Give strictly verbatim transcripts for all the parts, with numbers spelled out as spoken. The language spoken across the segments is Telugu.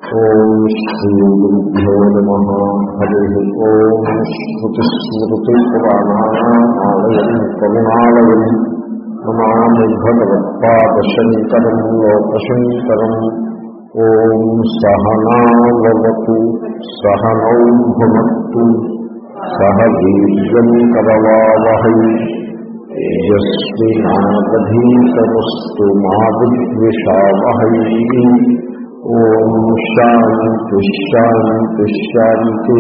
ఓం శ్రీ గురుభ్యో నమః. హరి ఓం. శ్రుతిస్మృతిపురాణానామాలయం కరుణాలయం నమామి భగవత్పాదశంకరం లోకశంకరం. ఓం సహనావతు సహనౌ భునక్తు సహ వీర్యం కరవావహై తేజస్వినావధీతమస్తు మా విద్విషావహై. ఓం శాంతి శాంతి శాంతి.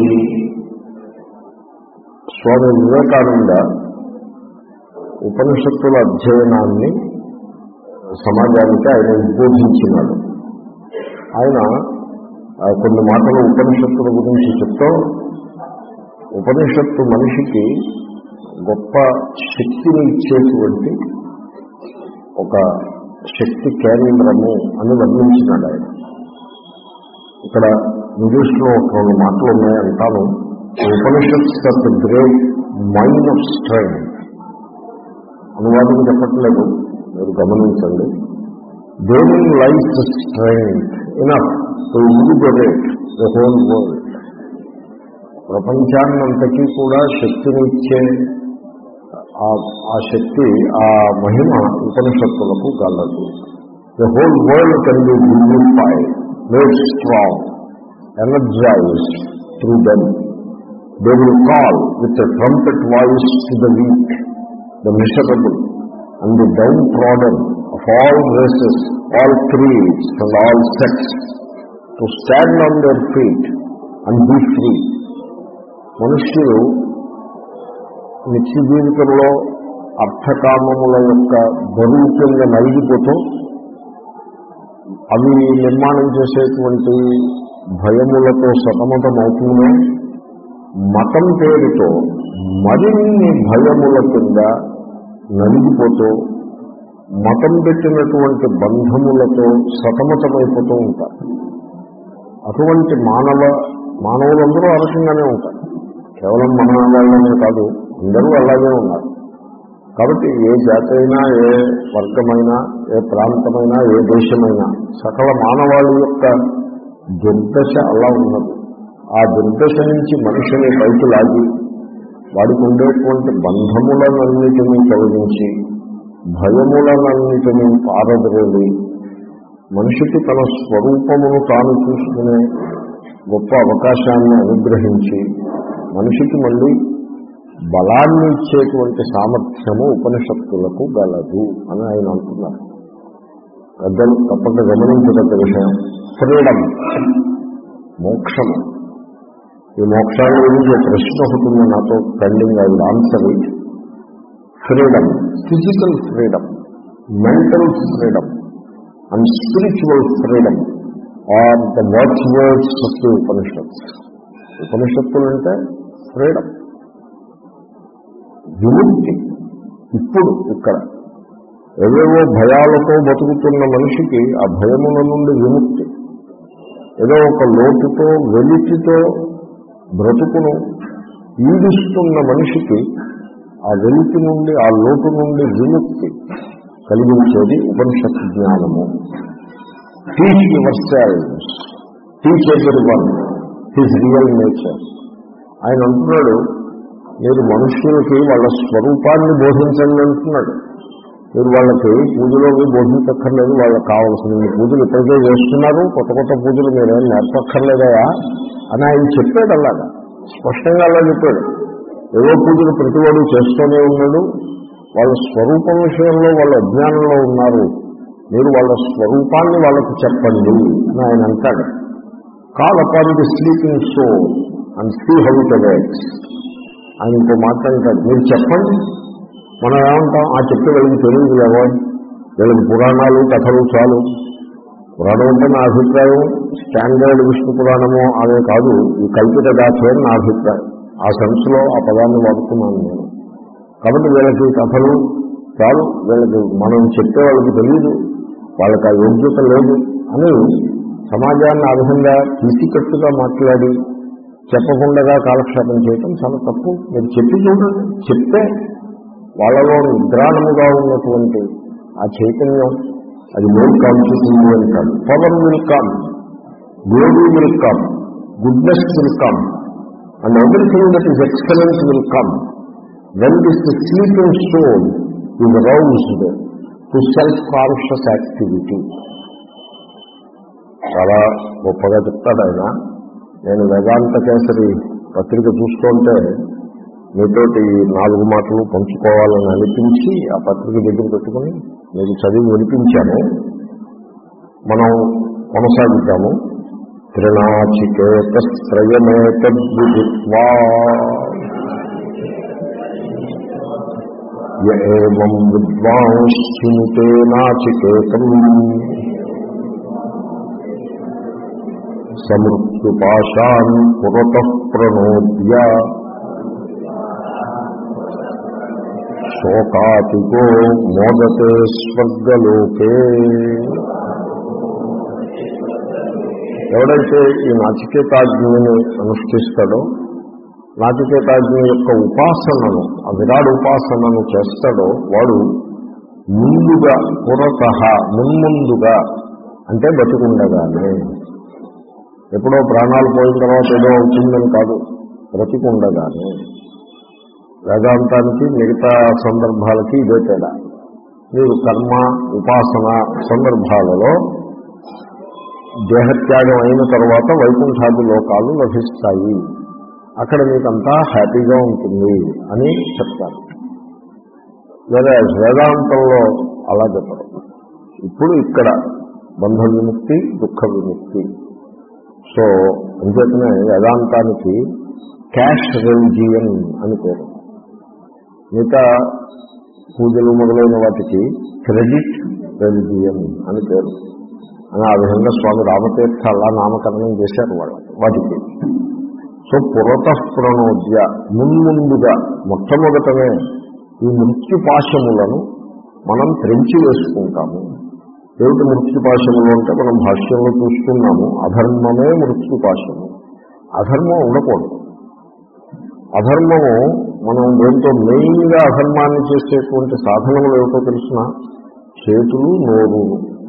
స్వామి వివేకానంద ఉపనిషత్తుల అధ్యయనాన్ని సమాజానికి ఆయన ఉద్బోధించినాడు. ఆయన కొన్ని మాటలు ఉపనిషత్తుల గురించి చెప్తూ, ఉపనిషత్తు మనిషికి గొప్ప శక్తిని ఇచ్చేటువంటి ఒక శక్తి కేంద్రము అని వర్ణించినాడు ఆయన. ఇక్కడ ఇంగ్లీష్లో ఒక రెండు మాటలు ఉన్నాయి అంటాను. Upanishads are the great mind of strength. అనువాదం చెప్పట్లేదు, మీరు గమనించండి. దేనిన్ life strength enough to liberate the whole world. ప్రపంచాన్నంతకీ కూడా శక్తినిచ్చే ఆ శక్తి, ఆ మహిమ ఉపనిషత్తులకు గలదు. The whole world can be beautified, made strong, energized through them. They will call with a trumpet voice to the weak, the miserable and the downtrodden of all races, all creeds and all sects, to stand on their feet and be free. మనుష్యులు నిత్య జీవితంలో అర్థకామముల యొక్క బరువు కింద నలిగిపోతూ అవి నిర్మాణం చేసేటువంటి భయములతో సతమతమవుతూనే మతం పేరుతో మరిన్ని భయముల కింద నలిగిపోతూ మతం పెట్టినటువంటి బంధములతో సతమతమైపోతూ ఉంటారు. అటువంటి మానవ మానవులందరూ ఆ రకంగానే ఉంటారు. కేవలం మన వాళ్ళనే కాదు, అందరూ అలాగే ఉన్నారు. కాబట్టి ఏ జాతి అయినా, ఏ వర్గమైనా, ఏ ప్రాంతమైనా, ఏ దేశమైనా సకల మానవాళి యొక్క దుర్దశ అలా ఉన్నది. ఆ దుర్దశ నుంచి మనిషిని పైకి లాగి వాడికి ఉండేటువంటి బంధములనన్నిటినీ తొలగించి భయములనన్నిటినీ పారద్రోలి మనిషికి తన స్వరూపమును తాను చూసుకునే గొప్ప అవకాశాన్ని అనుగ్రహించి మనిషికి మళ్ళీ బలాన్ని ఇచ్చేటువంటి సామర్థ్యము ఉపనిషత్తులకు గలదు అని ఆయన అంటున్నారు. పెద్దలు తప్పక గమనించదగ్గ విషయం ఫ్రీడమ్, మోక్షము. ఈ మోక్షాన్ని గురించి ప్రశ్న ఒకటి ఉంది నాతో పెండింగ్. I will answer it. Freedom, physical freedom, mental freedom and spiritual freedom are the watch words of the Upanishads. ఉపనిషత్తులు అంటే ఫ్రీడమ్, విముక్తి. ఇప్పుడు ఇక్కడ ఏవేవో భయాలతో బతుకుతున్న మనిషికి ఆ భయముల నుండి విముక్తి. ఏదో ఒక లోటుతో వెలితితో బ్రతుకును ఈడుస్తున్న మనిషికి ఆ వెలితి నుండి, ఆ లోటు నుండి విముక్తి కలిగించేది ఉపనిషత్ జ్ఞానము. Teach yourselves, teach everyone his real nature. ఆయన అంటున్నాడు, మీరు మనుష్యులకి వాళ్ళ స్వరూపాన్ని బోధించండి అంటున్నాడు. మీరు వాళ్ళకి పూజలోకి బోధించక్కర్లేదు, వాళ్ళకి కావాల్సిన పూజలు ఇప్పటికే చేస్తున్నారు, కొత్త కొత్త పూజలు మీరేం నేర్పక్కర్లేదా అని ఆయన చెప్పాడు. అలాగా స్పష్టంగా అలా చెప్పాడు. ఏవో పూజలు ప్రతివాడు చేస్తూనే ఉన్నాడు. వాళ్ళ స్వరూపం విషయంలో వాళ్ళ అజ్ఞానంలో ఉన్నారు, మీరు వాళ్ళ స్వరూపాన్ని వాళ్ళకి చెప్పండి అని ఆయన అంటాడు. Call upon the sleeping soul and see how it awakes. ఆయన ఇంకో మాట అంటాడు, మీరు చెప్పండి. మనం ఏమంటాం, ఆ చెప్పి వీళ్ళకి తెలియదు లేవో, వీళ్ళకి పురాణాలు కథలు చాలు. పురాణం అంటే నా అభిప్రాయం స్టాండర్డ్ విష్ణు పురాణము అదే కాదు, ఈ కల్పిత గాథే నా అభిప్రాయం. ఆ సెన్స్లో ఆ పదాన్ని వాడుతున్నాను నేను. కాబట్టి వీళ్ళకి కథలు చాలు, వీళ్ళకి మనం చెప్పే వాళ్ళకి తెలియదు, వాళ్ళకి ఆ యోగ్యత లేదు అని సమాజాన్ని ఆ విధంగా తీసికట్టుగా మాట్లాడి చెప్పకుండా కాలక్షేపం చేయటం చాలా తప్పు. మీరు చెప్పి చూడండి. చెప్తే వాళ్ళలో నిద్రాణముగా ఉన్నటువంటి ఆ చైతన్యం అది లోడ్ కాన్షియస్ అంటాడు. Power will come, glory will come, goodness will come, and everything that is excellent will come when this sleeping soul is roused to self-conscious activity. చాలా గొప్పగా చెప్తాడు ఆయన. నేను వేదాంత కేసరి పత్రిక చూస్తుంటే మీతోటి నాలుగు మాటలు పంచుకోవాలని అనిపించి ఆ పత్రిక దగ్గర పెట్టుకుని మీకు చదివి వినిపించాను. మనం కొనసాగిద్దాము. త్రినాచికేతస్త్రయమేతద్విదిత్వా యేవం విద్వాంశ్చినుతే నాచికేతం సమృత్యుపాశాన్ పురతః ప్రణోద్య శోకాతికో మోదతే స్వర్గలోకే. ఎవడైతే ఈ నాచికేతాగ్నిని అనుష్ఠిస్తాడో, నాచికేతాగ్ని యొక్క ఉపాసనను, ఆ విరాట్ ఉపాసనను చేస్తాడో వాడు ముందుగా పురతః మున్ముందుగా అంటే బతికుండగానే, ఎప్పుడో ప్రాణాలు పోయిన తర్వాత ఏదో అవుతుందని కాదు, బ్రతికుండగానే. వేదాంతానికి మిగతా సందర్భాలకి ఇదే తేడా. మీరు కర్మ ఉపాసన సందర్భాలలో దేహత్యాగం అయిన తర్వాత వైకుంఠాది లోకాలు లభిస్తాయి, అక్కడ మీకంతా హ్యాపీగా ఉంటుంది అని చెప్తారు. వేరే వేదాంతంలో అలా చెప్పరు. ఇప్పుడు ఇక్కడ బంధ విముక్తి, దుఃఖ విముక్తి. సో అంచేతనే వేదాంతానికి క్యాష్ రిలిజియన్ అని పేరు. మిగతా పూజలు మొదలైన వాటికి క్రెడిట్ రిలిజియన్ అని పేరు. అని ఆ విధంగా స్వామి రామతీర్థ అలా నామకరణం చేశారు వాళ్ళు వాటికి. సో పురతః ప్రణోద్య మున్ముందుగా మొట్టమొదటనే ఈ మృత్యుపాశములను మనం త్రెంచి వేసుకుంటాము. ఏమిటి మృత్యుపాశములు అంటే మనం భాష్యంలో చూస్తున్నాము, అధర్మమే మృత్యుపాశము. అధర్మం ఉండకూడదు. అధర్మము మనం దేంతో మెయిన్గా అధర్మాన్ని చేసేటువంటి సాధనములు ఏమిటో తెలిసిన చేతులు, నోరు.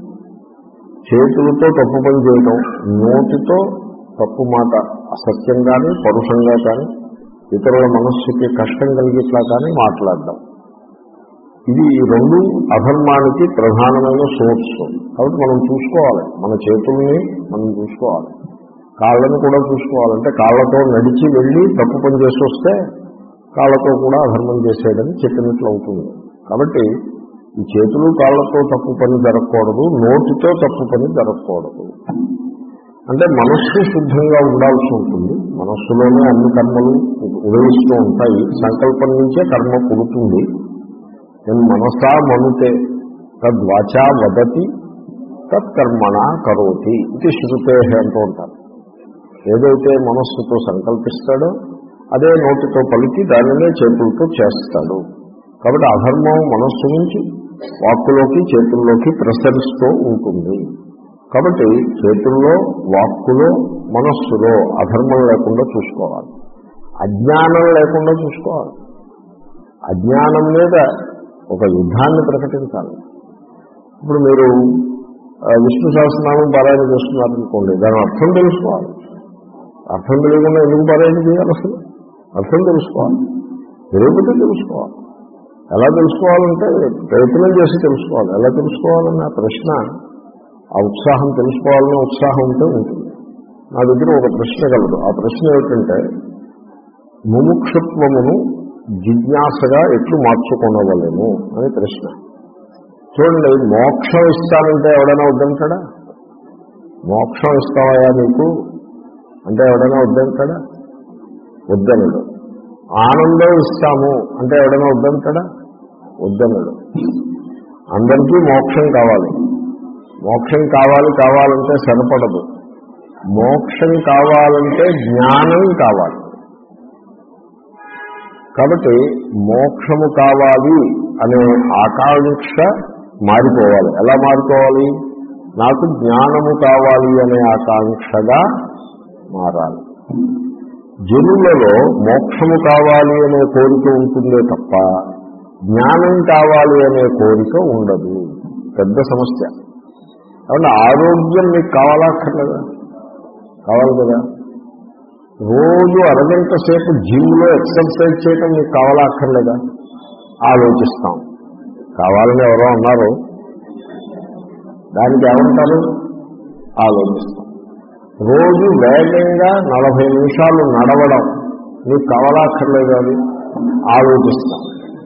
చేతులతో తప్పు పని చేయటం, నోటితో తప్పు మాట అసత్యం కానీ పరుషంగా కానీ ఇతరుల మనస్సుకి కష్టం కలిగిట్లా కానీ మాట్లాడడం, ఇది ఈ రెండు అధర్మానికి ప్రధానమైన సోర్స్. కాబట్టి మనం చూసుకోవాలి, మన చేతుల్ని మనం చూసుకోవాలి, కాళ్ళను కూడా చూసుకోవాలంటే కాళ్ళతో నడిచి వెళ్ళి తప్పు పని చేసి వస్తే కాళ్ళతో కూడా అధర్మం చేసేయడని చెప్పినట్లు అవుతుంది. కాబట్టి ఈ చేతులు కాళ్ళతో తప్పు పని జరగకూడదు, నోటితో తప్పు పని జరగకూడదు. అంటే మనస్సు శుద్ధంగా ఉండాల్సి ఉంటుంది. మనస్సులోనే అన్ని కర్మలు ఉదయిస్తూ ఉంటాయి. సంకల్పం నుంచే కర్మ పుడుతుంది. నేను మనసా మనుతే తద్వాచా వదతి తత్కర్మణ కరోతి ఇది శృతే అంటూ ఉంటారు. ఏదైతే మనస్సుతో సంకల్పిస్తాడో అదే నోటితో పలికి దానినే చేతులతో చేస్తాడు. కాబట్టి అధర్మం మనస్సు నుంచి వాక్కులోకి చేతుల్లోకి ప్రసరిస్తూ ఉంటుంది. కాబట్టి చేతుల్లో, వాక్కులో, మనస్సులో అధర్మం లేకుండా చూసుకోవాలి. అజ్ఞానం లేకుండా చూసుకోవాలి. అజ్ఞానం మీద ఒక యుద్ధాన్ని ప్రకటించాలి. ఇప్పుడు మీరు విష్ణు సహస్రనామం పారాయణ చేస్తున్నారనుకోండి, దాని అర్థం తెలుసుకోవాలి. అర్థం తెలియకుండా ఎందుకు పారాయణ చేయాలి? అసలు అర్థం తెలుసుకోవాలి. తెలియకపోతే తెలుసుకోవాలి. ఎలా తెలుసుకోవాలంటే ప్రయత్నం చేసి తెలుసుకోవాలి. ఎలా తెలుసుకోవాలన్న ప్రశ్న, ఆ ఉత్సాహం తెలుసుకోవాలనే ఉత్సాహం ఉంటే ఉంటుంది. నా దగ్గర ఒక ప్రశ్న కలదు. ఆ ప్రశ్న ఏమిటంటే, ముముక్షుత్వమును జిజ్ఞాసగా ఎట్లు మార్చుకోనవలేము అని ప్రశ్న. చూడండి, మోక్షం ఇస్తానంటే ఎవడైనా వద్దంటాడా? మోక్షం ఇస్తావయా నీకు అంటే ఎవడైనా వద్దంటాడా? వద్దనడు. ఆనందం ఇస్తాము అంటే ఎవడైనా వద్దంటాడా? వద్దనడు. అందరికీ మోక్షం కావాలి. మోక్షం కావాలి కావాలంటే సరిపడదు. మోక్షం కావాలంటే జ్ఞానం కావాలి. కాబట్టి మోక్షము కావాలి అనే ఆకాంక్ష మారిపోవాలి. ఎలా మారిపోవాలి? నాకు జ్ఞానము కావాలి అనే ఆకాంక్షగా మారాలి. జనులలో మోక్షము కావాలి అనే కోరిక ఉంటుందే తప్ప జ్ఞానం కావాలి అనే కోరిక ఉండదు. పెద్ద సమస్య. కాబట్టి ఆరోగ్యం మీకు కావాలా అక్కర్లేదా? కావాలి కదా. రోజు అరగంట సేపు జిమ్లో ఎక్సర్సైజ్ చేయటం మీకు కావాలా అక్కర్లేదా? ఆలోచిస్తాం. కావాలని ఎవరో అన్నారు, దానికి ఏమంటారు? ఆలోచిస్తాం. రోజు వేగంగా నలభై నిమిషాలు నడవడం మీకు కావాలా అక్కర్లేదు? అది ఆలోచిస్తాం.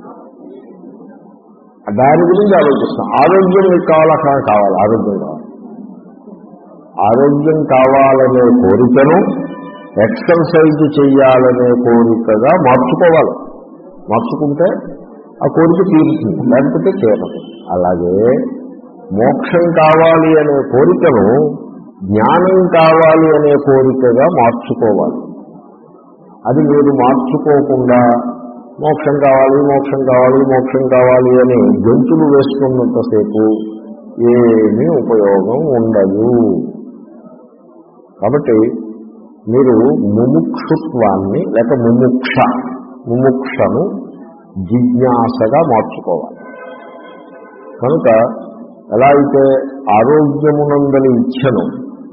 దాని గురించి ఆలోచిస్తాం. ఆరోగ్యం మీకు కావాలా? కావాలి. ఆరోగ్యం కావాలి. ఆరోగ్యం కావాలనే కోరికను ఎక్సర్సైజ్ చెయ్యాలనే కోరికగా మార్చుకోవాలి. మార్చుకుంటే ఆ కోరిక తీరుతుంది, లేకపోతే తీరదు. అలాగే మోక్షం కావాలి అనే కోరికను జ్ఞానం కావాలి అనే కోరికగా మార్చుకోవాలి. అది మీరు మార్చుకోకుండా మోక్షం కావాలి మోక్షం కావాలి మోక్షం కావాలి అని గొంతులు వేసుకున్నంతసేపు ఏమీ ఉపయోగం ఉండదు. కాబట్టి మీరు ముముక్షుత్వాన్ని లేక ముముక్ష ముముక్షను జిజ్ఞాసగా మార్చుకోవాలి. కనుక ఎలా అయితే ఆరోగ్యమునందలి ఇచ్ఛను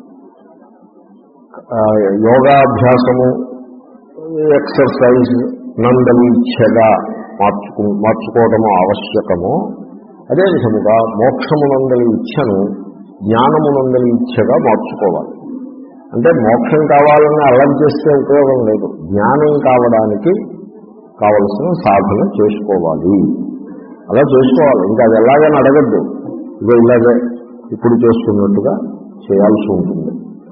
యోగాభ్యాసము ఎక్సర్సైజ్ నందలి ఇచ్ఛగా మార్చుకు మార్చుకోవడము ఆవశ్యకమో, అదేవిధముగా మోక్షమునందలి ఇచ్ఛను జ్ఞానమునందలి ఇచ్ఛగా మార్చుకోవాలి. అంటే మోక్షం కావాలని అల్లం చేస్తే ఉపయోగం లేదు. జ్ఞానం కావడానికి కావలసిన సాధన చేసుకోవాలి. అలా చేసుకోవాలి. ఇంకా అది ఎలాగని అడగద్దు. ఇదో ఇలాగే ఇప్పుడు చేస్తున్నట్టుగా చేయాల్సి ఉంటుంది.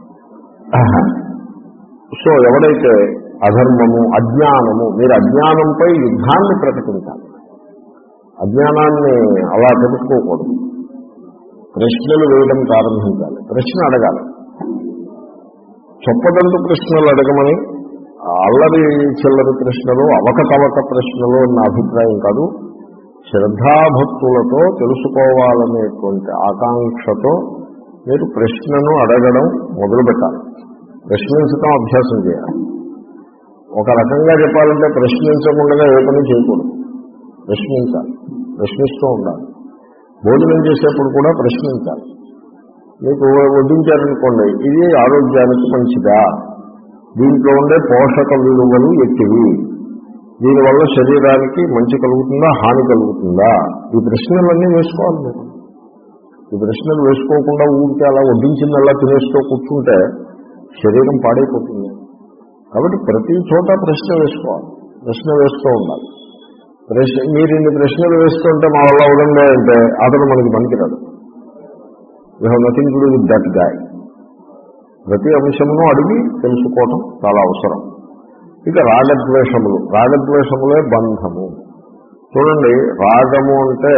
సో ఎవడైతే అధర్మము అజ్ఞానము, మీరు అజ్ఞానంపై యుద్ధాన్ని ప్రకటించాలి. అజ్ఞానాన్ని అలా పెట్టుకోకూడదు. ప్రశ్నలు వేయడం ప్రారంభించాలి. ప్రశ్న అడగాలి. చొప్పదంటు ప్రశ్నలు అడగమని, అల్లరి చిల్లరి ప్రశ్నలు, అవకతవక ప్రశ్నలు నా అభిప్రాయం కాదు. శ్రద్ధాభక్తులతో తెలుసుకోవాలనేటువంటి ఆకాంక్షతో మీరు ప్రశ్నను అడగడం మొదలుపెట్టాలి. ప్రశ్నించడం అభ్యాసం చేయాలి. ఒక రకంగా చెప్పాలంటే ప్రశ్నించకుండా ఏ పని చేయకూడదు. ప్రశ్నించాలి. ప్రశ్నిస్తూ ఉండాలి. భోజనం చేసేప్పుడు కూడా ప్రశ్నించాలి. మీకు వడ్డించారనుకోండి, ఇది ఆరోగ్యానికి మంచిదా, దీంట్లో ఉండే పోషక విలువలు ఎట్టివి, దీనివల్ల శరీరానికి మంచి కలుగుతుందా హాని కలుగుతుందా, ఈ ప్రశ్నలన్నీ వేసుకోవాలి. మీరు ఈ ప్రశ్నలు వేసుకోకుండా ఊరికే అలా వడ్డించిందల్లా తినేస్తూ కూర్చుంటే శరీరం పాడైపోతుంది. కాబట్టి ప్రతి చోట ప్రశ్న వేసుకోవాలి. ప్రశ్న వేస్తూ ఉండాలి. ప్రశ్న మీరు ఇన్ని ప్రశ్నలు వేస్తుంటే మా వల్ల అవడంలే అంటే అతను మనకి పనికిరాడు. You have nothing to do with that guy. ప్రతి అంశమును అడిగి తెలుసుకోవటం చాలా అవసరం. ఇక రాగద్వేషములు. రాగద్వేషములే బంధము. చూడండి, రాగము అంటే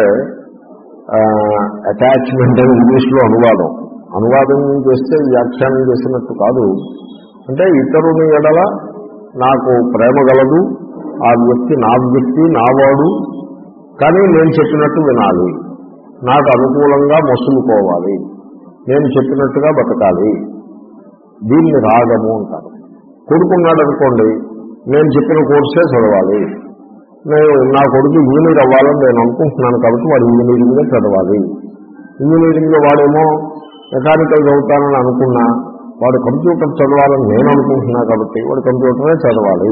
అటాచ్మెంట్ అని ఇంగ్లీష్లో అనువాదం. అనువాదం చేస్తే వ్యాఖ్యానం చేసినట్టు కాదు. అంటే ఇతరుని ఎడల నాకు ప్రేమ గలదు, ఆ వ్యక్తి నా వ్యక్తి నావాడు, కానీ నేను చెప్పినట్టు వినాలి, నాకు అనుకూలంగా మసులుకోవాలి, నేను చెప్పినట్టుగా బతకాలి. దీన్ని రాగము అంటారు. కొడుకున్నాడు అనుకోండి, నేను చెప్పిన కోర్సే చదవాలి, నేను నా కొడుకు ఇంజనీర్ అవ్వాలని నేను అనుకుంటున్నాను కాబట్టి వాడు ఇంజనీరింగ్గా చదవాలి. ఇంజనీరింగ్లో వాడేమో మెకానికల్ చదువుతానని అనుకున్నా, వాడు కంప్యూటర్ చదవాలని నేను అనుకుంటున్నా కాబట్టి వాడు కంప్యూటరే చదవాలి.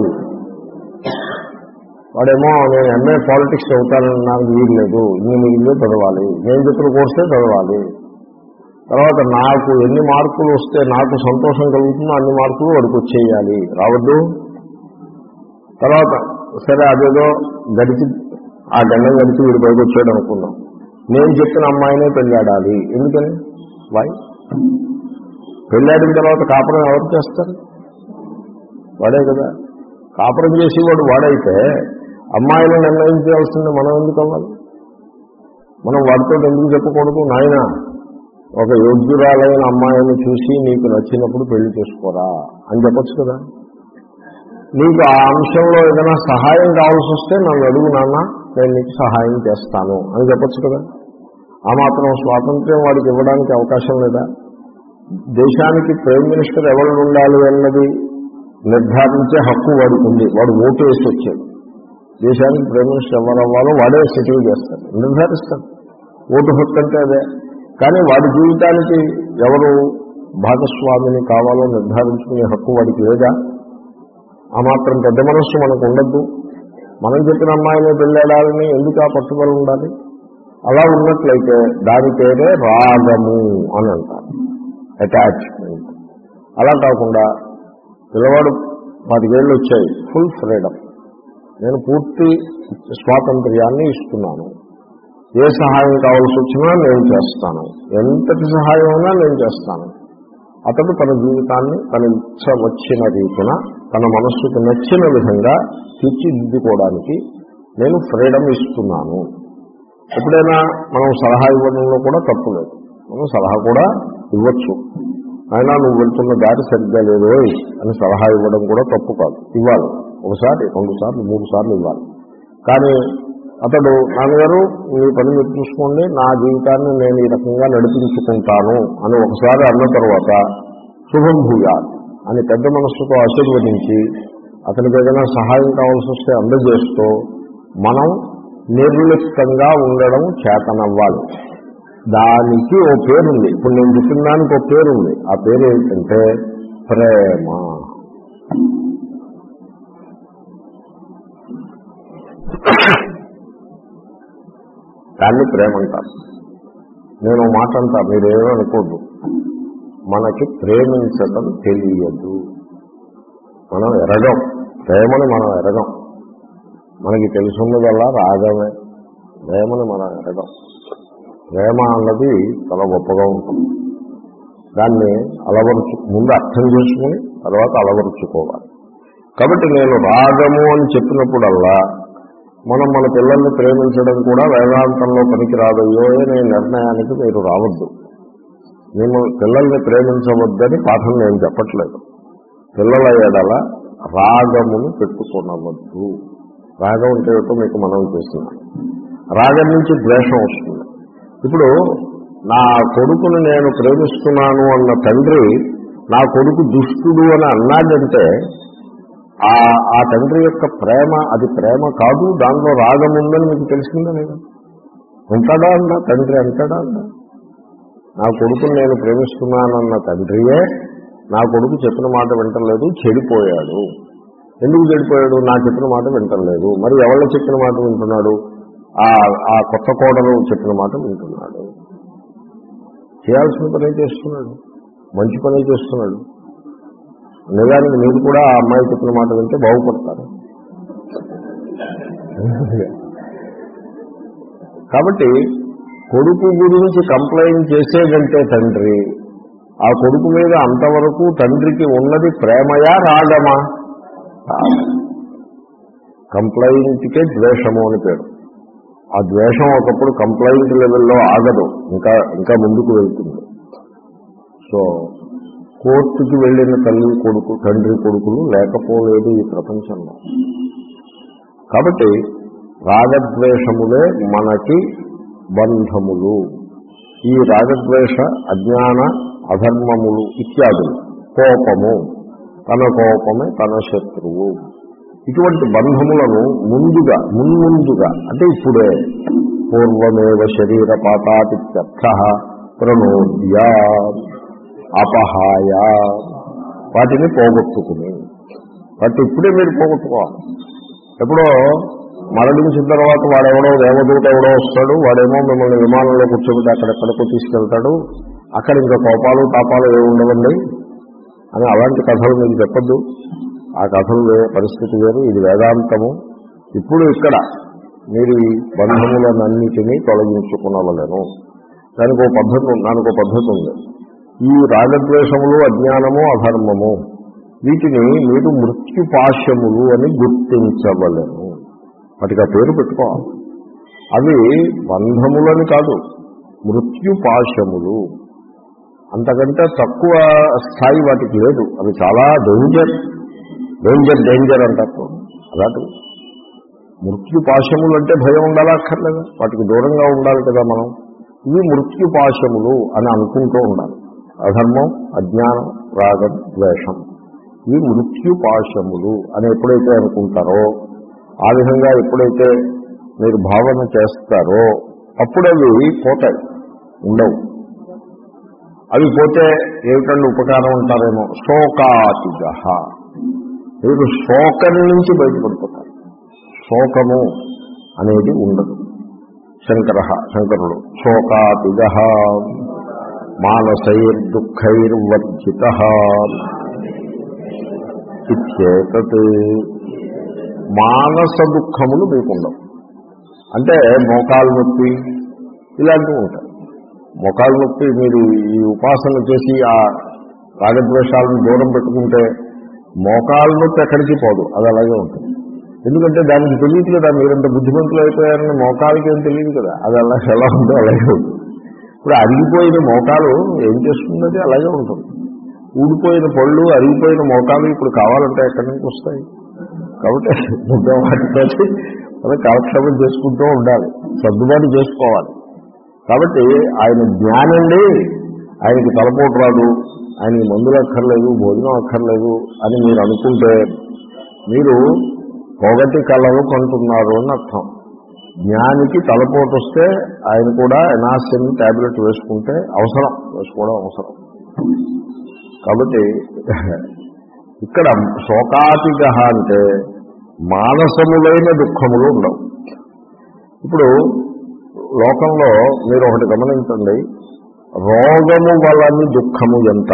వాడేమో నేను ఎంఏ పాలిటిక్స్ చదువుతానని నాకు వీలు లేదు, ఇంజనీరింగ్లో చదవాలి, నేను చెప్పిన కోర్సే చదవాలి. తర్వాత నాకు ఎన్ని మార్కులు వస్తే నాకు సంతోషం కలుగుతుందో అన్ని మార్కులు వాడికి వచ్చేయాలి, రావద్దు. తర్వాత సరే అదేదో గడిచి ఆ గండం గడిచి వీడి పైకి వచ్చాడు అనుకున్నాం, నేను చెప్పిన అమ్మాయినే పెళ్ళాడాలి. ఎందుకని? వై? పెళ్ళాడిన తర్వాత కాపురం ఎవరు చేస్తారు? వాడే కదా. కాపురం చేసేవాడు వాడైతే అమ్మాయిని నిర్ణయించాల్సింది మనం ఎందుకు అవ్వాలి? మనం వాడితో ఎందుకు చెప్పకూడదు? నాయన, ఒక యోగ్యురాలైన అమ్మాయిని చూసి నీకు నచ్చినప్పుడు పెళ్లి చేసుకోరా అని చెప్పచ్చు కదా. నీకు ఆ అంశంలో ఏదైనా సహాయం కావాల్సి వస్తే నన్ను అడుగు నాన్న, నేను నీకు సహాయం చేస్తాను అని చెప్పచ్చు కదా. ఆ మాత్రం స్వాతంత్ర్యం వాడికి ఇవ్వడానికి అవకాశం లేదా? దేశానికి ప్రైమ్ మినిస్టర్ ఎవరు ఉండాలి అన్నది నిర్ధారించే హక్కు వాడికి ఉంది. వాడు ఓటు వేసి వచ్చాడు. దేశానికి ప్రైమ్ మినిస్టర్ ఎవరు అవ్వాలో వాడే సెటిల్ చేస్తాడు, నిర్ధారిస్తాడు. ఓటు హక్కు అంటే అదే. కానీ వాడి జీవితానికి ఎవరు భాగస్వామిని కావాలో నిర్ధారించుకునే హక్కు వాడికి లేదా? ఆ మాత్రం పెద్ద మనస్సు మనకు ఉండద్దు. మనం చెప్పిన అమ్మాయిని పెళ్ళాడాలని ఎందుకు ఆ పట్టుదల ఉండాలి? అలా ఉన్నట్లయితే దాని పేరే రాగము అని అంటారు, అటాచ్మెంట్. అలా కాకుండా పిల్లవాడు పదివేళ్ళు వచ్చాయి, ఫుల్ ఫ్రీడమ్, నేను పూర్తి స్వాతంత్ర్యాన్ని ఇస్తున్నాను, ఏ సహాయం కావాల్సి వచ్చినా నేను చేస్తాను, ఎంతటి సహాయం అయినా నేను చేస్తాను. అతడు తన జీవితాన్ని తన ఇచ్చ వచ్చిన రీతిన తన మనస్సుకు నచ్చిన విధంగా తీర్చిదిద్దుకోవడానికి నేను ఫ్రీడమ్ ఇస్తున్నాను. ఎప్పుడైనా మనం సలహా ఇవ్వడంలో కూడా తప్పు లేదు, మనం సలహా కూడా ఇవ్వచ్చు. అయినా నువ్వు వెళ్తున్న దారి సరిగ్గా లేదో అని సలహా ఇవ్వడం కూడా తప్పు కాదు, ఇవ్వాలి. ఒకసారి, రెండు సార్లు, మూడు సార్లు ఇవ్వాలి. కానీ అతడు నాన్నగారు మీ పని మీరు చూసుకోండి, నా జీవితాన్ని నేను ఈ రకంగా నడిపించుకుంటాను అని ఒకసారి అన్న తర్వాత శుభం భూయాత్ అని పెద్ద మనస్సుతో ఆశీర్వదించి అతనికి ఏదైనా సహాయం కావాల్సి వస్తే అందజేస్తూ మనం నిర్లిప్తంగా ఉండడం చేతనవ్వాలి. దానికి ఓ పేరుంది, ఇప్పుడు నేను చెప్పిన దానికి ఓ పేరుంది. ఆ పేరు ఏంటంటే ప్రేమ. దాన్ని ప్రేమ అంటారు. నేను మాట అంటా, మీరేమో అనుకోద్దు, మనకి ప్రేమించడం తెలియదు, మనం ఎరగం, ప్రేమని మనం ఎరగం. మనకి తెలుసున్నదల్లా రాగమే, ప్రేమని మనం ఎరగం. ప్రేమ అన్నది చాలా గొప్పగా ఉంటుంది. దాన్ని అలవరుచు ముందు అర్థం చేసుకుని తర్వాత అలవరుచుకోవాలి. కాబట్టి నేను రాగము అని చెప్పినప్పుడల్లా మనం మన పిల్లల్ని ప్రేమించడం కూడా వేదాంతంలో పనికి రాదయ్యో అనే నిర్ణయానికి మీరు రావద్దు. మేము పిల్లల్ని ప్రేమించవద్దని పాఠం నేను చెప్పట్లేదు. పిల్లల ఎడల రాగమును పెట్టుకోనవద్దు. రాగం అంటే ఏమిటో మీకు మనం చేస్తున్నాం. రాగం నుంచి ద్వేషం వస్తుంది. ఇప్పుడు నా కొడుకుని నేను ప్రేమిస్తున్నాను అన్న తండ్రి నా కొడుకు దుష్టుడు అని అన్నాడంటే ఆ ఆ తండ్రి యొక్క ప్రేమ అది ప్రేమ కాదు, దాంట్లో రాగం ఉందని మీకు తెలిసిందా లేదా? ఉంటాడా అన్న తండ్రి, అంటాడా అన్న నా కొడుకుని నేను ప్రేమిస్తున్నానన్న తండ్రియే నా కొడుకు చెప్పిన మాట వింటలేదు, చెడిపోయాడు. ఎందుకు చెడిపోయాడు? నా చెప్పిన మాట వింటలేదు. మరి ఎవరు చెప్పిన మాట వింటున్నాడు? ఆ కొత్త కోడలు చెప్పిన మాట వింటున్నాడు. చేయాల్సిన పనే చేస్తున్నాడు, మంచి పనే చేస్తున్నాడు. నిజానికి మీరు కూడా ఆ అమ్మాయి చెప్పిన మాట వింటే బాగుపడతారు. కాబట్టి కొడుకు గురించి కంప్లైంట్ చేసేదంటే తండ్రి, ఆ కొడుకు మీద అంతవరకు తండ్రికి ఉన్నది ప్రేమయా రాగమా? కంప్లైంట్కే ద్వేషము అని పేరు. ఆ ద్వేషం ఒకప్పుడు కంప్లైంట్ లెవెల్లో ఆగదు, ఇంకా ఇంకా ముందుకు వెళ్తుంది. సో కోర్టుకి వెళ్ళిన తల్లి కొడుకు తండ్రి కొడుకులు లేకపోలేదు ఈ ప్రపంచంలో. కాబట్టి రాగద్వేషములే మనకి బంధములు. ఈ రాగద్వేష అజ్ఞాన అధర్మములు ఇత్యాదులు, కోపము, తన కోపమే తన శత్రువు, ఇటువంటి బంధములను ముందుగా మున్ముందుగా అంటే ఇప్పుడే పూర్వమేవ శరీర పాతాతిత్యర్థ ప్రణోద్య అపహాయ వాటిని పోగొట్టుకుని, వాటి ఇప్పుడే మీరు పోగొట్టుకోవాలి. ఎప్పుడో మరణించిన తర్వాత వాడెవడో దేవదూత ఎవడో వస్తాడు, వాడేమో మిమ్మల్ని విమానంలో కూర్చోబెట్టి అక్కడెక్కడికో తీసుకెళ్తాడు, అక్కడ ఇంకా కోపాలు తాపాలు ఏమి ఉండవండి అని అలాంటి కథలు మీకు చెప్పద్దు. ఆ కథలు వేరే, పరిస్థితి వేరు, ఇది వేదాంతము. ఇప్పుడు ఇక్కడ మీరు ఈ బంధములన్నిటినీ తొలగించుకునవలేను. దానికి ఒక పద్ధతి దానికి ఒక పద్ధతి ఉంది. ఈ రాగద్వేషములు అజ్ఞానము అధర్మము వీటిని మీరు మృత్యుపాశములు అని గుర్తించవలేను. వాటికి ఆ పేరు పెట్టుకోవాలి. అవి బంధములని కాదు, మృత్యుపాశములు. అంతకంటే తక్కువ స్థాయి వాటికి లేదు. అవి చాలా డేంజర్ డేంజర్ డేంజర్ అంటారు. అలాంటి మృత్యుపాశములు అంటే భయం ఉండాలా అక్కర్లేదా? వాటికి దూరంగా ఉండాలి కదా మనం. ఇవి మృత్యుపాశములు అని అనుకుంటూ ఉండాలి. అధర్మం, అజ్ఞానం, రాగం, ద్వేషం ఇవి మృత్యుపాశములు అని ఎప్పుడైతే అనుకుంటారో, ఆ విధంగా ఎప్పుడైతే మీరు భావన చేస్తారో అప్పుడవి పోతాయి, ఉండవు. అవి పోతే ఏమిటండి ఉపకారం అంటారేమో. శోకాతిగ, మీరు శోకం నుంచి బయటపడిపోతారు. శోకము అనేది ఉండదు. శంకర శంకరుడు శోకాతిగ మానసైర్దుఃఖైర్వర్జిత ఇత్యేతత్. మానస దుఃఖములు మీకుండవు. అంటే మోకాలు నొప్పి ఇలాంటివి ఉంటాయి. మోకాలు నొప్పి మీరు ఈ ఉపాసన చేసి ఆ రాగద్వేషాలను దూరం పెట్టుకుంటే మోకాలు నొప్పి ఎక్కడికి పోదు, అది అలాగే ఉంటుంది. ఎందుకంటే దానికి తెలియదు కదా, మీరంత బుద్ధిమంతులు అయిపోయారని మోకాలకి ఏం తెలియదు కదా, అది అలా ఎలా ఉందో అలాగే ఉంటుంది. ఇప్పుడు అరిగిపోయిన మోకాలు ఏం చేస్తుంది, అలాగే ఉంటుంది. ఊడిపోయిన పళ్ళు, అరిగిపోయిన మోకాలు ఇప్పుడు కావాలంటే ఎక్కడి నుంచి వస్తాయి. కాబట్టి వాటితో మనం కాలక్షేపం చేసుకుంటూ ఉండాలి, సర్దుబాటు చేసుకోవాలి. కాబట్టి ఆయన జ్ఞానండి, ఆయనకి తలపోటు రాదు, ఆయనకి మందులు అక్కర్లేదు, భోజనం అక్కర్లేదు అని మీరు అనుకుంటే మీరు పొగటి కళలు కంటున్నారు అని అర్థం. జ్ఞానికి తలపోటు వస్తే ఆయన కూడా ఎనాసిన్ టాబ్లెట్ వేసుకుంటే అవసరం, వేసుకోవడం అవసరం. కాబట్టి ఇక్కడ శోకాతిగ అంటే మానసములైన దుఃఖములు ఉండవు. ఇప్పుడు లోకంలో మీరు ఒకటి గమనించండి, రోగము వలని దుఃఖము ఎంత.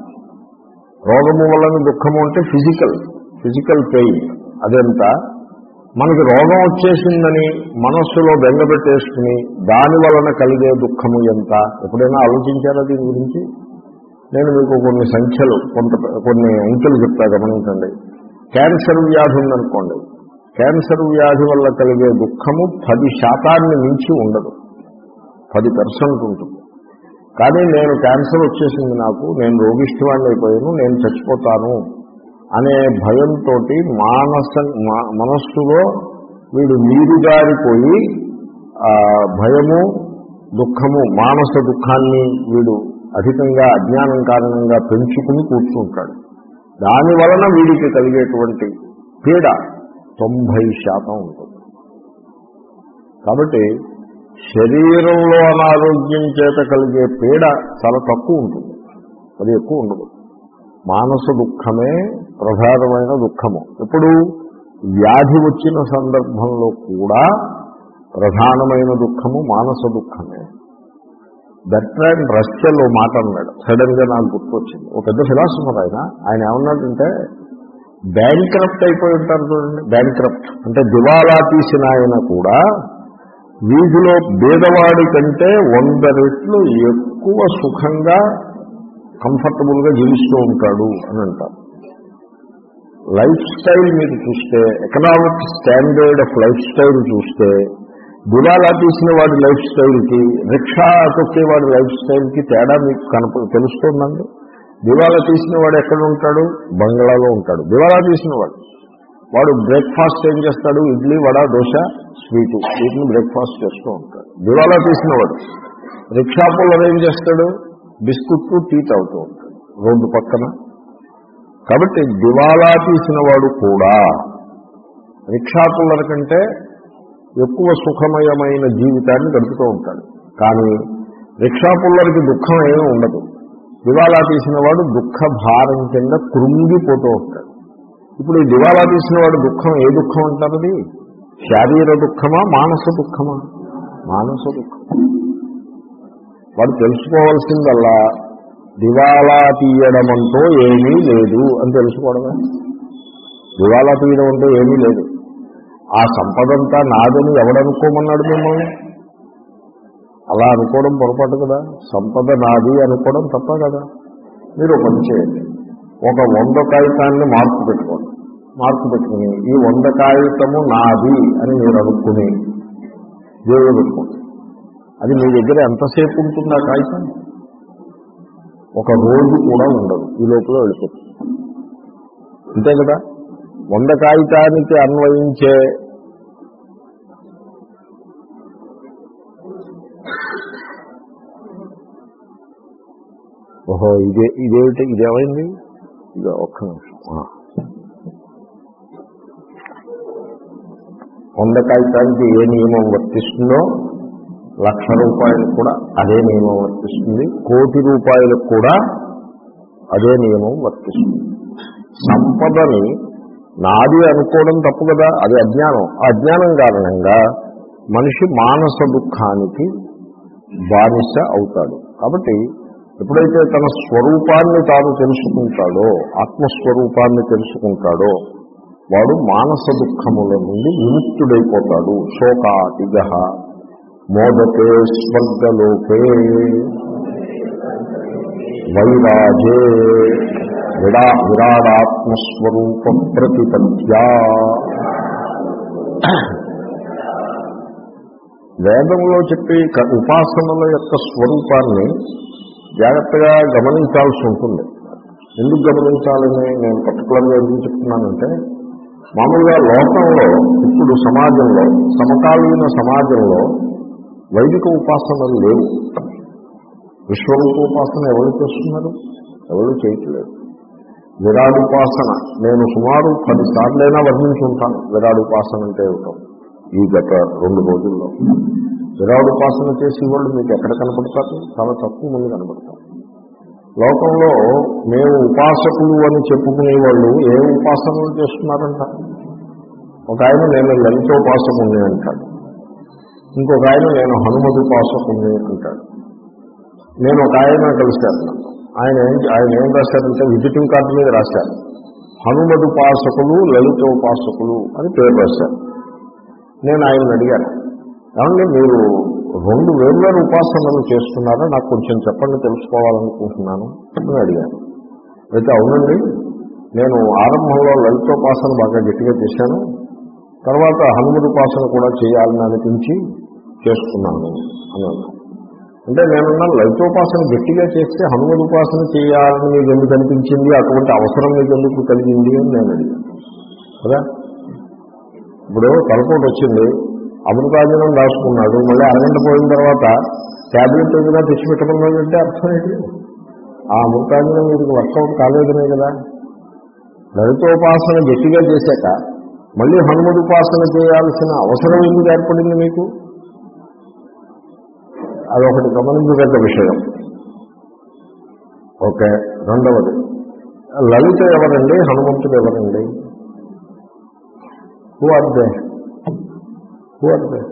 రోగము వలని దుఃఖము అంటే ఫిజికల్ ఫిజికల్ పెయిన్ అదెంత. మనకి రోగం వచ్చేసిందని మనస్సులో బెంగపెట్టేసుకుని దాని వలన కలిగే దుఃఖము ఎంత. ఎప్పుడైనా ఆలోచించారా దీని గురించి? నేను మీకు కొన్ని సంఖ్యలు కొంత కొన్ని అంకెలు చెప్తా, గమనించండి. క్యాన్సర్ వ్యాధి ఉందనుకోండి, క్యాన్సర్ వ్యాధి వల్ల కలిగే దుఃఖము పది శాతాన్ని మించి ఉండదు, పది పర్సెంట్ ఉంటుంది. కానీ నేను క్యాన్సర్ వచ్చేసింది, నాకు నేను రోగిష్టివాణ్ణి అయిపోయాను, నేను చచ్చిపోతాను అనే భయంతో మానస మనస్సులో వీడు నీరుగారిపోయి ఆ భయము దుఃఖము మానస దుఃఖాన్ని వీడు అధికంగా అజ్ఞానం కారణంగా పెంచుకుని కూర్చుంటాడు. దాని వలన వీడికి కలిగేటువంటి పీడ తొంభై శాతం ఉంటుంది. కాబట్టి శరీరంలో అనారోగ్యం చేత కలిగే పీడ చాలా తక్కువ ఉంటుంది, అది ఎక్కువ ఉండదు. మానస దుఃఖమే ప్రధానమైన దుఃఖము. ఇప్పుడు వ్యాధి వచ్చిన సందర్భంలో కూడా ప్రధానమైన దుఃఖము మానస దుఃఖమే. బెర్ట్రాండ్ రస్సెల్ ఓ మాట అన్నాడు, సడన్ గా నాకు గుర్తొచ్చింది. ఒక పెద్ద ఫిలాసఫర్ ఆయన ఆయన ఏమన్నాడంటే, బ్యాంక్రప్ట్ అయిపోయి ఉంటారు చూడండి, బ్యాంక్రప్ట్ అంటే దివాలా తీసిన ఆయన కూడా వీధిలో బీదవాడి కంటే వంద రెట్లు ఎక్కువ సుఖంగా కంఫర్టబుల్గా జీవిస్తూ ఉంటాడు అని అంటారు. లైఫ్ స్టైల్ మీరు చూస్తే, economic standard of life style చూస్తే, దివాలా తీసిన వాడి లైఫ్ స్టైల్కి, రిక్షా తొక్కేవాడి లైఫ్ స్టైల్కి తేడా మీకు కనప తెలుస్తుందండి. దివాలా తీసిన వాడు ఎక్కడ ఉంటాడు? బంగ్లాలో ఉంటాడు. దివాలా తీసిన వాడు వాడు బ్రేక్ఫాస్ట్ ఏం చేస్తాడు? ఇడ్లీ, వడ, దోశ, స్వీటు, వీటిని బ్రేక్ఫాస్ట్ చేస్తూ ఉంటాడు దివాలా తీసిన వాడు. రిక్షా పుల్లర్ ఏం చేస్తాడు? బిస్కుట్లు, టీ తాగుతూ ఉంటాడు రోడ్డు పక్కన. కాబట్టి దివాలా తీసిన వాడు కూడా రిక్షా పుల్లర్ కంటే ఎక్కువ సుఖమయమైన జీవితాన్ని గడుపుతూ ఉంటాడు. కానీ రిక్షా పుల్లర్కి దుఃఖం ఏమీ ఉండదు. దివాలా తీసిన వాడు దుఃఖ భారం కింద కృంగిపోతూ ఉంటాడు. ఇప్పుడు ఈ దివాలా తీసిన వాడు దుఃఖం ఏ దుఃఖం అంటారది? శారీర దుఃఖమా, మానస దుఃఖమా? మానస దుఃఖం. వాడు తెలుసుకోవాల్సిందల్లా దివాలా తీయడం అంటూ ఏమీ లేదు అని తెలుసుకోవడమే. దివాలా తీయడం అంటూ ఏమీ లేదు. ఆ సంపదంతా నాదని ఎవడనుకోమన్నాడు మిమ్మల్ని? అలా అనుకోవడం పొరపాటు కదా. సంపద నాది అనుకోవడం తప్ప కదా. మీరు పని చేయండి, ఒక వంద కాగితాన్ని మార్పు పెట్టుకోండి. మార్పు పెట్టుకుని ఈ వంద కాగితము నాది అని మీరు అనుకుని జేబులో పెట్టుకోండి. అది మీ దగ్గర ఎంతసేపు ఉంటుంది ఆ కాగితం? ఒక రోజు కూడా ఉండదు, ఈ లోపల వెళ్ళిపోతుంది. అంతే కదా. వంద కాగితానికి అన్వయించే ఓహో ఇదే ఇదేమిటి ఇదేమైంది? ఇక ఒక్క నిమిషం. వంద కాగితానికి ఏ నియమం వర్తిస్తుందో లక్ష రూపాయలకు కూడా అదే నియమం వర్తిస్తుంది, కోటి రూపాయలకు కూడా అదే నియమం వర్తిస్తుంది. సంపదని నాది అనుకోవడం తప్పు కదా, అది అజ్ఞానం. ఆ అజ్ఞానం కారణంగా మనిషి మానస దుఃఖానికి బానిస అవుతాడు. కాబట్టి ఎప్పుడైతే తన స్వరూపాన్ని తాను తెలుసుకుంటాడో, ఆత్మస్వరూపాన్ని తెలుసుకుంటాడో, వాడు మానస దుఃఖముల నుండి విముక్తుడైపోతాడు. శోకాతిగ మోదతే స్వర్గలోకే వైరాజే విరా విరాడాత్మస్వరూప ప్రతిపత్యా. వేదంలో చెప్పి ఉపాసనల యొక్క స్వరూపాన్ని జాగ్రత్తగా గమనించాల్సి ఉంటుంది. ఎందుకు గమనించాలని నేను పర్టికులర్గా ఎందుకు చెప్తున్నానంటే, మామూలుగా లోకంలో ఇప్పుడు సమాజంలో, సమకాలీన సమాజంలో వైదిక ఉపాసనలు లేవు. విశ్వరూప ఉపాసన ఎవరు చేస్తున్నారు? ఎవరు చేయట్లేదు. విరాడుపాసన నేను సుమారు పదిసార్లైనా వర్ణించుంటాను. విరాడుపాసన అంటే ఏమిటో ఈ గత రెండు రోజుల్లో. విరాడుపాసన చేసే వాళ్ళు మీకు ఎక్కడ కనపడతారు? చాలా తక్కువ మంది కనపడతారు. లోకంలో మేము ఉపాసకులు అని చెప్పుకునే వాళ్ళు ఏ ఉపాసనలు చేస్తున్నారంట. ఒక ఆయన నేను లలితోపాసకుని అంటాడు, ఇంకొక ఆయన నేను హనుమదుపాసకుని అంటాడు. నేను ఒక ఆయన కలిశాను, ఆయన ఏం ఆయన ఏం రాశారంటే విజిటింగ్ కార్డు మీద రాశారు, హనుమదుపాసకులు లలితోపాసకులు అని పేరు రాశారు. నేను ఆయన అడిగాను, ఏమంటే మీరు రెండు వేర్వేరు ఉపాసనలు చేస్తున్నారో నాకు కొంచెం చెప్పండి, తెలుసుకోవాలనుకుంటున్నాను అని అడిగాను. అయితే అవునండి, నేను ఆరంభంలో లలితోపాసన బాగా గట్టిగా చేశాను, తర్వాత హనుమదుపాసన కూడా చేయాలని అనిపించి చేస్తున్నాను అన్నాను. అంటే నేనున్నా లలితోపాసన గట్టిగా చేస్తే హనుమదుపాసన చేయాలని మీకు ఎందుకు అనిపించింది, అటువంటి అవసరం మీకు ఎందుకు కలిగింది అని నేను అడిగాను కదా. ఇప్పుడు తలపోటు వచ్చింది, అమృతాజనం రాసుకున్నాడు, మళ్ళీ అరగంట పోయిన తర్వాత ట్యాబ్లెట్ ఏదైనా తెచ్చిపెట్టమన్నాడంటే అర్థం ఏంటి? ఆ అమృతాజనం మీకు వర్కౌట్ కాలేదనే కదా. లలితోపాసన గట్టిగా చేశాక మళ్ళీ హనుమదుపాసన చేయాల్సిన అవసరం ఎందుకు ఏర్పడింది మీకు? అదొకటి గమనించదగ్గ విషయం. ఓకే. రెండవది, లలిత ఎవరండి, హనుమంతుడు ఎవరండి? Who are they who are they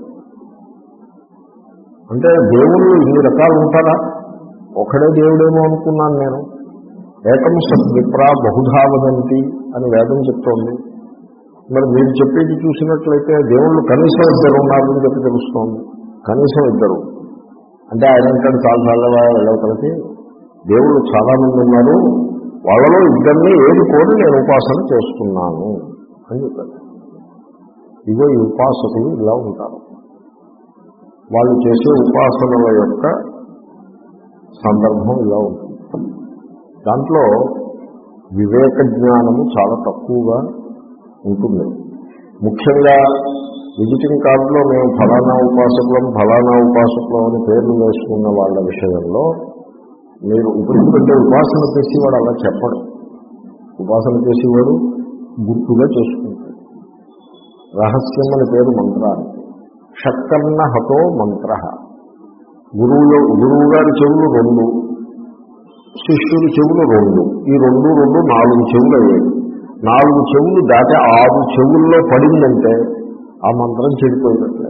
అంటే దేవుళ్ళు ఇన్ని రకాలు ఉంటారా? ఒకడే దేవుడేమో అనుకున్నాను నేను. ఏకం సద్విప్రా బహుధా వదంతి అని వేదం చెప్తోంది. మరి మీరు చెప్పేది చూసినట్లయితే దేవుళ్ళు కనీసం ఇద్దరు ఉన్నారని చెప్పి తెలుస్తోంది. కనీసం ఇద్దరు అంటే ఆయన అంటాడు చాలా చాలా వెళ్ళవతలకి దేవుళ్ళు చాలా మంది ఉన్నారు, వాళ్ళలో ఇద్దరిని ఏది కోరి నేను ఉపాసన చేస్తున్నాను అని చెప్పారు. ఇగో ఈ ఉపాసకులు ఇలా ఉంటారు. వాళ్ళు చేసే ఉపాసనల యొక్క సందర్భం ఇలా ఉంటుంది. దాంట్లో వివేక జ్ఞానము చాలా తక్కువగా ఉంటుంది. ముఖ్యంగా విజిటింగ్ కార్డులో మేము ఫలానా ఉపాసకులం ఫలానా ఉపాసకులం అని పేర్లు వేసుకున్న వాళ్ళ విషయంలో మీరు ఇప్పుడు ఉపాసన చేసేవాడు అలా చెప్పడు. ఉపాసన చేసేవాడు గుర్తుగా చేసుకుంటాడు. రహస్యం అని పేరు మంత్రానికి. షట్కర్ణ హతో మంత్ర. గురువులో గురువు గారి చెవులు రెండు, శిష్యుడి చెవులు రెండు, ఈ రెండు రెండు నాలుగు చెవులు అయ్యాయి. నాలుగు చెవులు దాటి ఆరు చెవుల్లో పడిందంటే ఆ మంత్రం చెడిపోయినట్లే.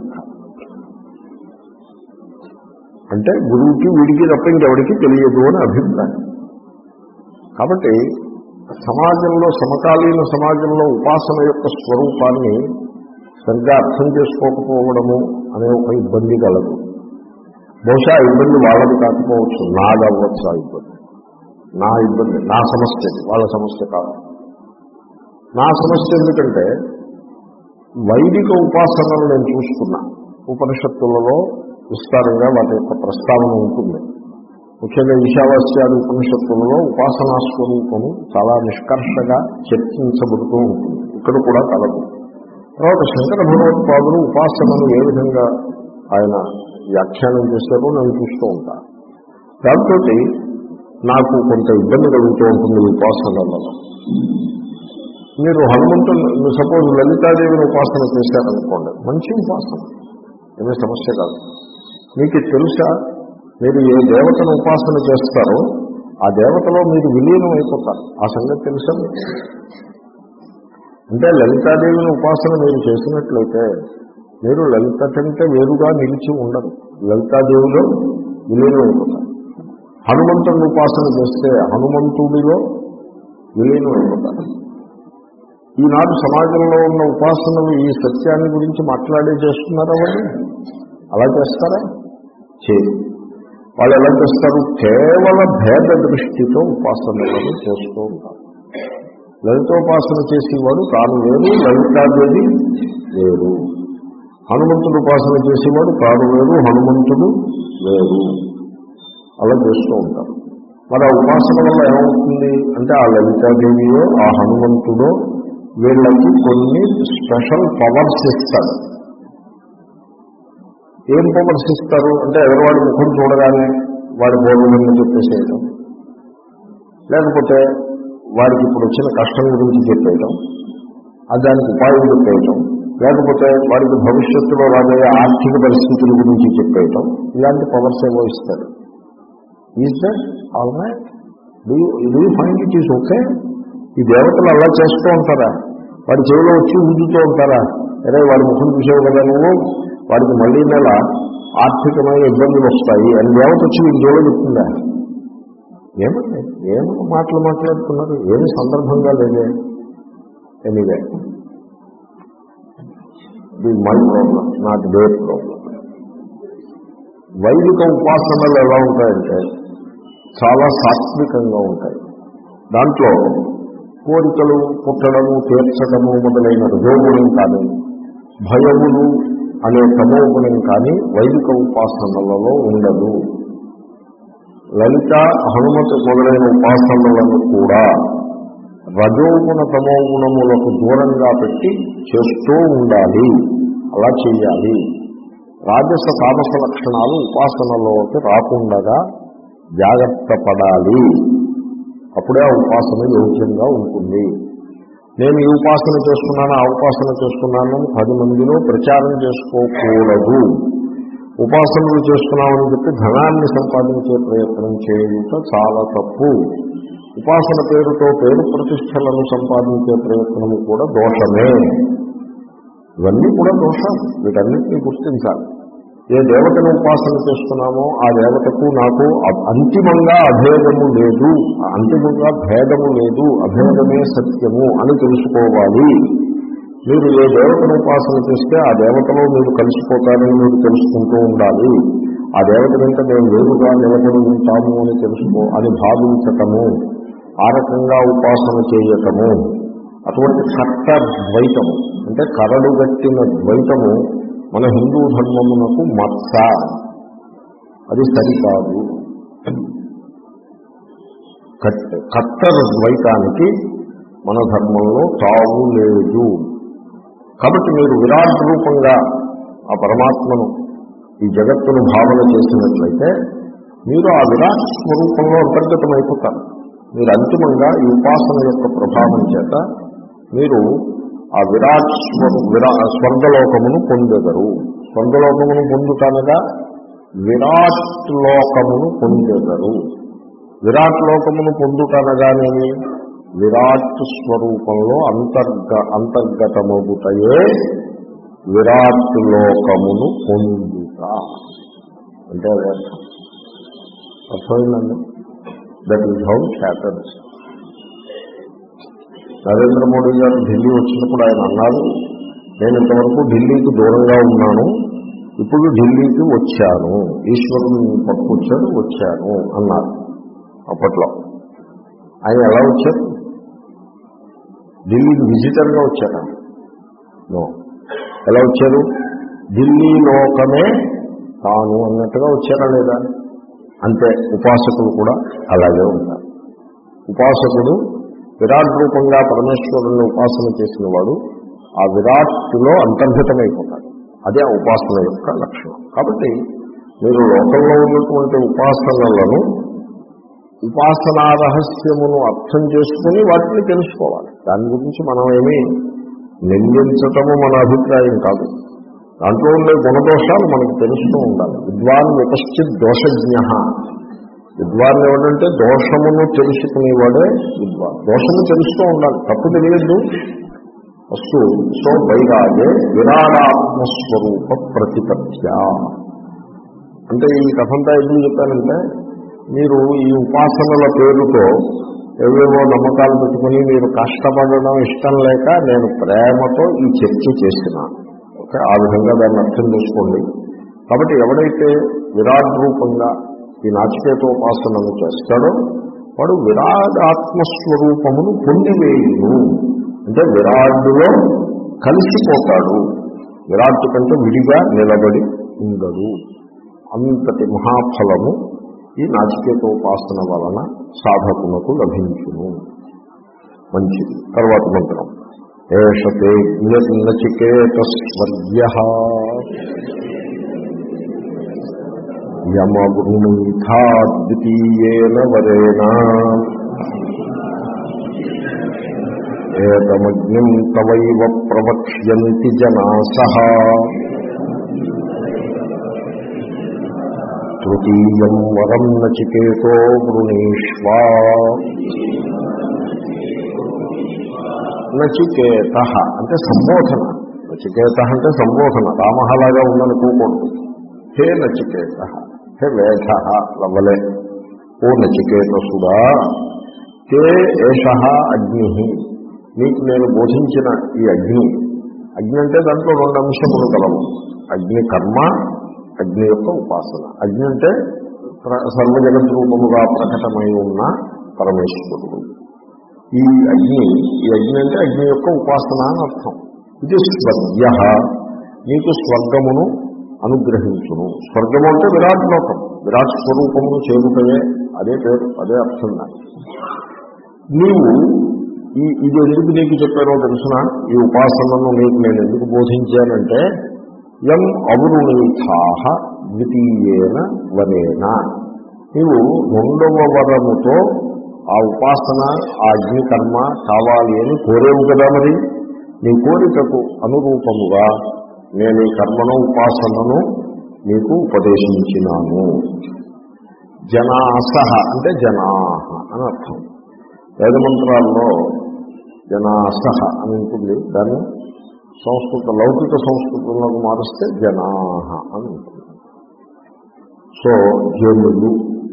అంటే గురువుకి వీడికి తప్ప ఇంకెవడికి తెలియదు అని అభిప్రాయం. కాబట్టి సమాజంలో, సమకాలీన సమాజంలో ఉపాసన యొక్క స్వరూపాన్ని సరిగ్గా అర్థం చేసుకోకపోవడము అనే ఒక ఇబ్బంది కలదు. బహుశా ఆ ఇబ్బంది వాళ్ళది కాకపోవచ్చు, నాది అవ్వచ్చు. ఆ ఇబ్బంది నా ఇబ్బంది, నా సమస్య, వాళ్ళ సమస్య కాదు. నా సమస్య ఎందుకంటే వైదిక ఉపాసనలు నేను చూసుకున్నా. ఉపనిషత్తులలో విస్తారంగా వాటి యొక్క ప్రస్తావన ఉంటుంది. ముఖ్యంగా ఈశావాస్యాది ఉపనిషత్తులలో ఉపాసనా స్వరూపము చాలా నిష్కర్షగా చర్చించబడుతూ ఉంటుంది. ఇక్కడ కూడా కలదు. తర్వాత శంకర భగవత్పాదులు ఉపాసనను ఏ విధంగా ఆయన వ్యాఖ్యానం చేశారో నేను చూస్తూ ఉంటాను. దాంతో నాకు కొంత ఇబ్బంది కలుగుతూ ఉంటుంది ఉపాసనలలో. మీరు హనుమంతుడు సపోజ్ లలితాదేవిని ఉపాసన చేశారనుకోండి, మంచి ఉపాసన, ఏమీ సమస్య కాదు. మీకు తెలుసా, మీరు ఏ దేవతను ఉపాసన చేస్తారో ఆ దేవతలో మీరు విలీనం అయిపోతారు. ఆ సంగతి తెలుసా? అంటే లలితాదేవిని ఉపాసన మీరు చేసినట్లయితే మీరు లలిత కంటే వేరుగా నిలిచి ఉండరు, లలితాదేవిలో విలీనం అయిపోతారు. హనుమంతుని ఉపాసన చేస్తే హనుమంతుడిలో విలీనం అయిపోతారు. ఈనాడు సమాజంలో ఉన్న ఉపాసనలు ఈ సత్యాన్ని గురించి మాట్లాడే చేస్తున్నారా? వాళ్ళు అలా చేస్తారా? చేయరు. వాళ్ళు ఎలా చేస్తారు? కేవల భేద దృష్టితో ఉపాసనలను చేస్తూ ఉంటారు. లలితోపాసన చేసేవాడు తాను వేరు, లలితాదేవి వేరు. హనుమంతుడు ఉపాసన చేసేవాడు తాను వేరు, హనుమంతుడు వేరు. అలా చేస్తూ ఉంటారు. మరి ఆ ఉపాసన వల్ల ఏమవుతుంది అంటే ఆ లలితాదేవియో ఆ హనుమంతుడో వీళ్ళకి కొన్ని స్పెషల్ పవర్స్ ఇస్తారు. ఏం పవర్స్ ఇస్తారు అంటే ఎదరవాడి ముఖం చూడగానే వాడి బోధనని చెప్పేసేయటం, లేకపోతే వాడికి ఇప్పుడు వచ్చిన కష్టం గురించి చెప్పేయటం, అది దానికి ఉపాయం చెప్పేయటం, లేకపోతే వాడికి భవిష్యత్తులో రాబోయే ఆర్థిక పరిస్థితుల గురించి చెప్పేయటం, ఇలాంటి పవర్స్ ఏవో ఇస్తారు. Is that all right? Do do you find it is okay? ఈ దేవతలు అలా చేస్తూ ఉంటారా? వాడి చెవిలో వచ్చి ఊదుతూ ఉంటారా? అరే వాడి ముఖం చూసేవు కదా నువ్వు, వాడికి మళ్ళీ నెల ఆర్థికమైన ఇబ్బందులు వస్తాయి అని దేవత వచ్చి వీడి చెవిలో చెప్తుందా? ఏమండి ఏమో మాటలు మాట్లాడుతున్నారు, ఏమి సందర్భంగా లేదే. ఎనీవే, ఇది my problem, not their problem. వైదిక ఉపాసనలు ఎలా ఉంటాయంటే చాలా సాత్వికంగా ఉంటాయి. దాంట్లో కోరికలు పుట్టడము, తీర్చడము మొదలైన రజోగుణం కానీ, భయములు అనే తమోగుణం కానీ వైదిక ఉపాసనలలో ఉండదు. లలిత హనుమతి మొదలైన ఉపాసనలను కూడా రజోగుణ తమోగుణములకు దూరంగా పెట్టి చేస్తూ ఉండాలి. అలా చేయాలి. రాజస తామస లక్షణాలు ఉపాసనలోకి రాకుండా జాగ్రత్త పడాలి. అప్పుడే ఆ ఉపాసన యోగ్యంగా ఉంటుంది. నేను ఈ ఉపాసన చేసుకున్నాను, ఆ ఉపాసన చేసుకున్నానని పది మందిలో ప్రచారం చేసుకోకూడదు. ఉపాసనలు చేసుకున్నామని చెప్పి ధనాన్ని సంపాదించే ప్రయత్నం చేయుట చాలా తప్పు. ఉపాసన పేరుతో పేరు ప్రతిష్టలను సంపాదించే ప్రయత్నము కూడా దోషమే. ఇవన్నీ కూడా దోషం. వీటన్నిటినీ గుర్తించాలి. ఏ దేవతను ఉపాసన చేస్తున్నామో ఆ దేవతకు నాకు అంతిమంగా అభేదము లేదు, అంతిమంగా భేదము లేదు, అభేదమే సత్యము అని తెలుసుకోవాలి. మీరు ఏ దేవతను ఉపాసన చేస్తే ఆ దేవతలో మీరు కలిసిపోతారని మీరు తెలుసుకుంటూ ఉండాలి. ఆ దేవత కంటే మేము వేరుగా నిలబడి ఉంటాము అని తెలుసుకో అని భావించటము, ఆ రకంగా ఉపాసన చేయటము, అటువంటి కట్ట ద్వైతము అంటే కరడుగట్టిన ద్వైతము మన హిందూ ధర్మమునకు మత్స, అది సరికాదు. కట్టర ద్వైతానికి మన ధర్మంలో తావు లేదు. కాబట్టి మీరు విరాట్ రూపంగా ఆ పరమాత్మను ఈ జగత్తును భావన చేసినట్లయితే మీరు ఆ విరాట్ స్వరూపంలో అంతర్గతమైపోతారు. మీరు అంతిమంగా ఈ ఉపాసన యొక్క ప్రభావం చేత మీరు ఆ విరాట్ స్వరు విరా స్వర్గలోకమును పొందెదరు. స్వర్గలోకమును పొందుతానగా విరాట్ లోకమును పొందెదరు. విరాట్ లోకమును పొందుతానగానేమి విరాట్ స్వరూపంలో అంతర్గ అంతర్గతమగుటయే విరాట్ లోకమును పొందుట అంటే అదే అర్థం. అర్థమైందండి? That is how it happens. Narendra Modi గారు ఢిల్లీ వచ్చినప్పుడు ఆయన అన్నారు, నేను ఇంతవరకు ఢిల్లీకి దూరంగా ఉన్నాను, ఇప్పుడు ఢిల్లీకి వచ్చాను, ఈశ్వరుని పట్టుకొచ్చాను వచ్చాను అన్నారు. అప్పట్లో ఆయన ఎలా వచ్చారు? ఢిల్లీకి విజిటర్గా వచ్చారా? నో. ఎలా వచ్చారు? ఢిల్లీ లోకమే తాను అన్నట్టుగా వచ్చారా లేదా? అంతే. ఉపాసకులు కూడా అలాగే ఉంటారు. ఉపాసకుడు విరాట్ రూపంగా పరమేశ్వరుని ఉపాసన చేసిన వాడు ఆ విరాట్లో అంతర్గతమైపోతాడు. అదే ఆ ఉపాసన యొక్క లక్షణం. కాబట్టి మీరు లోకంలో ఉన్నటువంటి ఉపాసనలను ఉపాసనా రహస్యమును అర్థం చేసుకుని వాటిని తెలుసుకోవాలి. దాని గురించి మనం ఏమీ నిందించటము మన అభిప్రాయం కాదు. దాంట్లో ఉండే గుణదోషాలు మనకు తెలుస్తూ ఉండాలి. విద్వాన్ విపశ్చిత్ దోషజ్ఞ. విద్వాన్ ఎవడంటే దోషమును తెలుసుకునేవాడే విద్వాన్. దోషము తెలుస్తూ ఉండాలి, తప్పు తెలియద్దు. వస్తు సో వైరాగే విరాడాత్మస్వరూప ప్రతిపత్య. అంటే ఈ కథంతా ఎందుకు చెప్పానంటే, మీరు ఈ ఉపాసనల పేరుతో ఏవేవో నమ్మకాలు పెట్టుకుని మీరు కష్టపడడం ఇష్టం లేక నేను ప్రేమతో ఈ చర్చ చేస్తున్నాను. ఓకే, ఆ విధంగా దాన్ని అర్థం చేసుకోండి. కాబట్టి ఎవడైతే విరాట్ రూపంగా ఈ నాచికేతోపాసనను చేస్తాడో వాడు విరాట్ ఆత్మస్వరూపమును పొందివేయును. అంటే విరాడులో కలిసిపోతాడు, విరాట్ కంటే విడిగా నిలబడి ఉండడు. అంతటి మహాఫలము ఈ నాచికేతోపాసన వలన సాధకునకు లభించును. మంచిది. తర్వాత మంత్రం. ఏషతే నచికేతస్వర్గ్యః యమవృణీథా ద్వితీయేన వరేణ ఏతమగ్నిం తవైవ ప్రవక్ష్యంతి జనాసః తృతీయం వరం నచికేతో వృణీష్వా. నచికేత అంటే సంబోధన. నచికేత అంటే సంబోధన, రామహలాగా ఉందనుకోకూడదు. హే నచికేత, హే వేధ లవలే, ఓ నచికేతసుడా, తే ఏష అగ్ని, నీకు నేను బోధించిన ఈ అగ్ని. అగ్ని అంటే దాంట్లో రెండు అంశములు కలవు. అగ్ని కర్మ, అగ్ని యొక్క ఉపాసన. అగ్ని అంటే సర్వజగత్ రూపముగా ప్రకటమై ఉన్న పరమేశ్వరుడు. ఈ అగ్ని ఈ అగ్ని అంటే అగ్ని యొక్క ఉపాసన అని అర్థం. ఇది స్వర్గ్య, నీకు స్వర్గమును అనుగ్రహించును. స్వర్గము అంటే విరాట్ లోకం, విరాట్ స్వరూపమును చేరుటయే, అదే పేరు, అదే అర్థం. నీవు ఈ ఇది ఎందుకు నీకు చెప్పానో తెలుసిన, ఈ ఉపాసనను నీకు నేను ఎందుకు బోధించానంటే, యం అవృణీథాః ద్వితీయేన వరేణ, నీవు రెండవ వరముతో ఆ ఉపాసన, ఆ అగ్ని కర్మ కావాలి అని కోరేవు కదా. మరి నీ కోరికకు అనురూపముగా నేను ఈ కర్మను ఉపాసనను నీకు ఉపదేశించినాను. జనాసహ అంటే జనాహ అని అర్థం. వేదమంత్రాల్లో జనాసహ అని ఉంటుంది, దాన్ని సంస్కృత లౌకిక సంస్కృతంలోకి మారిస్తే జనాహ అని ఉంటుంది. సో జనులు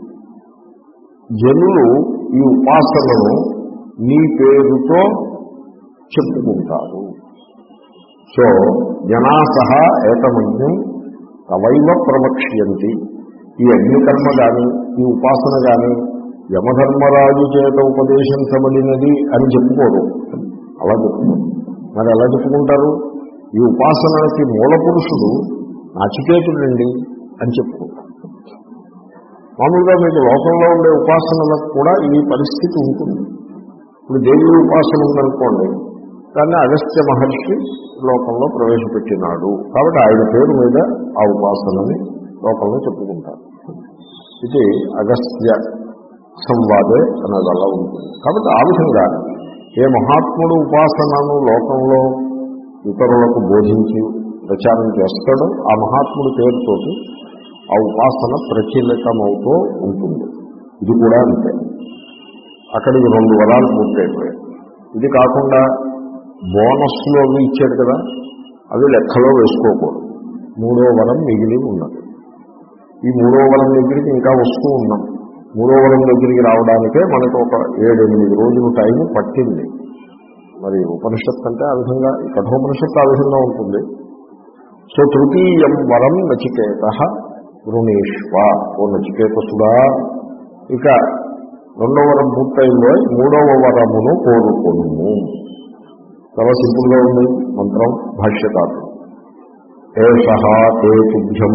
జనులు ఈ ఉపాసనను నీ పేరుతో చెప్పుకుంటారు. సో జనాసహ ఏతమగ్నిం తవైవ ప్రవక్ష్యంతి, ఈ అగ్నికర్మ కానీ ఈ ఉపాసన కానీ యమధర్మరాజు చేత ఉపదేశించబడినది అని చెప్పుకోరు. అలా చెప్పుకోరు. మరి ఎలా చెప్పుకుంటారు? ఈ ఉపాసనకి మూల పురుషుడు నాచికేతుడండి అని చెప్పుకుంటారు. మామూలుగా మీకు లోకంలో ఉండే ఉపాసనలకు కూడా ఈ పరిస్థితి ఉంటుంది. ఇప్పుడు దేవి ఉపాసన ఉందనుకోండి, దాన్ని అగస్త్య మహర్షి లోకంలో ప్రవేశపెట్టినాడు కాబట్టి ఆయన పేరు మీద ఆ ఉపాసనని లోకంలో చెప్పుకుంటారు. ఇది అగస్త్య సంవాదే అనేది అలా ఉంటుంది. కాబట్టి ఆ విధంగా ఏ మహాత్ముడు ఉపాసనను లోకంలో ఇతరులకు బోధించి ప్రచారం చేస్తాడో ఆ మహాత్ముడి పేరుతోటి ఆ ఉపాసన ప్రచలితమవుతూ ఉంటుంది. ఇది కూడా అంతే. అక్కడికి రెండు వరాలు పూర్తయిపోయాయి. ఇది కాకుండా బోనస్లు అవి ఇచ్చాడు కదా, అవి లెక్కలో వేసుకోకూడదు. మూడో వరం మిగిలి ఉన్నది. ఈ మూడో వరం దగ్గరికి ఇంకా వస్తూ ఉన్నాం. మూడో వరం దగ్గరికి రావడానికే మనకు ఒక ఏడెనిమిది రోజులు టైం పట్టింది. మరి ఉపనిషత్తు అంటే ఆ విధంగా, కఠోపనిషత్తు ఆ విధంగా ఉంటుంది. సో తృతీయం వరం నచికేత వృణీష్వ, ఓ నచికేతసుడా, ఇక రెండవ వరం పూర్తయిందో మూడవ వరమును కోరుకోను. చాలా సింపుల్గా ఉంది మంత్రం. భాష్యకారు ఏషః తే తుభ్యం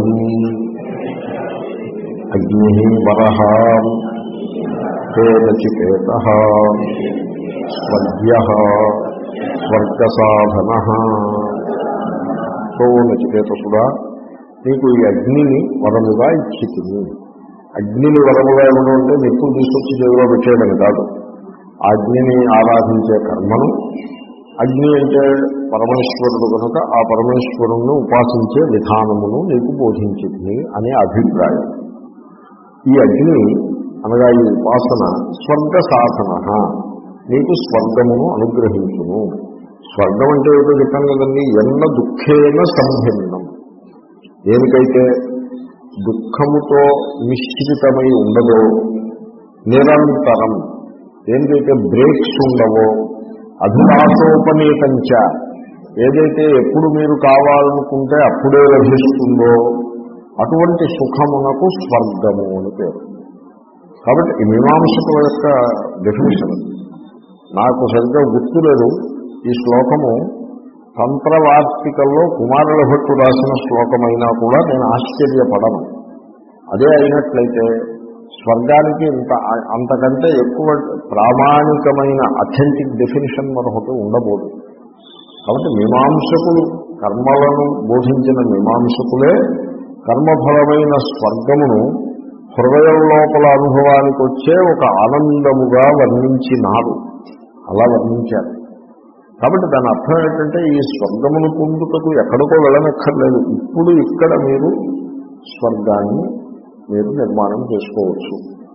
అగ్ని వరః తే నచికేతః స్వర్గ్యః స్వర్గసాధనః. సో నచికేతసుడా, నీకు ఈ అగ్నిని వరముగా ఇచ్చితిని. అగ్నిని వరముగా ఇవ్వడం అంటే నిప్పులు తీసుకొచ్చి దేవులో పెట్టేయడం కాదు. అగ్నిని ఆరాధించే కర్మను అగ్ని అంటే పరమేశ్వరుడు కనుక ఆ పరమేశ్వరుణ్ణి ఉపాసించే విధానమును నీకు బోధించింది అనే అభిప్రాయం. ఈ అగ్ని అనగా ఈ ఉపాసన స్వర్గ సాధన, నీకు స్వర్గమును అనుగ్రహించును. స్వర్గం అంటే ఏదో చెప్పాను కదండి, ఎన్న దుఃఖేన సంభిన్నం. దేనికైతే దుఃఖముతో మిశ్రితమై ఉండదో, నిరంతరం దేనికైతే బ్రేక్స్ ఉండవో, అభిలాషోపనీతంచ ఏదైతే ఎప్పుడు మీరు కావాలనుకుంటే అప్పుడే లభిస్తుందో అటువంటి సుఖమునకు స్వర్గము అని పేరు. కాబట్టి ఈ మీమాంసకుల యొక్క డెఫినేషన్ నాకు సరిగ్గా గుర్తులేదు. ఈ శ్లోకము తంత్రవార్తికల్లో కుమారుల భట్టు రాసిన శ్లోకమైనా కూడా నేను ఆశ్చర్యపడను. అదే అయినట్లయితే స్వర్గానికి ఇంత అంతకంటే ఎక్కువ ప్రామాణికమైన అథెంటిక్ డెఫినిషన్ మరొకటి ఉండబోదు. కాబట్టి మీమాంసకులు కర్మలను బోధించిన మీమాంసకులే కర్మఫలమైన స్వర్గమును హృదయం లోపల అనుభవానికి వచ్చే ఒక ఆనందముగా వర్ణించినారు. అలా వర్ణించారు. కాబట్టి దాని అర్థం ఏంటంటే ఈ స్వర్గమును పొందుటకు ఎక్కడికో వెళ్ళనక్కర్లేదు. ఇప్పుడు ఇక్కడ మీరు స్వర్గాన్ని మీరు నిర్మాణం చేసుకోవచ్చు.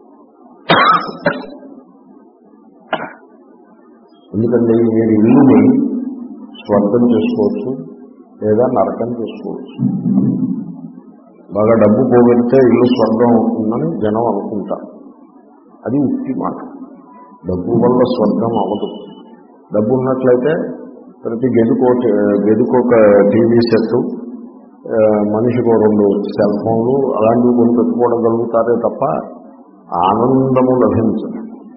ఎందుకంటే మీరు ఇల్లుని స్వర్గం చేసుకోవచ్చు లేదా నరకం చేసుకోవచ్చు. బాగా డబ్బు పోగొడితే ఇల్లు స్వర్గం అవుతుందని జనం అనుకుంటారు. అది ఉక్తి మాట. డబ్బు వల్ల స్వర్గం అవ్వదు. డబ్బు ఉన్నట్లయితే ప్రతి గదికో గదికొక టీవీ సెట్, మనిషికో రెండు సెల్ ఫోన్లు అలాంటివి కొని పెట్టుకోవడం కలుగుతారే తప్ప ఆనందము లభించదు.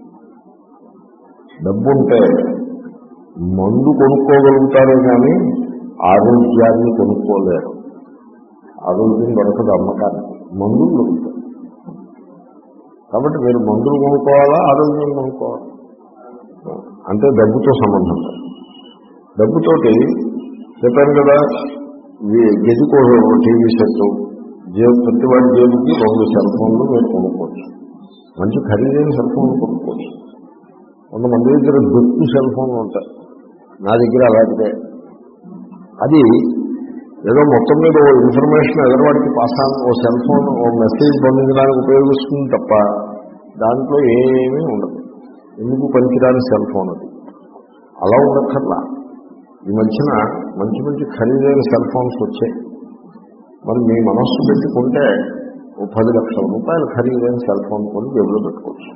డబ్బు ఉంటే మందు కొనుక్కోగలుగుతారే కానీ ఆరోగ్యాన్ని కొనుక్కోలేరు. ఆరోగ్యం దొరకదు అమ్మకానికి, మందులు దొరుకుతాయి. కాబట్టి మీరు మందులు కొనుక్కోవాలా, ఆరోగ్యం కొనుక్కోవాలా అంటే డబ్బుతో సంబంధం. డబ్బుతోటి చెప్పాను కదా, గదికో టీవీ సెట్, జేబు ప్రతి వాడి జేబుకి రెండు సెల్ ఫోన్లు మీరు కొనుక్కోవచ్చు. మంచి ఖరీదైన సెల్ ఫోన్లు కొనుక్కోవచ్చు. కొంతమంది దగ్గర దొక్కు సెల్ ఫోన్లు ఉంటాయి. నా దగ్గర అలాంటిదే. అది ఏదో మొత్తం మీద ఓ ఇన్ఫర్మేషన్ ఎదరవాడికి పాస్ ఆన్ ఓ సెల్ ఫోన్ ఓ మెసేజ్ పంపించడానికి ఉపయోగిస్తుంది తప్ప దాంట్లో ఏమీ ఉండదు. ఎందుకు పనికిరాని సెల్ ఫోన్ అది. అలా ఉండక్కర్లా. ఈ మధ్యన మంచి మంచి ఖరీదైన సెల్ ఫోన్స్ వచ్చాయి. మరి మీ మనస్సు పెట్టుకుంటే ఓ పది లక్షల రూపాయలు ఖరీదైన సెల్ ఫోన్ కొని జేబులో పెట్టుకోవచ్చు.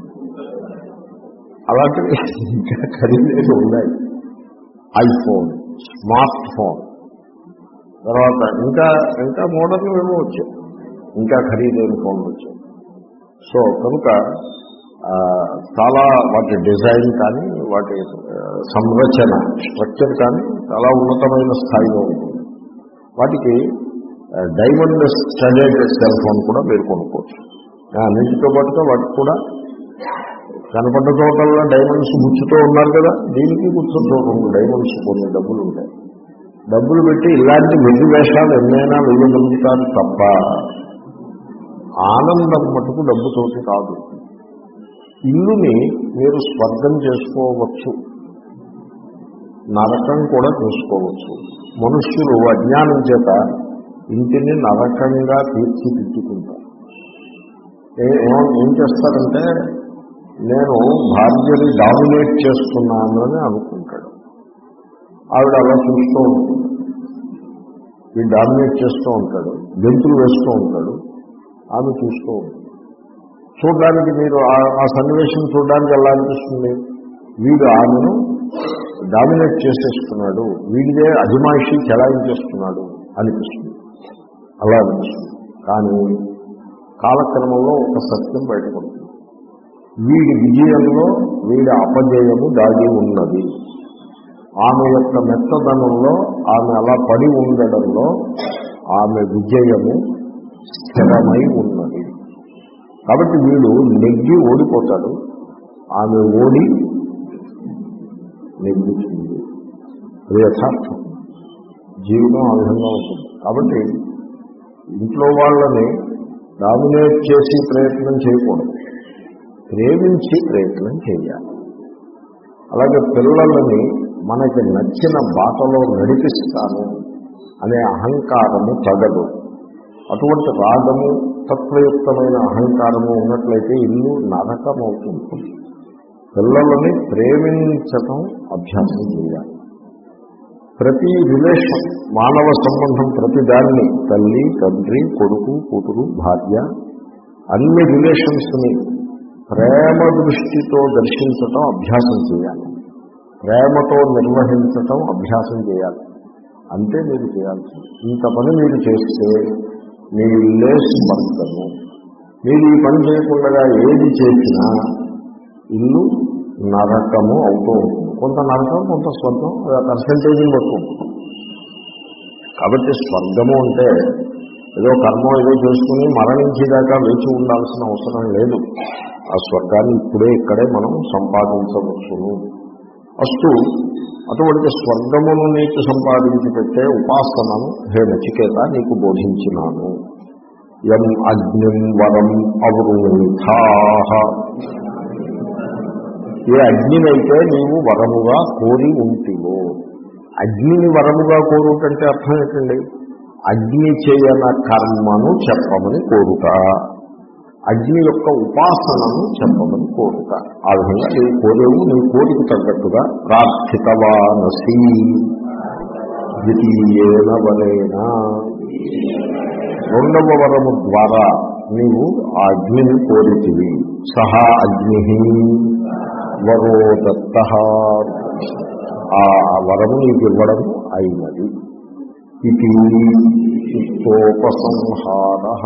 అలాంటివి ఇంకా ఖరీదైన ఉన్నాయి. ఐఫోన్, స్మార్ట్ ఫోన్, తర్వాత ఇంకా ఇంకా మోడర్న్ ఏమో వచ్చాయి, ఇంకా ఖరీదైన ఫోన్లు వచ్చాయి. సో కనుక చాలా వాటి డిజైన్ కానీ వాటి సంరచన స్ట్రక్చర్ కానీ చాలా ఉన్నతమైన స్థాయిలో ఉంటుంది. వాటికి డైమండ్ స్టడెడ్ సెల్ ఫోన్ కూడా మీరు కొనుక్కోవచ్చు. అన్నింటితో పాటుగా వాటికి కూడా కనపడ్డ చోటల్లో డైమండ్స్ గుచ్చుతూ ఉన్నారు కదా, దీనికి గుర్తు చూడండి డైమండ్స్ కొన్ని డబ్బులు ఉంటాయి. డబ్బులు పెట్టి ఇలాంటి వెర్రి వేషాలు ఎన్నైనా వెయ్యగలుగుతారు తప్ప ఆనందం మటుకు డబ్బుతోటి కాదు. ఇల్లుని మీరు స్వర్గం చేసుకోవచ్చు, నరకం కూడా చేసుకోవచ్చు. మనుష్యులు అజ్ఞానం చేత ఇంటిని నరకంగా తీర్చిదిద్దుకుంటారు. ఏం చేస్తారంటే నేను భార్యని డామినేట్ చేస్తున్నాను అని అనుకుంటాడు. ఆవిడ అలా చూస్తూ ఉంటుంది. వీడు డామినేట్ చేస్తూ ఉంటాడు, గెంతులు వేస్తూ ఉంటాడు, ఆమె చూస్తూ ఉంటుంది. చూడడానికి మీరు ఆ సన్నివేశం చూడడానికి ఎలా అనిపిస్తుంది? వీడు ఆమెను డామినేట్ చేసేస్తున్నాడు, వీడిదే అజమాయిషి చెలాయించేస్తున్నాడు అనిపిస్తుంది. అలా అనిపిస్తుంది. కానీ కాలక్రమంలో ఒక సత్యం బయటపడుతుంది. వీడి విజయంలో వీడి అపజయము దాగి ఉన్నది. ఆమె యొక్క మెత్తదనంలో, ఆమె అలా పడి ఉండడంలో ఆమె విజయము స్థిరమై ఉన్నది. కాబట్టి వీడు నెగ్గి ఓడిపోతాడు, ఆమె ఓడి నెగ్గుతుంది. అది యథార్థం. జీవితం ఆ విధంగా ఉంటుంది. కాబట్టి ఇంట్లో వాళ్ళని డామినేట్ చేసి ప్రయత్నం చేయకూడదు, ప్రేమించి ప్రయత్నం చేయాలి. అలాగే పిల్లలని మనకి నచ్చిన బాటలో నడిపిస్తాను అనే అహంకారము తగదు. అటువంటి రాగము, తత్వయుక్తమైన అహంకారము ఉన్నట్లయితే ఇల్లు నరకమవుతుంది. పిల్లలని ప్రేమించటం అభ్యాసం చేయాలి. ప్రతి రిలేషన్, మానవ సంబంధం ప్రతి దాన్ని, తల్లి, తండ్రి, కొడుకు, కూతురు, భార్య, అన్ని రిలేషన్స్ని ప్రేమ దృష్టితో దర్శించటం అభ్యాసం చేయాలి. ప్రేమతో నిర్వహించటం అభ్యాసం చేయాలి. అంతే మీరు చేయాల్సింది. ఇంత పని మీరు చేస్తే మీ ఇల్లే స్వర్గము. మీరు ఈ పని చేయకుండా ఏది చేసినా ఇల్లు నరకము అవుతూ ఉంటుంది. కొంత నరకం, కొంత స్వర్గం, పర్సంటేజీని బట్టి ఉంటుంది. కాబట్టి స్వర్గము అంటే ఏదో కర్మ ఏదో చేసుకుని మరణించేదాకా వేచి ఉండాల్సిన అవసరం లేదు. ఆ స్వర్గాన్ని ఇప్పుడే ఇక్కడే మనం సంపాదించవచ్చును. అస్తు అటువంటి స్వర్గమును నీకు సంపాదించి పెట్టే ఉపాసనను హే నచికేత నీకు బోధించినాను. యం అగ్నిం వరం అవృథాః, ఏ అగ్నినైతే నీవు వరముగా కోరి ఉంటివో. అగ్నిని వరముగా కోరుటంటే అర్థం ఏంటండి? అగ్ని చేయన కర్మను చెప్పమని కోరుట, అగ్ని యొక్క ఉపాసనను చెప్పమని కోరుట. ఆ విధంగా నీవు కోరేవు, నీ కోరిక తగ్గట్టుగా ప్రార్థితవానసి ద్వితీయేన వరేణ, రెండవ వరము ద్వారా నీవు ఆ అగ్నిని కోరితివి. సహా అగ్ని వరో దత్తః, ఆ వరము నీకు ఇవ్వడం అయినది. ఇది ఉక్తోపసంహారః.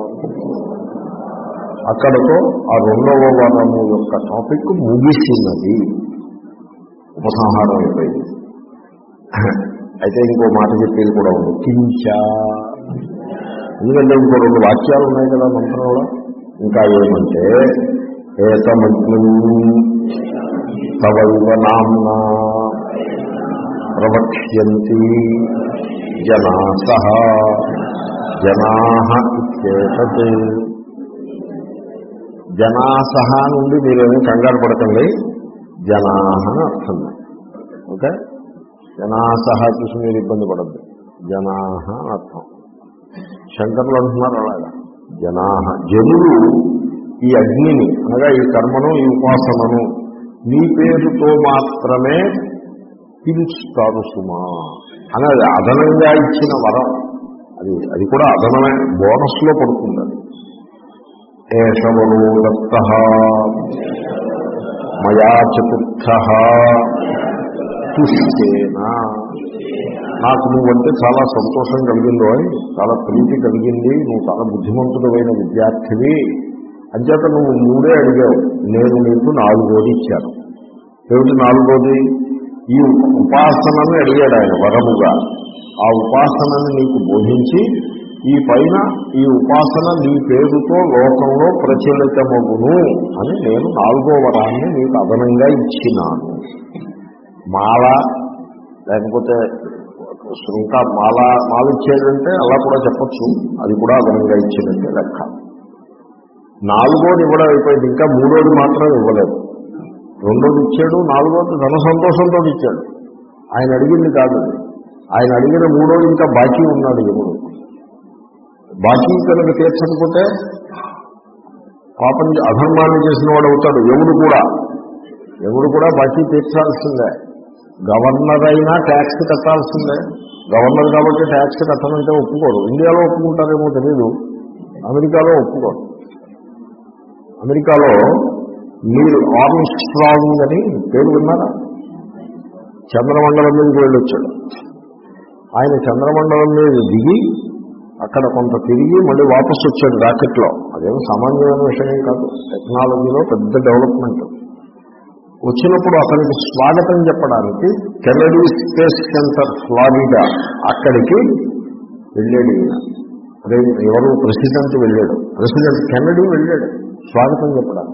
అక్కడతో ఆ రెండవ వరము యొక్క టాపిక్ ముగిసినది, ఉపసంహారం అయిపోయింది. అయితే ఇంకో మాట చెప్పేది కూడా ఉంది, కించ. ఎందుకంటే ఇంకో రెండు వాక్యాలు ఉన్నాయి కదా మంత్రంలో. ఇంకా ఏమంటే ఏతమగ్నిం తవైవ నామ్నా ప్రవక్ష్యంతి జనాసః జనాః ఇత్యేతత్. జనాసహ నుండి మీరేమీ కంగారు పడకండి, జనాహ అని అర్థం. ఓకే, జనాసహ చూసి మీరు ఇబ్బంది పడద్దు, జనాహ అని అర్థం. శంకరులు అంటున్నారు అలాగా, జనాహ జనులు ఈ అగ్నిని అనగా ఈ కర్మను, ఈ ఉపాసనను నీ పేరుతో మాత్రమే పిలుస్తారు సుమా అనేది అదనంగా ఇచ్చిన వరం. అది అది కూడా అదనమే, బోనస్లో పడుతుంది. ఏషవరో దత్తః మయా చతుర్థః తుష్టేన. నాకు నువ్వంటే చాలా సంతోషం కలిగిందో, చాలా ప్రీతి కలిగింది, నువ్వు చాలా బుద్ధిమంతుడైన విద్యార్థివి, అంచేత నువ్వు మూడే అడిగావు, నేను నీకు నాలుగోది ఇచ్చాను. ఏమిటి నాలుగోది? ఈ ఉపాసనని అడిగాడు ఆయన వరముగా. ఆ ఉపాసనని నీకు బోధించి ఈ పైన ఈ ఉపాసన నీ పేరుతో లోకంలో ప్రచలితమగును అని నేను నాలుగో వరాన్ని నీకు అదనంగా ఇచ్చినాను. మాల లేకపోతే శృంఖ మాల మాల ఇచ్చేదంటే అలా కూడా చెప్పచ్చు, అది కూడా అదనంగా ఇచ్చేదంటే లెక్క. నాలుగోది ఇవ్వడం అయిపోయింది, ఇంకా మూడోది మాత్రం ఇవ్వలేదు. రెండోది ఇచ్చాడు, నాలుగోది ధన సంతోషంతో ఇచ్చాడు. ఆయన అడిగింది కాదు, ఆయన అడిగిన మూడోది ఇంకా బాకీ ఉన్నాడు. ఎప్పుడు బాకీ కనుక తీర్చకపోతే పాపం అధర్మాన్ని చేసిన వాడు అవుతాడు. ఎవడు కూడా ఎవడు కూడా బాకీ తీర్చాల్సిందే. గవర్నర్ అయినా ట్యాక్స్ కట్టాల్సిందే. గవర్నర్ కాబట్టి ట్యాక్స్ కట్టమంటే ఒప్పుకోరు. ఇండియాలో ఒప్పుకుంటారేమో తెలీదు, అమెరికాలో ఒప్పుకోరు. అమెరికాలో నీల్ ఆర్మ్స్ట్రాంగ్ అని పేరు విన్నారా? చంద్రమండలం మీదకి వెళ్ళొచ్చాడు ఆయన. చంద్రమండలం మీద దిగి అక్కడ కొంత తిరిగి మళ్ళీ వాపసు వచ్చాడు రాకెట్లో. అదేమో సామాన్యమైన విషయం కాదు, టెక్నాలజీలో పెద్ద డెవలప్మెంట్. వచ్చినప్పుడు అతనికి స్వాగతం చెప్పడానికి కెనడీ స్పేస్ సెంటర్ ఫ్లారిడా అక్కడికి వెళ్ళాడు ఈయన. ఎవరు ప్రెసిడెంట్ వెళ్ళాడు, ప్రెసిడెంట్ కెనడీ వెళ్ళాడు స్వాగతం చెప్పడానికి.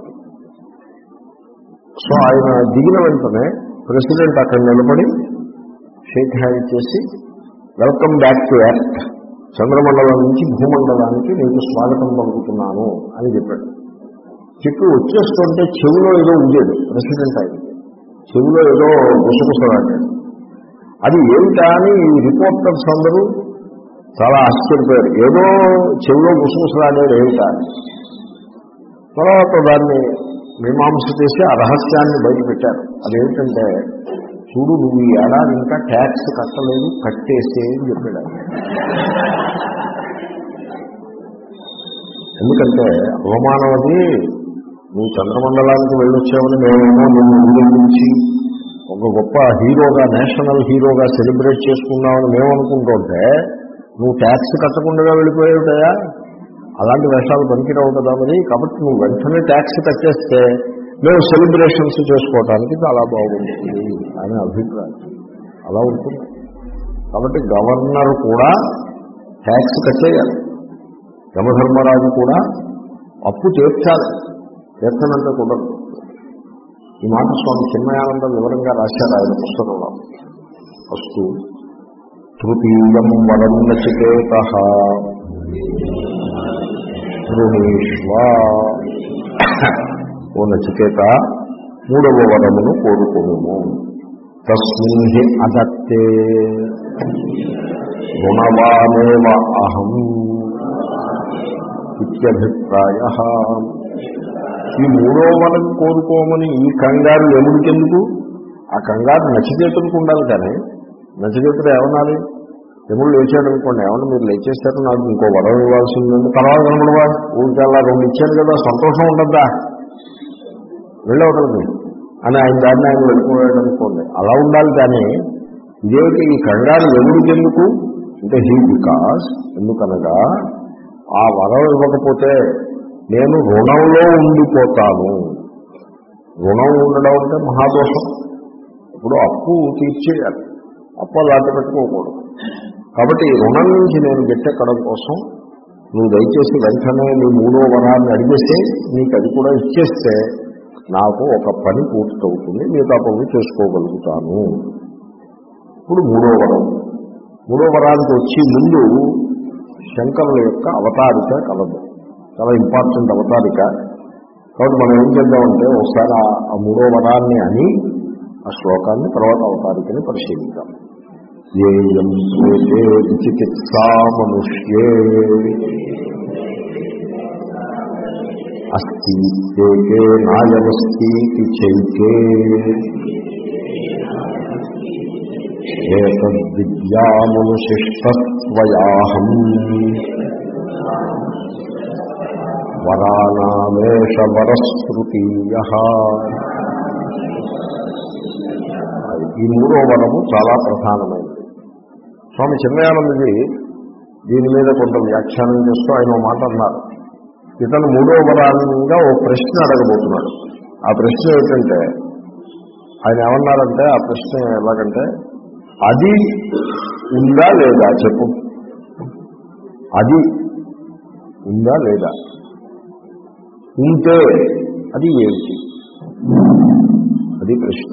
సో ఆయన దిగిన వెంటనే ప్రెసిడెంట్ అక్కడ నిలబడి షేక్ హ్యాండ్ చేసి వెల్కమ్ బ్యాక్ టు ఎర్త్, చంద్రమండలం నుంచి భూమండలానికి నేను స్వాగతం పలుకుతున్నాను అని చెప్పాడు. చెప్పి వచ్చేస్తుంటే చెవిలో ఏదో ఉండేది ప్రెసిడెంట్ ఆయనకి. చెవిలో ఏదో గుసగుసలాడాడు. అది ఏమిటా అని ఈ రిపోర్టర్స్ అందరూ చాలా ఆశ్చర్యపోయారు. ఏదో చెవిలో గుసగుసలాడాడు ఏమిటా. తర్వాత దాన్ని మీమాంస చేసి ఆ రహస్యాన్ని బయటపెట్టారు. అదేమిటంటే, చూడు నువ్వు ఈ ఏడాది ఇంకా ట్యాక్స్ కట్టలేదు, కట్టేసే అని చెప్పాడు. ఎందుకంటే అవమానం అది. నువ్వు చంద్రమండలానికి వెళ్ళొచ్చావని మేమేమో నువ్వు ఊరి నుంచి ఒక గొప్ప హీరోగా, నేషనల్ హీరోగా సెలబ్రేట్ చేసుకున్నామని మేము అనుకుంటుంటే నువ్వు ట్యాక్స్ కట్టకుండా వెళ్ళిపోయావుటయా. అలాంటి వేషాలు పనికిరావు కదా మరి. కాబట్టి నువ్వు వెంటనే ట్యాక్స్ కట్టేస్తే మేము సెలబ్రేషన్స్ చేసుకోవడానికి చాలా బాగుంటుంది అనే అభిప్రాయం అలా ఉంటుంది. కాబట్టి గవర్నర్ కూడా ట్యాక్స్ కట్టేయాలి, యమధర్మరాజు కూడా అప్పు తీర్చాలి. తీర్చనంటే కుదరదు. ఈ మాట స్వామి చిన్మయానంద వివరంగా రాశారు ఆయన పుస్తకంలో. ఫస్ట్ తృతీయం వరం నచికేతః రుణీష్వ. ఓ నచికేత, మూడవ వరమును కోరుకోము. తస్మిన్ హి అదత్తే రుణవానేవ అహం ఇత్యభిప్రాయః. ఈ మూడో వరం కోరుకోమని ఈ కంగారు ఎముడికెందుకు? ఆ కంగారు నచికేతుడికి ఉండాలి. కానీ నచికేతుడు ఏమనాలి? ఎముడు లేచాడు అనుకోండి, ఏమన్నా మీరు లేచేస్తారు, నాకు ఇంకో వరం ఇవ్వాల్సిందండి, తర్వాత కనబడవా, ఊరికి అలా రెండు ఇచ్చాను కదా, సంతోషం ఉండద్దా, వెళ్ళవటది అని ఆయన దాన్ని ఆయన వెళ్ళిపోయాడు అనుకోండి. అలా ఉండాలి. కానీ ఇదేమిటి ఈ కంగారు ఎముడికి ఎందుకు అంటే, హీ బికాస్ ఎందుకనగా ఆ వరం ఇవ్వకపోతే నేను రుణంలో ఉండిపోతాను. రుణం ఉండడం అంటే మహాదోషం. ఇప్పుడు అప్పు తీర్చేయాలి, అప్పు అలాంటి పెట్టుకోకూడదు. కాబట్టి రుణం నుంచి నేను గట్టెక్కడం కోసం నువ్వు దయచేసి వెంటనే నీ మూడో వరాన్ని అడిగేస్తే నీకు అది కూడా ఇచ్చేస్తే నాకు ఒక పని పూర్తవుతుంది, మిగతా పనులు చేసుకోగలుగుతాను. ఇప్పుడు మూడో వరం. మూడో వరానికి వచ్చి ముందు శంకరుల యొక్క అవతారిక కలదు, చాలా ఇంపార్టెంట్ అవతారిక. కాబట్టి మనం ఏం చేద్దామంటే ఒకసారి ఆ మూడో వరాన్ని అని ఆ శ్లోకాన్ని తర్వాత అవతారికని పరిశీలిద్దాం. ఏయం ప్రేతే విచికిత్సా మనుష్యే అస్తి ఏకే నాయమస్తి చైకే ఏతద్విద్యామనుశిష్టస్త్వయాహం వరానామేష వరస్మృతీయః. ఈ మూడో వరము చాలా ప్రధానమైనది. స్వామి చిన్మయానందజీ దీని మీద కొంత వ్యాఖ్యానం చేస్తూ ఆయన ఓ మాట అన్నారు. ఇతను మూడో వరానంగా ఓ ప్రశ్న అడగబోతున్నాడు. ఆ ప్రశ్న ఏమిటంటే, ఆయన ఏమన్నారంటే, ఆ ప్రశ్న ఎలాగంటే, అది ఉందా లేదా చెప్పు, అది ఉందా లేదా, ఉంటే అది ఏమిటి, అది ప్రశ్న.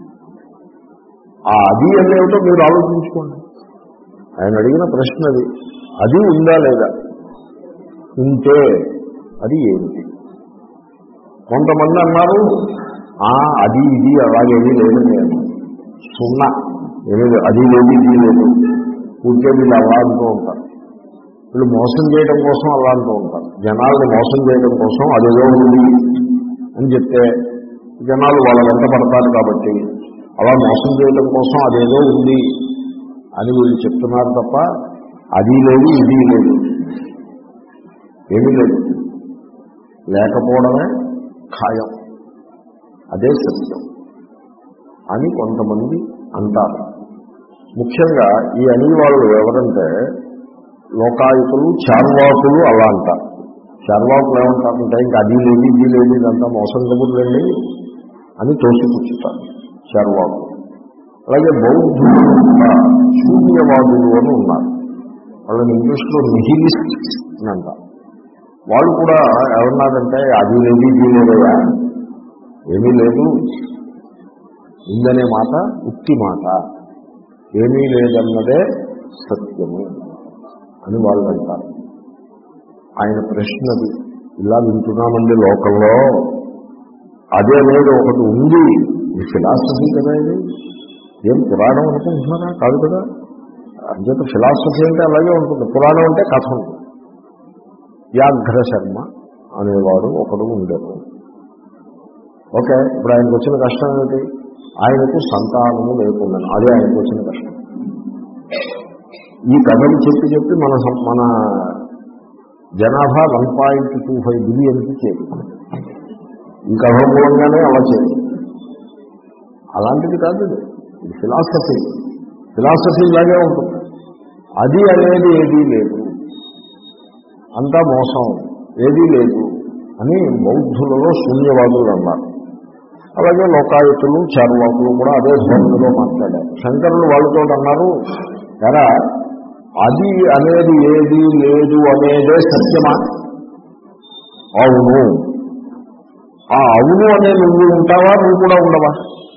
ఆ అది అనేవిటో మీరు ఆలోచించుకోండి. ఆయన అడిగిన ప్రశ్న అది. అది ఉందా లేదా, ఉంటే అది ఏమిటి. కొంతమంది అన్నారు అది ఇది అలాగేమీ లేదని, సున్నా ఏమీ అది లేదు ఇది లేదు, పూర్తిగా వీళ్ళు అలా అంటూ ఉంటారు. వీళ్ళు మోసం చేయడం కోసం అలా అంటూ ఉంటారు. జనాలను మోసం చేయడం కోసం అదేదో ఉంది అని చెప్తే జనాలు వాళ్ళ వెంట పడతారు. కాబట్టి అలా మోసం చేయడం కోసం అదేదో ఉంది అని వీళ్ళు చెప్తున్నారు తప్ప అది లేదు ఇది లేదు, ఏమీ లేదు, లేకపోవడమే ఖాయం, అదే సత్యం అని కొంతమంది అంటారు. ముఖ్యంగా ఈ అని వాళ్ళు ఎవరంటే లోకాయుతులు, చార్వాకులు అలా అంటారు. చార్వాకులు ఏమంటారంటే ఇంకా అది లేదు ఇది లేదు ఇదంతా మోసం కబుర్లండి అని తోసిపుచ్చుతారు చార్వాకులు. అలాగే బౌద్ధులు శూన్యవాదులు అని ఉన్నారు. వాళ్ళని ఇంగ్లీష్లో నిహిలిస్ట్ అని అంటారు. వాళ్ళు కూడా ఏమన్నారంటే అది లేదు ఇది లేదయా, ఏమీ లేదు, ఉందనే మాట ఉక్తి మాట, ఏమీ లేదన్నదే సత్యము అని వాళ్ళు అంటారు. ఆయన ప్రశ్నది ఇలా వింటున్నామండి లోకంలో, అదే అనేది ఒకటి ఉంది ఇది ఫిలాసఫీ కదా, ఇది ఏం పురాణం అనుకుంటున్నారా? కాదు కదా. అంచేత ఫిలాసఫీ అంటే అలాగే ఉంటుంది. పురాణం అంటే కథ ఉంటుంది. వ్యాఘ్ర శర్మ అనేవాడు ఒకడు ఉండేవాడు. ఓకే, ఇప్పుడు ఆయనకు వచ్చిన కష్టం ఏమిటి? ఆయనకు సంతానము లేకుండా, అదే ఆయనకు వచ్చిన కష్టం. ఈ కథలు చెప్పి చెప్పి మన మన జనాభా వన్ పాయింట్ టూ ఫైవ్ బిలియన్కి చేరుకుంది. ఈ కథ మూలంగానే అలా చేయాలి. అలాంటిది కాదు ఇది. ఇది ఫిలాసఫీ. ఫిలాసఫీ ఇలాగే ఉంటుంది. అది అనేది ఏదీ లేదు, అంతా మోసం, ఏదీ లేదు అని బౌద్ధులలో శూన్యవాదులు అన్నారు. అలాగే లోకాయుతులు చార్వాకులు కూడా అదే ధోరణిలో మాట్లాడారు. శంకరులు వాళ్ళతో అన్నారు, ఎరా అది అనేది ఏది లేదు అనేదే సత్యమా? అవును. ఆ అవును అనే నువ్వు ఉంటావా, నువ్వు కూడా ఉండవా?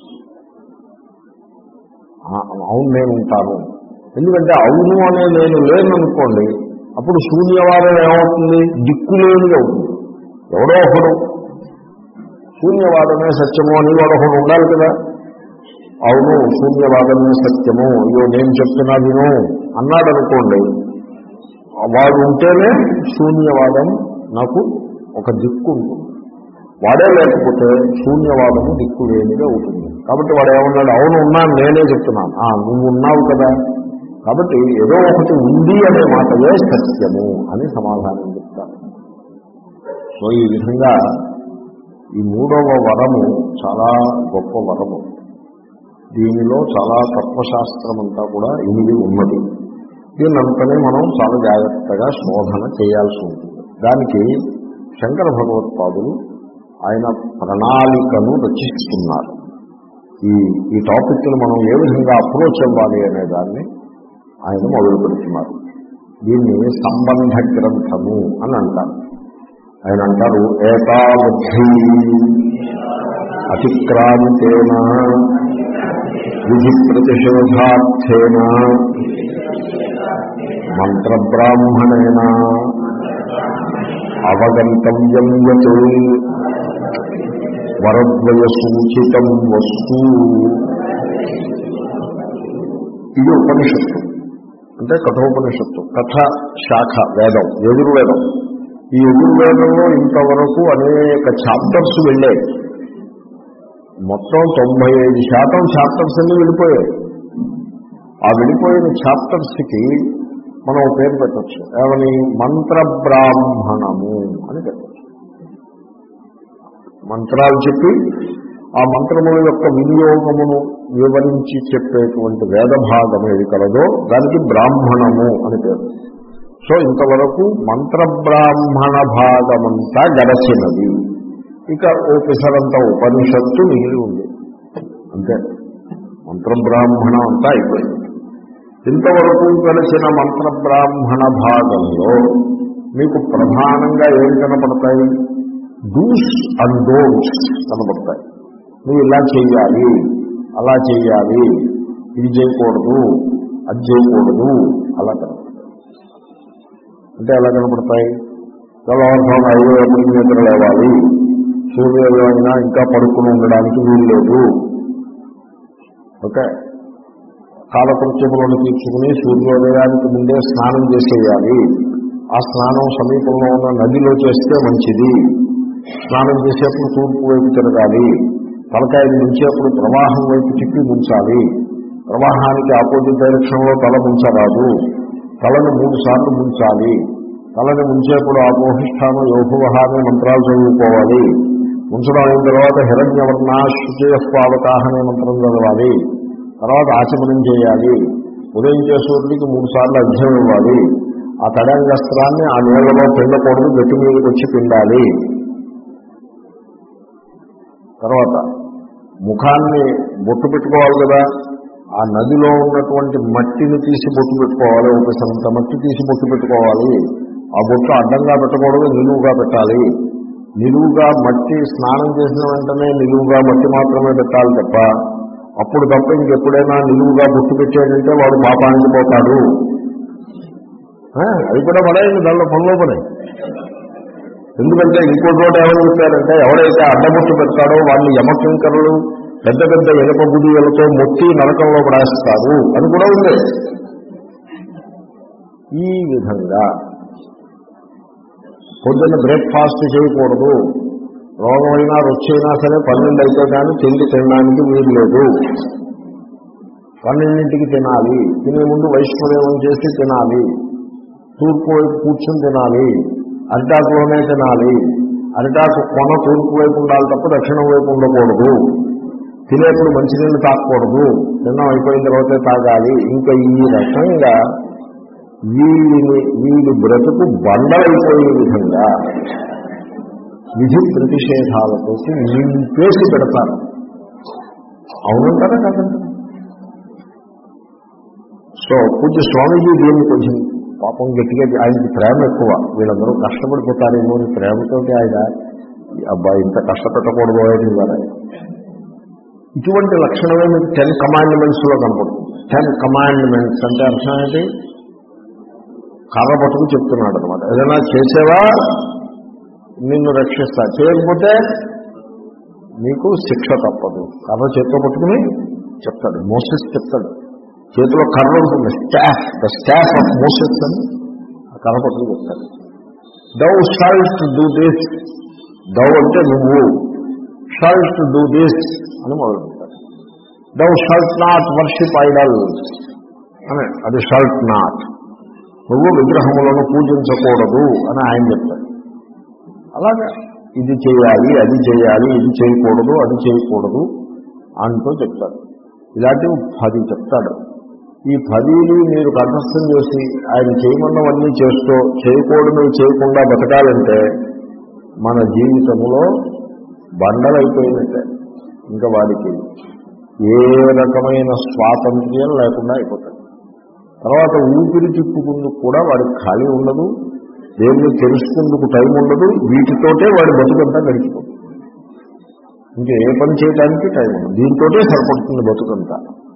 అవును, నేను ఉంటాను. ఎందుకంటే అవును అనే నేను లేననుకోండి, అప్పుడు శూన్యవాదం ఏమవుతుంది? దిక్కులేనిది అవుతుంది. ఎవడో ఒకడు శూన్యవాదమే సత్యము అని వాడు ఒకడు ఉండాలి కదా. అవును, శూన్యవాదమే సత్యము, అయ్యో నేను చెప్తున్నా విను అన్నాడు అనుకోండి, వాడు ఉంటేనే శూన్యవాదం నాకు ఒక దిక్కు ఉంటుంది. వాడే లేకపోతే శూన్యవాదము దిక్కు లేనిదే అవుతుంది. కాబట్టి వాడు ఏమన్నాడు? అవును ఉన్నాను, నేనే చెప్తున్నాను. నువ్వు ఉన్నావు కదా, కాబట్టి ఏదో ఒకటి ఉంది అనే మాటయే సత్యము అని సమాధానం చెప్తాను. సో ఈ విధంగా ఈ మూడవ వరము చాలా గొప్ప వరము. దీనిలో చాలా తత్వశాస్త్రం అంతా కూడా ఇమిడి ఉన్నది. దీన్నంతనే మనం చాలా జాగ్రత్తగా శోధన చేయాల్సి ఉంటుంది. దానికి శంకర భగవత్పాదులు ఆయన ప్రణాళికను రచిస్తున్నారు. ఈ ఈ టాపిక్ని మనం ఏ విధంగా అప్రోచ్ అవ్వాలి అనే దాన్ని ఆయన మొదలు పెడుతున్నారు. దీన్ని సంబంధ గ్రంథము అని అంటారు. ఆయన అంటారు, ఏకాబుద్ధి అతిక్రాంతేన విధి ప్రతిషేధార్థేన మంత్రబ్రాహ్మణేన అవగంతవ్యం యత్ వరద్వయ సూచితం వస్తు. ఇది ఉపనిషత్తు, అంటే కఠోపనిషత్తు. కథ శాఖ వేదం, యజుర్వేదం. ఈ యజుర్వేదంలో ఇంతవరకు అనేక చాప్టర్స్ వెళ్ళాయి. మొత్తం తొంభై ఐదు శాతం చాప్టర్స్ అన్ని వెళ్ళిపోయాయి. ఆ వెళ్ళిపోయిన చాప్టర్స్కి మనం పేరు పెట్టచ్చు. ఏమని? మంత్రబ్రాహ్మణము అని పెట్టచ్చు. మంత్రాలు చెప్పి ఆ మంత్రముల యొక్క వినియోగమును వివరించి చెప్పేటువంటి వేద భాగం ఏది కలదో దానికి బ్రాహ్మణము అని పేరు. సో ఇంతవరకు మంత్రబ్రాహ్మణ భాగమంతా గడచినది. ఇక ఓపెసరంతా ఉపనిషత్తు మిగిలి ఉంది. అంతే, మంత్రబ్రాహ్మణం అంతా అయిపోయింది. ఇంతవరకు గడిచిన మంత్రబ్రాహ్మణ భాగంలో మీకు ప్రధానంగా ఏం కనపడతాయి? డూస్ అండ్ డోంట్స్ కనపడతాయి. నువ్వు ఇలా చేయాలి, అలా చేయాలి, ఇది చేయకూడదు, అది చేయకూడదు, అలా కనపడతాయి. అంటే ఎలా కనపడతాయి? తెల్లవారుజామున ఐదు ఎప్పటికి నిద్ర లేవాలి, సూర్యోదయం అయినా ఇంకా పడుకుని ఉండడానికి వీలు లేదు, ఓకే, కాలకృత్యములను తీర్చుకుని సూర్యోదయానికి ముందే స్నానం చేసేయాలి, ఆ స్నానం సమీపంలో ఉన్న నదిలో చేస్తే మంచిది, స్నానం చేసేప్పుడు తూర్పు వైపు తిరగాలి, తలకాయలు ముంచేప్పుడు ప్రవాహం వైపు తిప్పి ముంచాలి, ప్రవాహానికి ఆపోజిట్ డైరెక్షన్లో తల ముంచరాదు, తలను మూడు సార్లు ముంచాలి, తలని ముంచేప్పుడు ఆపోహిష్టాను యోభువహ అనే మంత్రాలు చదువుకోవాలి, ముంచడం అయిన తర్వాత హిరణ్యవర్ణ శుచయస్వావకాహ అనే మంత్రం చదవాలి, తర్వాత ఆచమనం చేయాలి, ఉదయించే సూర్యుడికి మూడు సార్లు అధ్యయనం ఇవ్వాలి, ఆ తడంగస్త్రాన్ని ఆ నీళ్లలో పిండకూడదు, గట్టి మీదకి వచ్చి పిండాలి, తర్వాత ముఖాన్ని బొట్టు పెట్టుకోవాలి కదా, ఆ నదిలో ఉన్నటువంటి మట్టిని తీసి బొట్టు పెట్టుకోవాలి, ఒకసంత మట్టి తీసి బొట్టు పెట్టుకోవాలి, ఆ బొట్టు అడ్డంగా పెట్టకూడదు, నిలువుగా పెట్టాలి, నిలువుగా మట్టి స్నానం చేసిన వెంటనే నిలువుగా మట్టి మాత్రమే పెట్టాలి తప్ప అప్పుడు తప్ప ఇంకెప్పుడైనా నిలువుగా బొట్టు పెట్టాడంటే వాడు పాపానికి పోతాడు. అది కూడా పడాయండి, దానిలో పనిలో పడాయి. ఎందుకంటే ఇంకో చోట ఏమని చెప్పారంటే ఎవడైతే అడ్డబొట్టు పెడతాడో వాడిని యమకింకరులు పెద్ద పెద్ద ఇనప గుడియలతో మొత్తి నరకంలో పడేస్తారు అని కూడా ఉంది. ఈ విధంగా పొద్దున్న బ్రేక్ఫాస్ట్ చేయకూడదు, రోగమైనా రొచ్చైనా సరే పన్నెండు అయితే కానీ తిండి తినడానికి వీలు లేదు, పన్నెండింటికి తినాలి, తినే ముందు వైష్ణవేమం చేసి తినాలి, తూర్పు వైపు కూర్చుని తినాలి, అరిటాకులోనే తినాలి, అరిటాకు కొన తూర్పు వైపు ఉండాలి తప్ప దక్షిణం వైపు ఉండకూడదు, తినేప్పుడు మంచినీళ్ళు తాగకూడదు, తిన్నం అయిపోయిన తర్వాతే తాగాలి. ఇంకా ఈ రకంగా వీడిని వీడి బ్రతుకు బండలైపోయే విధంగా విధి ప్రతిషేధాలతో నింపేసి పెడతారు. అవునంటారా కాదంటారా? సో పూజ్య స్వామీజీ దీన్ని కొంచెం పాపం గట్టిగా, ఆయనకి ప్రేమ ఎక్కువ, వీళ్ళందరూ కష్టపడిపోతారేమో అని ప్రేమతోటి ఆయన అబ్బాయి ఇంత కష్టపెట్టకూడదు అని వారు. ఇటువంటి లక్షణమే మీకు టెన్ కమాండ్మెంట్స్ లో కనపడుతుంది. టెన్ కమాండ్మెంట్స్ అంటే అర్థం ఏంటి? కర్ర పట్టుకు చెప్తున్నాడు అనమాట. ఏదైనా చేసేవా నిన్ను రక్షిస్తా, చేయకపోతే నీకు శిక్ష తప్పదు. కర్ర చేతిలో పట్టుకుని చెప్తాడు, మోసెస్ చెప్తాడు. చేతిలో కర్ర ఉంటుంది, staff, the staff of Moses అని ఆ కర్ర పట్టుకుని చెప్తాడు. Thou shalt do this, thou అంటే నువ్వు, షాల్ట్ డూ దిస్ అని మొదలు పెడతాడు. Thou shalt not worship idols అని, అది షాల్ట్ నాట్, నువ్వు విగ్రహములను పూజించకూడదు అని ఆయన చెప్తాడు. అలాగా ఇది చేయాలి, అది చేయాలి, ఇది చేయకూడదు, అది చేయకూడదు అంటూ చెప్తాడు. ఇలాంటివి పది చెప్తాడు. ఈ పదిని మీరు కంఠస్థం చేసి ఆయన చేయమన్నవన్నీ చేస్తూ చేయకూడదు చేయకుండా బతకాలంటే మన జీవితంలో బండలైపోయినట్టే. ఇంకా వాడికి ఏ రకమైన స్వాతంత్ర్యం లేకుండా అయిపోతాడు. తర్వాత ఊపిరి తిప్పుకుందుకు కూడా వాడికి ఖాళీ ఉండదు, దేన్ని తెలుసుకుందుకు టైం ఉండదు, వీటితోటే వాడి బతుకంతా గడిచిపోతుంది. ఇంకా ఏ పని చేయడానికి టైం ఉండదు, దీంతోటే సరిపడుతుంది బతుకంతా.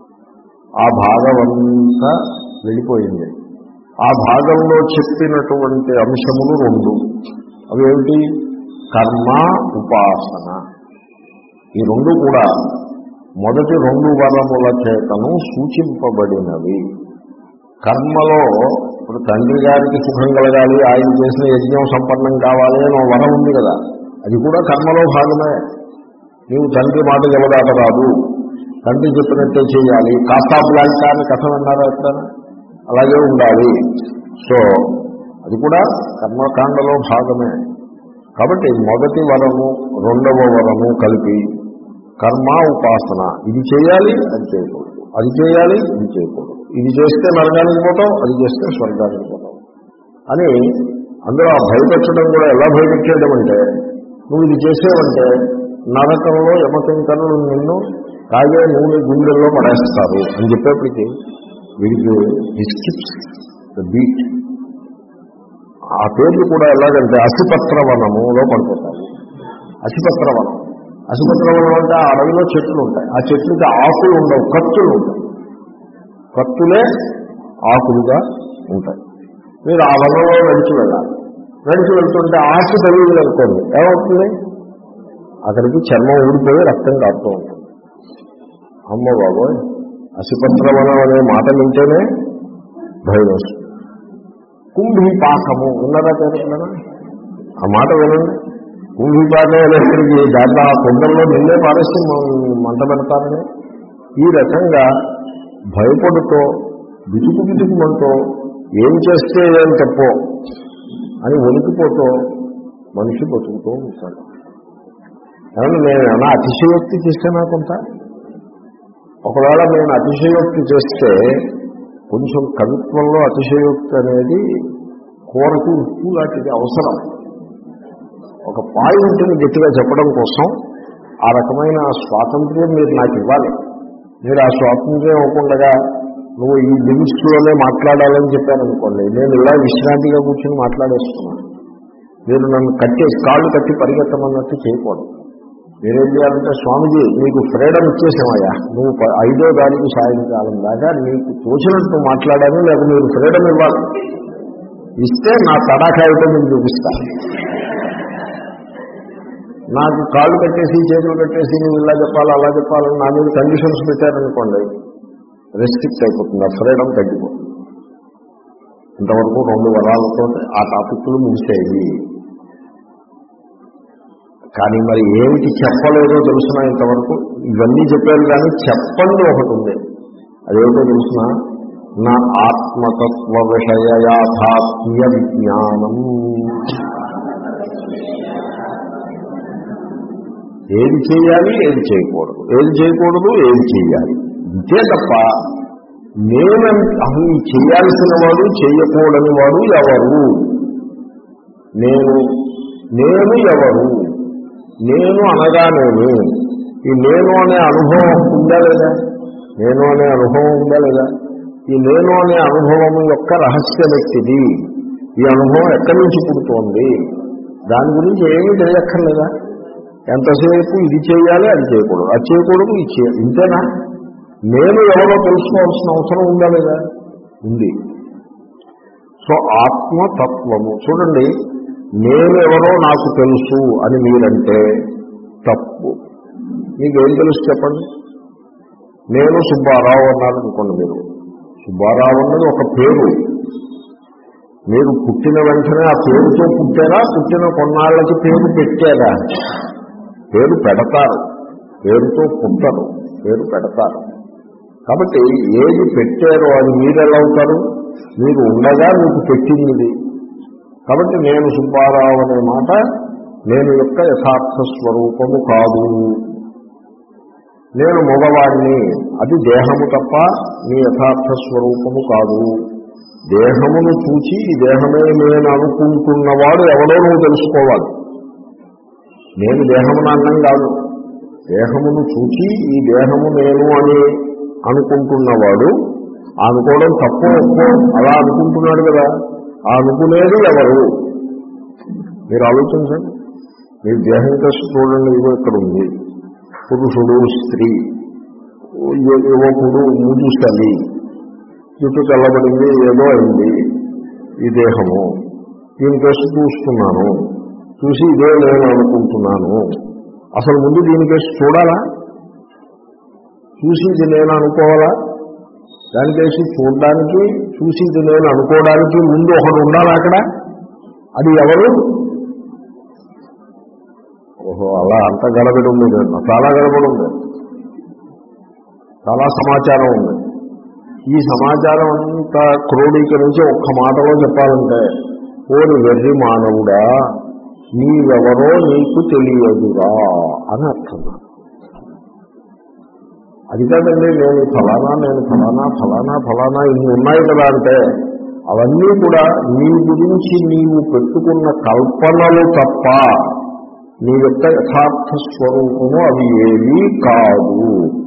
ఆ భాగం అంతా వెళ్ళిపోయింది. ఆ భాగంలో చెప్పినటువంటి అంశములు రెండు, అవేమిటి? కర్మ, ఉపాసన. ఈ రెండు కూడా మొదటి రెండు వరముల చేతను సూచింపబడినవి. కర్మలో ఇప్పుడు తండ్రి గారికి సుఖం కలగాలి, ఆయన చేసిన యజ్ఞం సంపన్నం కావాలి అని ఒక వరం ఉంది కదా, అది కూడా కర్మలో భాగమే. నీవు తండ్రి మాట జవదాటరాదు, తండ్రి చెప్పినట్టే చేయాలి, కాస్తా బ్లాంకా అని కథ విన్నారా ఎప్పుడైనా? అలాగే ఉండాలి. సో అది కూడా కర్మకాండలో భాగమే. కాబట్టి మొదటి వరము రెండవ వరము కలిపి కర్మ, ఉపాసన, ఇది చేయాలి, అది చేయకూడదు, అది చేయాలి, ఇది చేయకూడదు, ఇది చేస్తే నరకానికి పోతాం, అది చేస్తే స్వర్గానికి పోతాం అని అందులో ఆ భయపెట్టడం కూడా ఎలా భయపెట్టేయడం అంటే, నువ్వు ఇది చేసేవంటే నరకంలో యమకింకరులు నిన్ను తాగే నూనె గుండెల్లో పడేస్తారు అని చెప్పేప్పటికీ వీడికి డిస్కిప్స్ ద బీట్. ఆ పేర్లు కూడా ఎలాగంటే అసిపత్రవనములో పడిపోతాయి. అసిపత్రవనం, అసిపత్రవనం అంటే ఆ అడవిలో చెట్లు ఉంటాయి, ఆ చెట్లకి ఆకులు ఉండవు, కత్తులు ఉంటాయి, కత్తులే ఆకులుగా ఉంటాయి. మీరు ఆ వనంలో నడిచి వెళ్ళాలి. నడిచి వెళ్తుంటే ఆకు తగిలి అనుకోండి, ఏమవుతుంది? అక్కడికి చర్మం ఊడిపోయి రక్తం కారుతూ ఉంటుంది. అమ్మ బాబోయ్, అసిపత్రవనం అనే మాట వింటేనే భయం వస్తుంది. కుంభీపాకము ఉన్నారా పేరుకున్నారా? ఆ మాట వినండి. కుంభీపాకం అనేసరికి దాంట్లో ఆ కుండల్లో నిన్నే పారేసి మంట పెడతారని ఈ రకంగా భయపడుతూ బితుకు బితుకుమంటూ ఏం చేస్తే ఏం తప్పో అని వణికిపోతూ మనిషి బతుకుతూ ఉంటాడు. ఏమన్నా నేను ఏమన్నా అతిశయోక్తి చేస్తానా? కొంత ఒకవేళ నేను అతిశయోక్తి చేస్తే కొంచెం కవిత్వంలో అతిశయోక్తి అనేది కూరకు ఉప్పు లాంటిది అవసరం. ఒక పాయింట్ని గట్టిగా చెప్పడం కోసం ఆ రకమైన స్వాతంత్ర్యం మీరు నాకు ఇవ్వాలి. మీరు ఆ స్వాతంత్ర్యం ఇవ్వకుండా నువ్వు ఈ లిమిట్స్లోనే మాట్లాడాలని చెప్పారనుకోండి, నేను ఇలా విశ్రాంతిగా కూర్చొని మాట్లాడేస్తున్నాను. మీరు నన్ను కట్టేసి కాళ్ళు కట్టి పరిగెత్తమన్నట్టు చేయకూడదు. మీరేం చేయాలంటే, స్వామిజీ నీకు ఫ్రీడమ్ ఇచ్చేసామయ్యా, నువ్వు ఐదో దానికి సాయంకాలం దాకా నీకు తోచినట్టు మాట్లాడాలి, లేక మీరు ఫ్రీడమ్ ఇవ్వాలి. ఇస్తే నా తడాఖాయితో నేను చూపిస్తాను. నాకు కాళ్ళు కట్టేసి చేతులు కట్టేసి నువ్వు ఇలా చెప్పాలి అలా చెప్పాలని నా మీద కండిషన్స్ పెట్టారనుకోండి, రెస్ట్రిక్ట్ అయిపోతుంది, ఆ ఫ్రీడమ్ తగ్గిపోతుంది. ఇంతవరకు రెండు వరాలతో ఆ టాపిక్లు ముగిసాయి. కానీ మరి ఏమిటి చెప్పలేదో తెలుసునా? ఇంతవరకు ఇవన్నీ చెప్పారు కానీ చెప్పండి ఒకటి ఉంది. అదేమిటో తెలుసునా? నా ఆత్మతత్వ విషయ యాథాత్మ్య విజ్ఞానం. ఏది చేయాలి, ఏది చేయకూడదు, ఏది చేయకూడదు, ఏది చేయాలి, ఇంతే తప్ప నేను అసలు చేయాల్సిన వాడు చేయకూడని వాడు ఎవరు, నేను నేను ఎవరు, నేను అనగానేమి ఈ నేను అనే అనుభవం ఉందా లేదా, నేను అనే అనుభవం ఉందా లేదా, ఈ నేను అనే అనుభవం యొక్క రహస్య వ్యక్తిది, ఈ అనుభవం ఎక్కడి నుంచి పుడుతోంది, దాని గురించి ఏమీ తెలియక్కర్లేదా? ఎంతసేపు ఇది చేయాలి, అది చేయకూడదు, అది చేయకూడదు, ఇది చేయాలి, ఇంతేనా? నేను ఎవరో తెలుసుకోవాల్సిన అవసరం ఉందా లేదా? ఉంది. సో ఆత్మతత్వము చూడండి, నేను ఎవరో నాకు తెలుసు అని మీరంటే తప్పు. మీకేం తెలుసు చెప్పండి? నేను సుబ్బారావు అన్నారు అనుకోండి, మీరు సుబ్బారావు అన్నది ఒక పేరు. మీరు పుట్టిన వెంటనే ఆ పేరుతో పుట్టారా, పుట్టిన కొన్నాళ్ళకి పేరు పెట్టారా? పేరు పెడతారు, పేరుతో పుట్టరు, పేరు పెడతారు. కాబట్టి ఏది పెట్టారో అది మీరు ఎలా అవుతారు? మీరు ఉండగా మీకు పెట్టింది. కాబట్టి నేను సుబ్బారావు అనే మాట నేను యొక్క యథార్థ స్వరూపము కాదు. నేను మగవాడిని, అది దేహము తప్ప నీ యథార్థ స్వరూపము కాదు. దేహమును చూచి ఈ దేహమే నేను అనుకుంటున్నవాడు ఎవడో నువ్వు తెలుసుకోవాలి. నేను దేహమును అన్నం కాదు, దేహమును చూచి ఈ దేహము నేను అని అనుకుంటున్నవాడు, అనుకోవడం తప్పో ఒప్పో అలా అనుకుంటున్నాడు కదా, ఆ అనుకునేది ఎవరు? మీరు ఆలోచించండి. మీరు దేహం కలిసి చూడండి, ఇవో ఇక్కడ ఉంది, పురుషుడు, స్త్రీ, యువకుడు, ముదుసలి, చుట్టూ చల్లబడింది, ఏదో అయింది ఈ దేహము. దీని కేసు చూస్తున్నాను, చూసి ఇదే నేను అనుకుంటున్నాను. అసలు ముందు దీని కేసు చూడాలా? చూసి ఇది నేను అనుకోవాలా? దానికేసి చూడడానికి, చూసి ఇది నేను అనుకోవడానికి ముందు ఒకడు ఉండాలి అక్కడ. అది ఎవరు? ఓహో, అలా అంత గడబడి ఉంది, చాలా గడబడి ఉంది, చాలా సమాచారం ఉంది. ఈ సమాచారం అంతా క్రోడీకరించి ఒక్క మాటలో చెప్పాలంటే, ఓరి వెర్రి మానవుడా, నీవెవరో నీకు తెలియదురా అని అర్థం. అది కాదండి, నేను ఫలానా, నేను ఫలానా ఫలానా ఫలానా ఇన్ని ఉన్నాయి కదా అంటే, అవన్నీ కూడా నీ గురించి నీవు పెట్టుకున్న కల్పనలు తప్ప నీ యొక్క యథార్థ స్వరూపము అవి ఏమీ కాదు.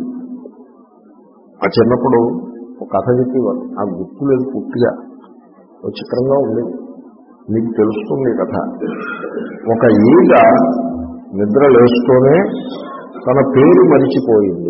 ఆ చిన్నప్పుడు ఒక కథ చెప్పేవాడు, నాకు గుర్తు లేదు పూర్తిగా, ఒక చిత్రంగా ఉంది, మీకు తెలుస్తుంది కథ. ఒక ఈగ నిద్ర లేస్తూనే తన పేరు మరిచిపోయింది.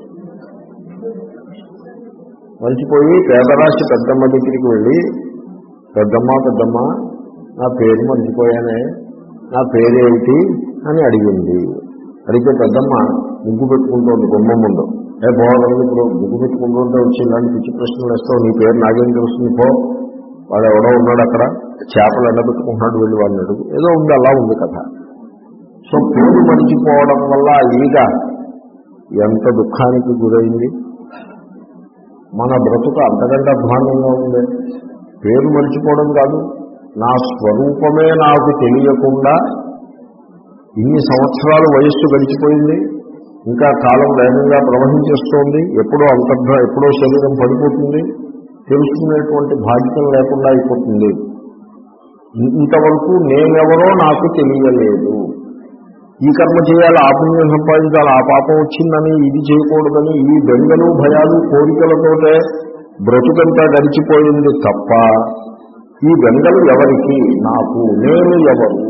మరిచిపోయి పేదరాశి పెద్దమ్మ దగ్గరికి వెళ్ళి, పెద్దమ్మ పెద్దమ్మ నా పేరు మరిచిపోయానే, నా పేరేమిటి అని అడిగింది. అడిగితే పెద్దమ్మ ముగ్గు పెట్టుకుంటోంది గుమ్మం ముందు. ఏ పోవాలి, ఇప్పుడు ముగ్గు పెట్టుకుంటుంటే వచ్చి ఇలాంటి పిచ్చి ప్రశ్నలు వేస్తావు, నీ పేరు నాకేం తెలుస్తుంది, పో, వాడు ఎవడో ఉన్నాడు అక్కడ చేపలు ఎండబెట్టుకుంటున్నాడు, వెళ్ళి వాడిని అడుగు, ఏదో ఉంది, అలా ఉంది కథ. సో పేరు మరిచిపోవడం వల్ల ఈగ ఎంత దుఃఖానికి గురైంది. మన బ్రతుకు అంతకంటే అధ్వానంగా ఉంది. పేరు మరిచిపోవడం కాదు, నా స్వరూపమే నాకు తెలియకుండా ఇన్ని సంవత్సరాలు వయస్సు గడిచిపోయింది, ఇంకా కాలం వేగంగా ప్రవహించేస్తోంది, ఎప్పుడో అంతర్ధ ఎప్పుడో శరీరం పడిపోతుంది, తెలుసుకునేటువంటి బాధ్యత లేకుండా అయిపోతుంది. ఇంతవరకు నేనెవరో నాకు తెలియలేదు. ఈ కర్మ చేయాలి, ఆ పుణ్యం సంపాదించాలి, ఆ పాపం వచ్చిందని, ఇది చేయకూడదని, ఈ బెంగలు భయాలు కోరికలతోటే బ్రతుకంతా గడిచిపోయింది తప్ప ఈ బెంగలు ఎవరికి? నాకు. నేను ఎవరు?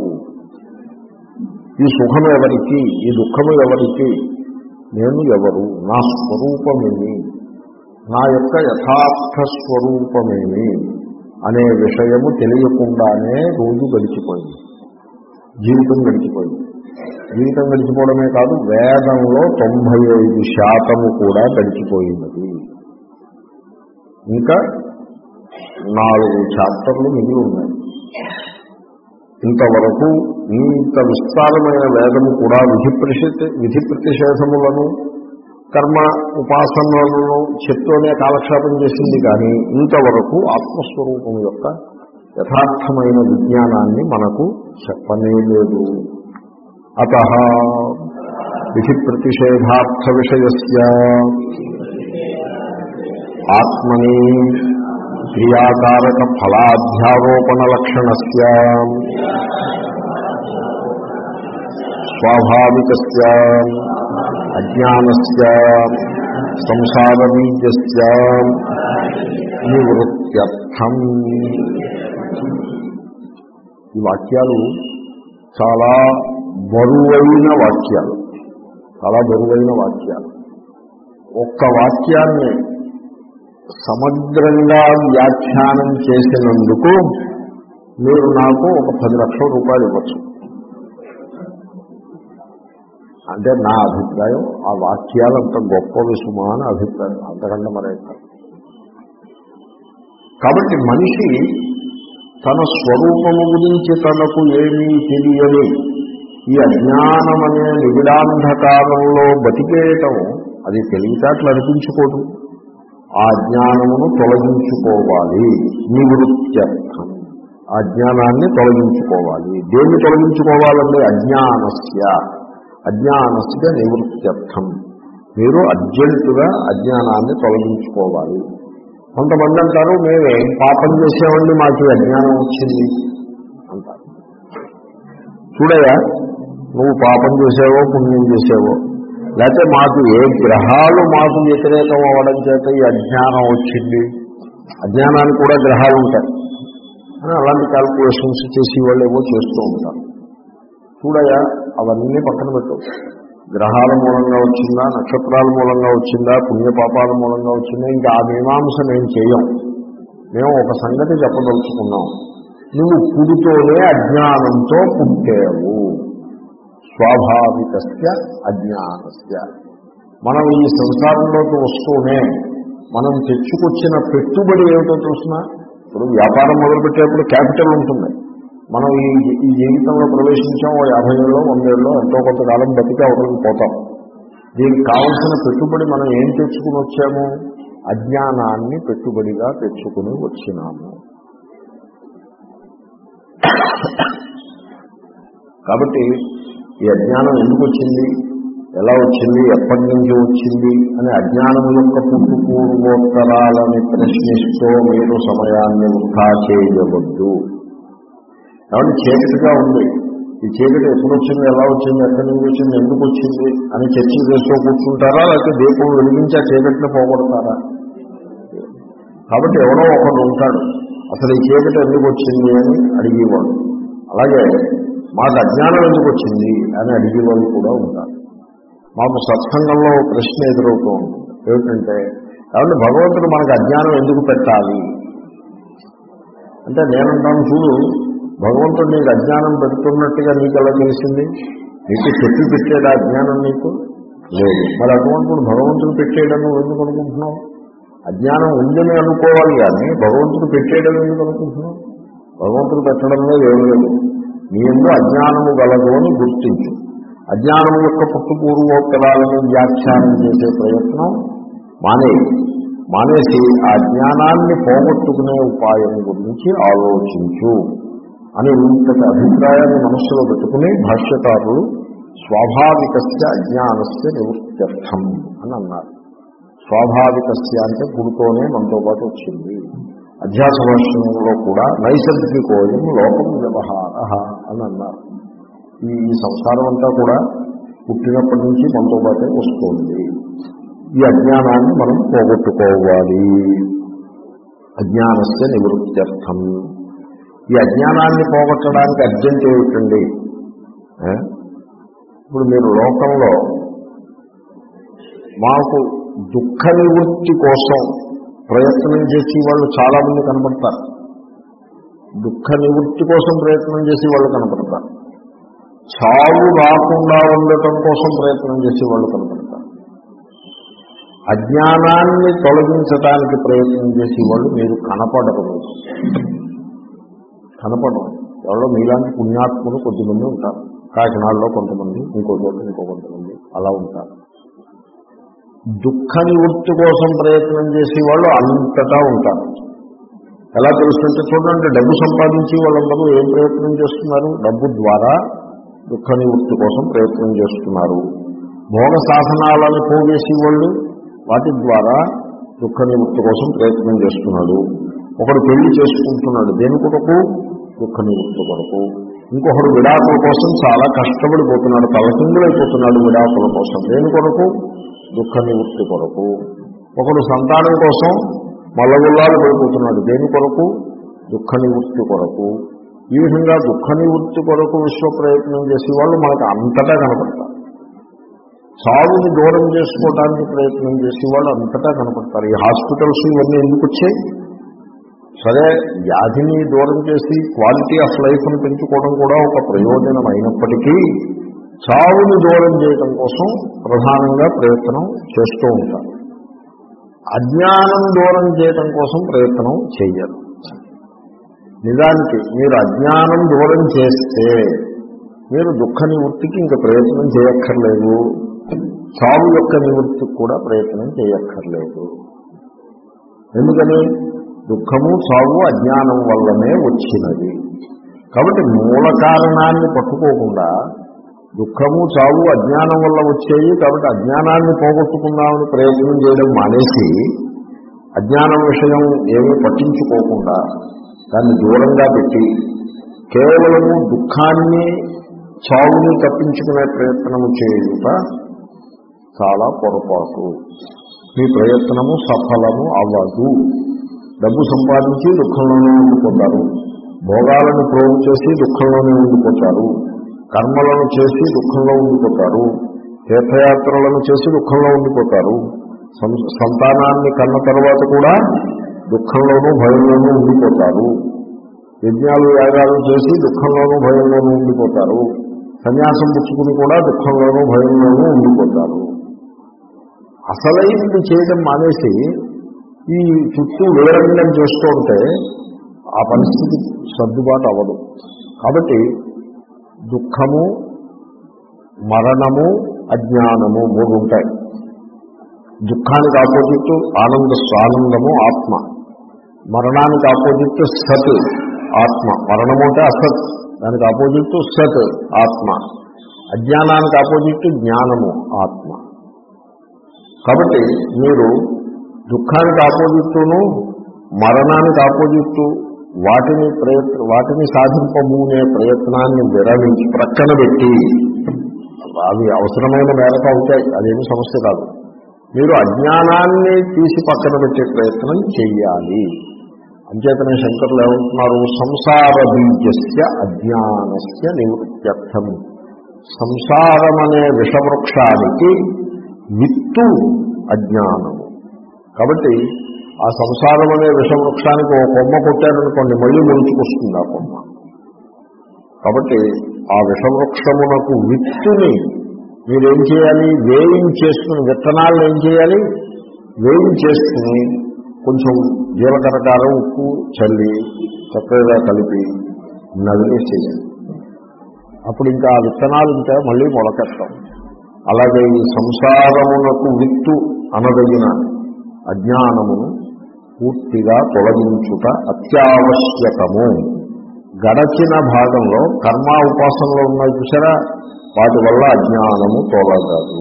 ఈ సుఖం ఎవరికి? ఈ దుఃఖము ఎవరికి? నేను ఎవరు? నా స్వరూపమేమి, నా యొక్క యథార్థ స్వరూపమేమి అనే విషయము తెలియకుండానే రోజు గడిచిపోయింది, జీవితం గడిచిపోయింది. జీవితం గడిచిపోవడమే కాదు, వేదంలో తొంభై ఐదు శాతము కూడా గడిచిపోయినది. ఇంకా నాలుగు చాప్టర్లు మిగిలి ఉన్నాయి. ఇంతవరకు ఇంత విస్తారమైన వేదము కూడా విధి ప్రతిషేధ విధి ప్రతిషేధములను కర్మ ఉపాసనలను చెప్తూనే కాలక్షేపం చేసింది. కానీ ఇంతవరకు ఆత్మస్వరూపం యొక్క యథార్థమైన విజ్ఞానాన్ని మనకు చెప్పనే లేదు. అతః విధి ప్రతిషేధార్థ విషయస్య ఆత్మని క్రియాకారక ఫలాధ్యారోపణ లక్షణస్య స్వాభావికస్య అజ్ఞానస్య సంసార బీజస్య నివృత్త్యర్థం. ఈ వాక్యాలు చాలా బరువైన వాక్యాలు, చాలా బరువైన వాక్యాలు. ఒక్క వాక్యాన్ని సమగ్రంగా వ్యాఖ్యానం చేసినందుకు మీరు నాకు ఒక పది లక్షల రూపాయలు ఇవ్వచ్చు. అంటే నా అభిప్రాయం, ఆ వాక్యాలు అంత గొప్ప విషయమా అని అభిప్రాయం, అంతకంటే మరే. కాబట్టి మనిషి తన స్వరూపము గురించి తనకు ఏమీ తెలియని ఈ అజ్ఞానం అనే నిబిడాంధకారంలో బతికేయటం అది తెలివితేటలు అనిపించుకోదు. ఆ జ్ఞానమును తొలగించుకోవాలి. నివృత్త్యర్థం, ఆ జ్ఞానాన్ని తొలగించుకోవాలి. దేన్ని తొలగించుకోవాలంటే అజ్ఞానస్య అజ్ఞానస్య నివృత్త్యర్థం. మీరు అర్జెంటుగా అజ్ఞానాన్ని తొలగించుకోవాలి. కొంతమంది అంటారు, మేమేం పాపం చేసేవాడిని మాకు అజ్ఞానం వచ్చింది అంటారు. చూడయా, నువ్వు పాపం చేసేవో పుణ్యం చేసేవో, లేకపోతే మాకు ఏ గ్రహాలు మాకు వ్యతిరేకం అవ్వడం చేత ఈ అజ్ఞానం వచ్చింది, అజ్ఞానానికి కూడా గ్రహాలు ఉంటాయి అని అలాంటి క్యాల్కులేషన్స్ చేసి వాళ్ళు ఏవో చేస్తూ ఉంటారు. చూడయా, అవన్నీ పక్కన పెట్టు. గ్రహాల మూలంగా వచ్చిందా, నక్షత్రాల మూలంగా వచ్చిందా, పుణ్యపాపాల మూలంగా వచ్చిందా, ఇంకా ఆ మీమాంస మేము చేయం. మేము ఒక సంగతి చెప్పదలుచుకున్నాం. నువ్వు పుడితోనే అజ్ఞానంతో పుట్టావు. స్వాభావికస్య అజ్ఞానస్య. మనం ఈ సంసారంలోకి వస్తూనే మనం తెచ్చుకొచ్చిన పెట్టుబడి ఏమిటో చూసినా, ఇప్పుడు వ్యాపారం మొదలుపెట్టేప్పుడు క్యాపిటల్ ఉంటుంది. మనం ఈ ఈ జీవితంలో ప్రవేశించాం, ఓ యాభై ఏళ్ళలో వందేళ్ళలో ఎంతో కొంతకాలం బతికి అవతలకి పోతాం. దీనికి కావలసిన పెట్టుబడి మనం ఏం తెచ్చుకుని వచ్చాము? అజ్ఞానాన్ని పెట్టుబడిగా తెచ్చుకుని వచ్చినాము. కాబట్టి ఈ అజ్ఞానం ఎందుకు వచ్చింది, ఎలా వచ్చింది, ఎప్పటి నుంచి వచ్చింది అని అజ్ఞానం యొక్క పుట్టు పూర్వోత్తరాలని ప్రశ్నిస్తూ మీరు సమయాన్ని వృధా చేయవద్దు. కాబట్టి చీకటిగా ఉంది, ఈ చీకటి ఎప్పుడు వచ్చింది, ఎలా వచ్చింది, ఎక్కడి నుంచి వచ్చింది, ఎందుకు వచ్చింది అని చర్చ చేస్తూ కూర్చుంటారా, లేకపోతే దీపం వెలిగించి ఆ చీకటిని పోగొడతారా? కాబట్టి ఎవరో ఒకడు ఉంటాడు అసలు ఈ చీకటి ఎందుకు వచ్చింది అని అడిగేవాడు. అలాగే మాకు అజ్ఞానం ఎందుకు వచ్చింది అని అడిగేవాళ్ళు కూడా ఉంటారు. మాకు సత్సంగంలో ప్రశ్న ఎదురవుతూ ఉంటుంది. ఏమిటంటే, కాబట్టి భగవంతుడు మనకు అజ్ఞానం ఎందుకు పెట్టాలి అంటే, నేనంటాను, చూడు, భగవంతుడు నీకు అజ్ఞానం పెడుతున్నట్టుగా నీకు ఎలా తెలిసింది? నీకు చెప్పి పెట్టాడు అజ్ఞానం? నీకు లేదు. మరి అటువంటిప్పుడు భగవంతుడు పెట్టేయడం నువ్వు ఎందుకు అనుకుంటున్నావు? అజ్ఞానం ఉందని అనుకోవాలి కానీ భగవంతుడు పెట్టేయడం ఎందుకు అనుకుంటున్నావు? భగవంతుడు పెట్టడంలో ఏం లేదు. నీ ఎందుకు అజ్ఞానము గలదు అని గుర్తించు. అజ్ఞానము యొక్క పుట్టుపూర్వోత్తరాలను వ్యాఖ్యానం చేసే ప్రయత్నం మానే మానేసి ఆ జ్ఞానాన్ని పోగొట్టుకునే ఉపాయం గురించి ఆలోచించు అని ఇంతటి అభిప్రాయాన్ని మనస్సులో పెట్టుకుని భాష్యకారులు స్వాభావికస్య అజ్ఞానస్య నివృత్త్యర్థం అని అన్నారు. స్వాభావికస్య అంటే పుడుతోనే మనతో పాటు వచ్చింది. అధ్యాస భాష్యంలో కూడా నైసర్గికోయం లోకం వ్యవహార అని అన్నారు. ఈ సంసారం అంతా కూడా పుట్టినప్పటి నుంచి మనతో పాటే వస్తుంది. ఈ అజ్ఞానాన్ని మనం పోగొట్టుకోవాలి. అజ్ఞానస్య నివృత్త్యర్థం. ఈ అజ్ఞానాన్ని పోగొట్టడానికి అర్జెంట్ ఏమిటండి? ఇప్పుడు మీరు లోకంలో మాకు దుఃఖ నివృత్తి కోసం ప్రయత్నం చేసి వాళ్ళు చాలా మంది కనపడతారు. దుఃఖ నివృత్తి కోసం ప్రయత్నం చేసి వాళ్ళు కనపడతారు. చావు రాకుండా ఉండటం కోసం ప్రయత్నం చేసేవాళ్ళు కనపడతారు. అజ్ఞానాన్ని తొలగించడానికి ప్రయత్నం చేసేవాళ్ళు మీరు కనపడరు. కనపడరు. ఎవరో మీలాంటి పుణ్యాత్ములు కొద్దిమంది ఉంటారు. కాకినాడలో కొంతమంది, ఇంకో చోట ఇంకో కొంతమంది అలా ఉంటారు. దుఃఖ నివృత్తి కోసం ప్రయత్నం చేసేవాళ్ళు అంతటా ఉంటారు. ఎలా తెలుస్తుంటే చూడండి, డబ్బు సంపాదించి వాళ్ళందరూ ఏం ప్రయత్నం చేస్తున్నారు? డబ్బు ద్వారా దుఃఖ నివృత్తి కోసం ప్రయత్నం చేస్తున్నారు. భోగ సాధనాలను పోగేసి వాళ్ళు వాటి ద్వారా దుఃఖ నివృత్తి కోసం ప్రయత్నం చేస్తున్నాడు. ఒకడు పెళ్లి చేసుకుంటున్నాడు దేని కొరకు? దుఃఖ నివృత్తి కొరకు. ఇంకొకడు విడాకుల కోసం చాలా కష్టపడిపోతున్నాడు, తలకిందులైపోతున్నాడు విడాకుల కోసం దేని కొరకు? దుఃఖ నివృత్తి కొరకు. ఒకడు సంతానం కోసం మల్లగుల్లాలు పడిపోతున్నాడు దేని కొరకు? దుఃఖ నివృత్తి కొరకు. ఈ విధంగా దుఃఖ నివృత్తి కొరకు విశ్వ ప్రయత్నం చేసేవాళ్ళు మనకు అంతటా కనపడతారు. చావుని దూరం చేసుకోవడానికి ప్రయత్నం చేసేవాళ్ళు అంతటా కనపడతారు. ఈ హాస్పిటల్స్ ఇవన్నీ ఎందుకు వచ్చాయి? సరే, వ్యాధిని దూరం చేసి క్వాలిటీ ఆఫ్ లైఫ్ను పెంచుకోవడం కూడా ఒక ప్రయోజనం అయినప్పటికీ చావుని దూరం చేయడం కోసం ప్రధానంగా ప్రయత్నం చేస్తూ ఉంటారు. అజ్ఞానం దూరం చేయడం కోసం ప్రయత్నం చేయరు. నిజానికి మీరు అజ్ఞానం దూరం చేస్తే మీరు దుఃఖ నివృత్తికి ఇంకా ప్రయత్నం చేయక్కర్లేదు, చావు యొక్క నివృత్తికి కూడా ప్రయత్నం చేయక్కర్లేదు. ఎందుకని? దుఃఖము చావు అజ్ఞానం వల్లనే వచ్చినది. కాబట్టి మూల కారణాన్ని పట్టుకోకుండా దుఃఖము చావు అజ్ఞానం వల్ల వచ్చేవి, కాబట్టి అజ్ఞానాన్ని పోగొట్టుకుందామని ప్రయత్నం చేయడం మానేసి అజ్ఞానం విషయం ఏమీ పట్టించుకోకుండా దాన్ని దూరంగా పెట్టి కేవలము దుఃఖాన్ని చావుని తప్పించుకునే ప్రయత్నము చేయుట చాలా పొరపాటు. మీ ప్రయత్నము సఫలము అవ్వదు. డబ్బు సంపాదించి దుఃఖంలోనే ఉండిపోతారు, భోగాలను ప్రోగు చేసి దుఃఖంలోనే ఉండిపోతారు, కర్మలను చేసి దుఃఖంలో ఉండిపోతారు, తీర్థయాత్రలను చేసి దుఃఖంలో ఉండిపోతారు, సంతానాన్ని కన్న తర్వాత కూడా దుఃఖంలోనూ భయంలోనూ ఉండిపోతారు, యజ్ఞాలు యాగాలు చేసి దుఃఖంలోనూ భయంలోనూ ఉండిపోతారు, సన్యాసం పుచ్చుకుని కూడా దుఃఖంలోనూ భయంలోనూ ఉండిపోతారు. అసలైనది చేయడం మానేసి ఈ చుట్టూ వేరంగం చేస్తూ ఉంటే ఆ పరిస్థితి సర్దుబాటు అవ్వదు. కాబట్టి దుఃఖము, మరణము, అజ్ఞానము మూడు ఉంటాయి. దుఃఖానికి ఆపోజిట్ ఆనంద ఆనందము ఆత్మ, మరణానికి ఆపోజిట్ సత్ ఆత్మ, మరణము అంటే అసత్, దానికి ఆపోజిట్ సత్ ఆత్మ, అజ్ఞానానికి ఆపోజిట్ జ్ఞానము ఆత్మ. కాబట్టి మీరు దుఃఖానికి ఆపోజిట్టును మరణానికి ఆపోజిట్టు వాటిని ప్రయత్న వాటిని సాధింపబూనే ప్రయత్నాన్ని విరమించి ప్రక్కన పెట్టి, అవి అవసరమైన మేరకు అవుతాయి, అదేమి సమస్య కాదు, మీరు అజ్ఞానాన్ని తీసి పక్కన పెట్టే ప్రయత్నం చెయ్యాలి. అంచేతనే శంకరులు ఏమంటున్నారు? సంసార బీజస్య అజ్ఞానస్య నివృత్త్యర్థం. సంసారమనే విషవృక్షానికి విత్తు అజ్ఞానము. కాబట్టి ఆ సంసారం అనే విషవృక్షానికి ఒక కొమ్మ కొట్టారనుకోండి, మళ్ళీ ముడుచుకొస్తుంది ఆ కొమ్మ. కాబట్టి ఆ విషవృక్షమునకు విత్తుని మీరేం చేయాలి? వేయించేసుకుని, విత్తనాలను ఏం చేయాలి? వేయించేసుకుని కొంచెం జీలకర్ర కారం ఉప్పు చల్లి చక్కగా కలిపి నదిలేసేయాలి. అప్పుడు ఇంకా ఆ విత్తనాలు ఇంకా మళ్ళీ మొలకెత్తాం. అలాగే ఈ సంసారమునకు విత్తు అనదగిన అజ్ఞానమును పూర్తిగా తొలగించుట అత్యావశ్యకము. గడచిన భాగంలో కర్మ ఉపాసనలో ఉన్నాయి చూసారా, వాటి వల్ల అజ్ఞానము తొలగదు.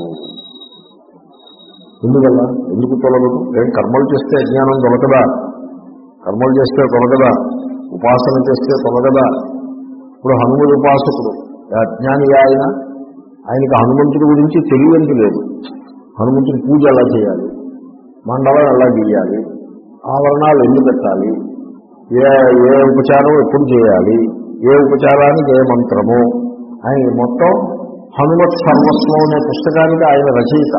ఎందువల్ల? ఎందుకు తొలగదు? ఏం కర్మలు చేస్తే అజ్ఞానం తొలగదా? కర్మలు చేస్తే తొలగదా? ఉపాసన చేస్తే తొలగదా? ఇప్పుడు హనుమతి ఉపాసకుడు అజ్ఞాని ఆయన, ఆయనకి హనుమంతుడి గురించి తెలియంది లేదు. హనుమంతుడి పూజ ఎలా చేయాలి, మండలం ఎలా గీయాలి, ఆవరణాలు ఎన్ని పెట్టాలి, ఏ ఏ ఉపచారం ఎప్పుడు చేయాలి, ఏ ఉపచారానికి ఏ మంత్రము, ఆయన మొత్తం హనుమత్ సర్వస్వం అనే పుస్తకానికి ఆయన రచయిత.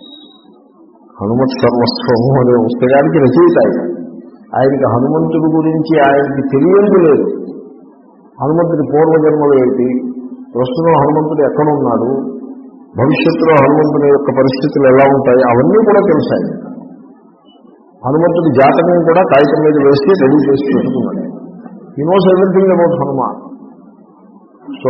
హనుమత్ సర్వస్వము అనే పుస్తకానికి రచయిత ఆయన. ఆయనకి హనుమంతుడి గురించి ఆయనకి తెలియంది లేదు. హనుమంతుడి పూర్వజన్మలు ఏంటి, ప్రస్తుతం హనుమంతుడు ఎక్కడ ఉన్నాడు, భవిష్యత్తులో హనుమంతుని యొక్క పరిస్థితులు ఎలా ఉంటాయి, అవన్నీ కూడా తెలుసాయి. హనుమంతుడి జాతకం కూడా కాగితం మీద వేసి రెడీ చేసి పెట్టుకున్నాడు. He knows everything about Hanuman. So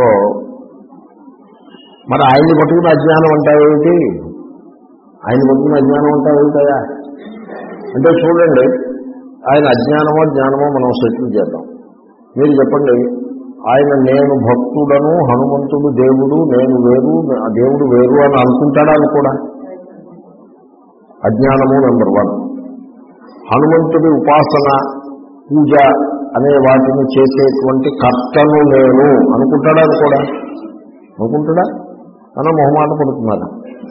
మరి ఆయన్ని పట్టుకుని అజ్ఞానం అంటావేమిటి, ఆయన పట్టుకుని అజ్ఞానం అంటావేమిటయా అంటే చూడండి, ఆయన అజ్ఞానమో జ్ఞానమో మనం సెటిల్ చేద్దాం. మీరు చెప్పండి, ఆయన నేను భక్తుడను, హనుమంతుడు దేవుడు, నేను వేరు, దేవుడు వేరు అని అనుకుంటాడా? అని కూడా అజ్ఞానము నెంబర్ వన్. హనుమంతుడి ఉపాసన పూజ అనే వాటిని చేసేటువంటి కర్తను నేను అనుకుంటాడా? అని కూడా అనుకుంటాడా? అన్న మొహమాట పడుతున్నారా?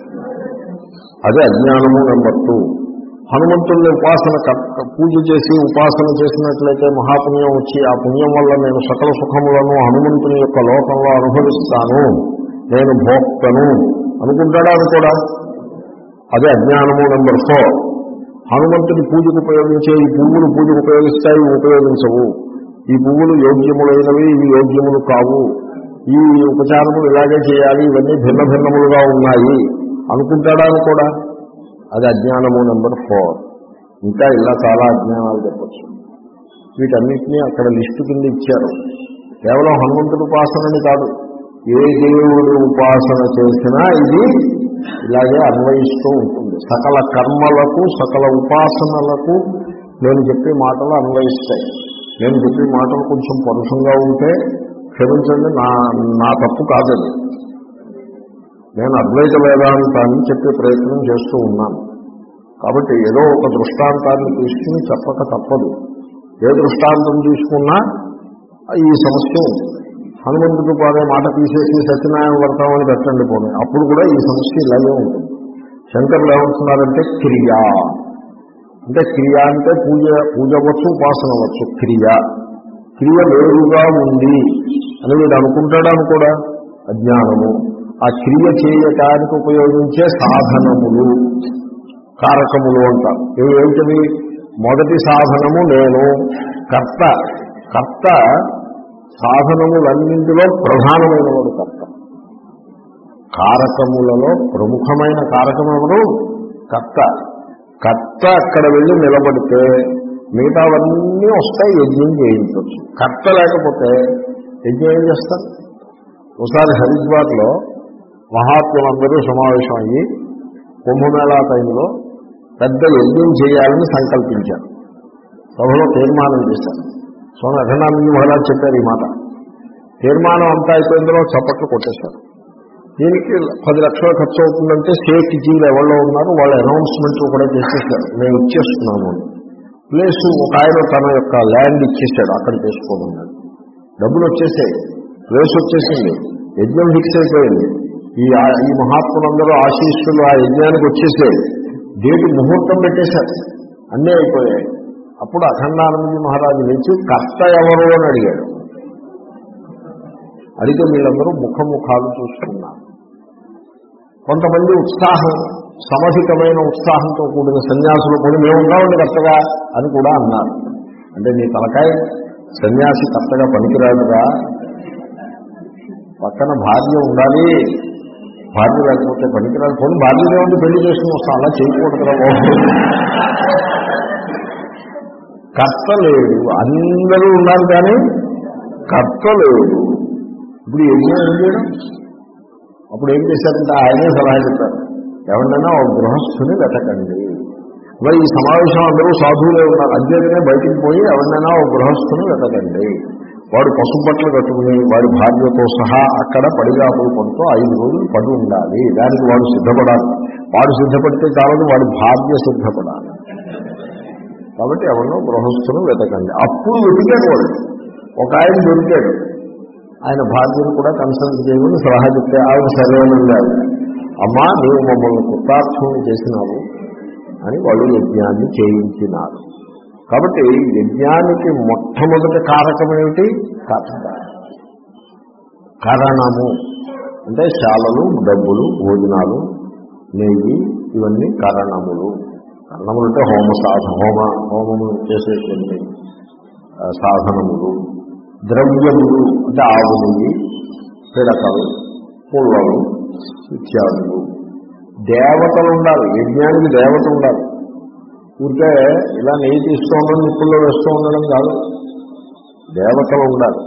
అదే అజ్ఞానము నెంబర్ టూ. హనుమంతుడిని ఉపాసన పూజ చేసి ఉపాసన చేసినట్లయితే మహాపుణ్యం వచ్చి ఆ పుణ్యం వల్ల నేను సకల సుఖములను హనుమంతుని యొక్క లోకంలో అనుభవిస్తాను, నేను భోక్తను అనుకుంటాడా? అని కూడా అదే అజ్ఞానము నెంబర్ ఫోర్. హనుమంతుడి పూజకు ఉపయోగించే ఈ పువ్వులు పూజకు ఉపయోగిస్తాయి, ఉపయోగించవు. ఈ పువ్వులు యోగ్యములైనవి, ఇవి యోగ్యములు కావు, ఈ ఉపచారములు ఇలాగే చేయాలి, ఇవన్నీ భిన్న భిన్నములుగా ఉన్నాయి అనుకుంటాడా? అని కూడా అది అజ్ఞానము నెంబర్ ఫోర్. ఇంకా ఇలా చాలా అజ్ఞానాలు చెప్పచ్చు. వీటన్నిటినీ అక్కడ లిస్టు కింద ఇచ్చారు. కేవలం హనుమంతుడి ఉపాసనని కాదు, ఏ దేవుడి ఉపాసన చేసినా ఇది ఇలాగే అన్వయిస్తూ ఉంటుంది. సకల కర్మలకు సకల ఉపాసనలకు నేను చెప్పే మాటలు అన్వయిస్తాయి. నేను చెప్పే మాటలు కొంచెం పరుషంగా ఉంటే క్షమించండి, నా నా తప్పు కాదండి. నేను అద్వైత వేదాంతాన్ని చెప్పే ప్రయత్నం చేస్తూ ఉన్నాను. కాబట్టి ఏదో ఒక దృష్టాంతాన్ని తీసుకుని చెప్పక తప్పదు. ఏ దృష్టాంతం తీసుకున్నా ఈ సమస్య ఉంటుంది. హనుమంతుడు పాడే మాట తీసేసి సత్యనారాయణ వ్రతం పెట్టండి పోనీ, అప్పుడు కూడా ఈ సమస్య ఇలాగే ఉంటుంది. శంకరులు ఏమంటున్నారంటే క్రియ అంటే, క్రియ అంటే పూజ పూజ అవ్వచ్చు, ఉపాసన అవ్వచ్చు. క్రియ క్రియ వేరుగా ఉంది అని వీడు అనుకుంటాడా? అని కూడా అజ్ఞానము. ఆ క్రియ చేయటానికి ఉపయోగించే సాధనములు కారకములు అంటారు. ఇవి ఏమిటవి? మొదటి సాధనము నేను, కర్త. కర్త సాధనములన్నింటిలో ప్రధానమైన వాడు కర్త. కారకములలో ప్రముఖమైన కారకం ఎవరు? కర్త. కర్త అక్కడ వెళ్ళి నిలబడితే మిగతావన్నీ వస్తాయి, యజ్ఞం చేయించవచ్చు. కర్త లేకపోతే యజ్ఞం ఏం చేస్తారు? ఒకసారి హరిద్వార్లో మహాత్ములందరూ సమావేశం అయ్యి కుంభమేళా టైంలో పెద్ద యజ్ఞం చేయాలని సంకల్పించారు. సభలో తీర్మానం చేశారు. స్వామి అఖండానంద మహారాజ్ చెప్పారు ఈ మాట. తీర్మానం అంతా అయిపోయిందో చప్పట్లు కొట్టేశారు. దీనికి పది లక్షలు ఖర్చు అవుతుందంటే సేఫ్ జీలు ఎవరో ఉన్నారు, వాళ్ళ అనౌన్స్మెంట్ కూడా చేసేసారు, నేను ఇచ్చేస్తున్నాను. ప్లేస్ ఒక ఆయన తన యొక్క ల్యాండ్ ఇచ్చేసాడు, అక్కడ చేసుకోమన్నాడు. డబ్బులు వచ్చేసాయి, ప్లేస్ వచ్చేసింది, యజ్ఞం ఫిక్స్ అయిపోయింది. ఈ ఈ మహాత్ములందరూ ఆశీస్సులు ఆ యజ్ఞానికి వచ్చేసాయి. డేటు ముహూర్తం పెట్టేశారు, అన్నీ అయిపోయాయి. అప్పుడు అఖండానంద మహారాజు లేచి కర్త ఎవరు అని అడిగాడు. అడిగితే వీళ్ళందరూ ముఖముఖాలు చూసుకున్నారు. కొంతమంది ఉత్సాహం, సమధికమైన ఉత్సాహంతో కూడిన సన్యాసులు కూడా మేము ఉన్నామండి కర్తగా అని కూడా అన్నారు. అంటే నీ తలకాయ సన్యాసి కర్తగా పనికిరాదుగా, పక్కన భార్య ఉండాలి, భార్య లేకపోతే పనికిరాదు. పోనీ భార్యనే ఉండి పెళ్లి చేసుకుని వస్తాం, అలా చేయకూడదు కదా. కర్త లేడు, అందరూ ఉన్నారు కానీ కర్త లేడు. ఇప్పుడు యజ్ఞం ఏం చేయడం? అప్పుడు ఏం చేశారంటే ఆయనే సలహా చెప్పారు, ఎవరినైనా ఒక గృహస్థుని వెతకండి. మరి ఈ సమావేశం అందరూ సాధువులే ఉన్నారు, అధ్యయనే బయటికి పోయి ఎవరినైనా ఒక గృహస్థుని వెతకండి. వాడు పసుపట్లు కట్టుకుని వాడి భార్యతో సహా అక్కడ పడిగాపులు పడుతూ ఐదు రోజులు పడి ఉండాలి. దానికి వాడు సిద్ధపడాలి. వాడు సిద్ధపడితే కావాలి, వాడి భార్య సిద్ధపడాలి. కాబట్టి ఎవరినో గృహస్థును వెతకండి. అప్పుడు వెతికాడు వాడు. ఒక ఆయన దొరికాడు, ఆయన భార్యను కూడా కన్సల్ట్ చేయమని సలహా చెప్తే ఆవిడ సరైనది, అమ్మా నీవు మమ్మల్ని కృతార్థం చేసినావు అని వాళ్ళు యజ్ఞాన్ని చేయించినారు. కాబట్టి యజ్ఞానికి మొట్టమొదటి కారకం ఏమిటి? కర్త. కారణము అంటే శాలలు, డబ్బులు, భోజనాలు, నెయ్యి, ఇవన్నీ కారణములు. కారణములు అంటే హోమ సాధన, హోమ హోమము చేసేటువంటి సాధనములు. ద్రవ్యములు అంటే ఆవు నెయ్యి, పిడకలు, పుల్లలు ఇత్యాదులు. దేవతలు ఉండాలి, యజ్ఞానికి దేవత ఉండాలి. ఊరికే ఇలా నెయ్యి తీస్తూ ఉండడం, నిప్పుల్లో వేస్తూ ఉండడం కాదు, దేవతలు ఉండాలి.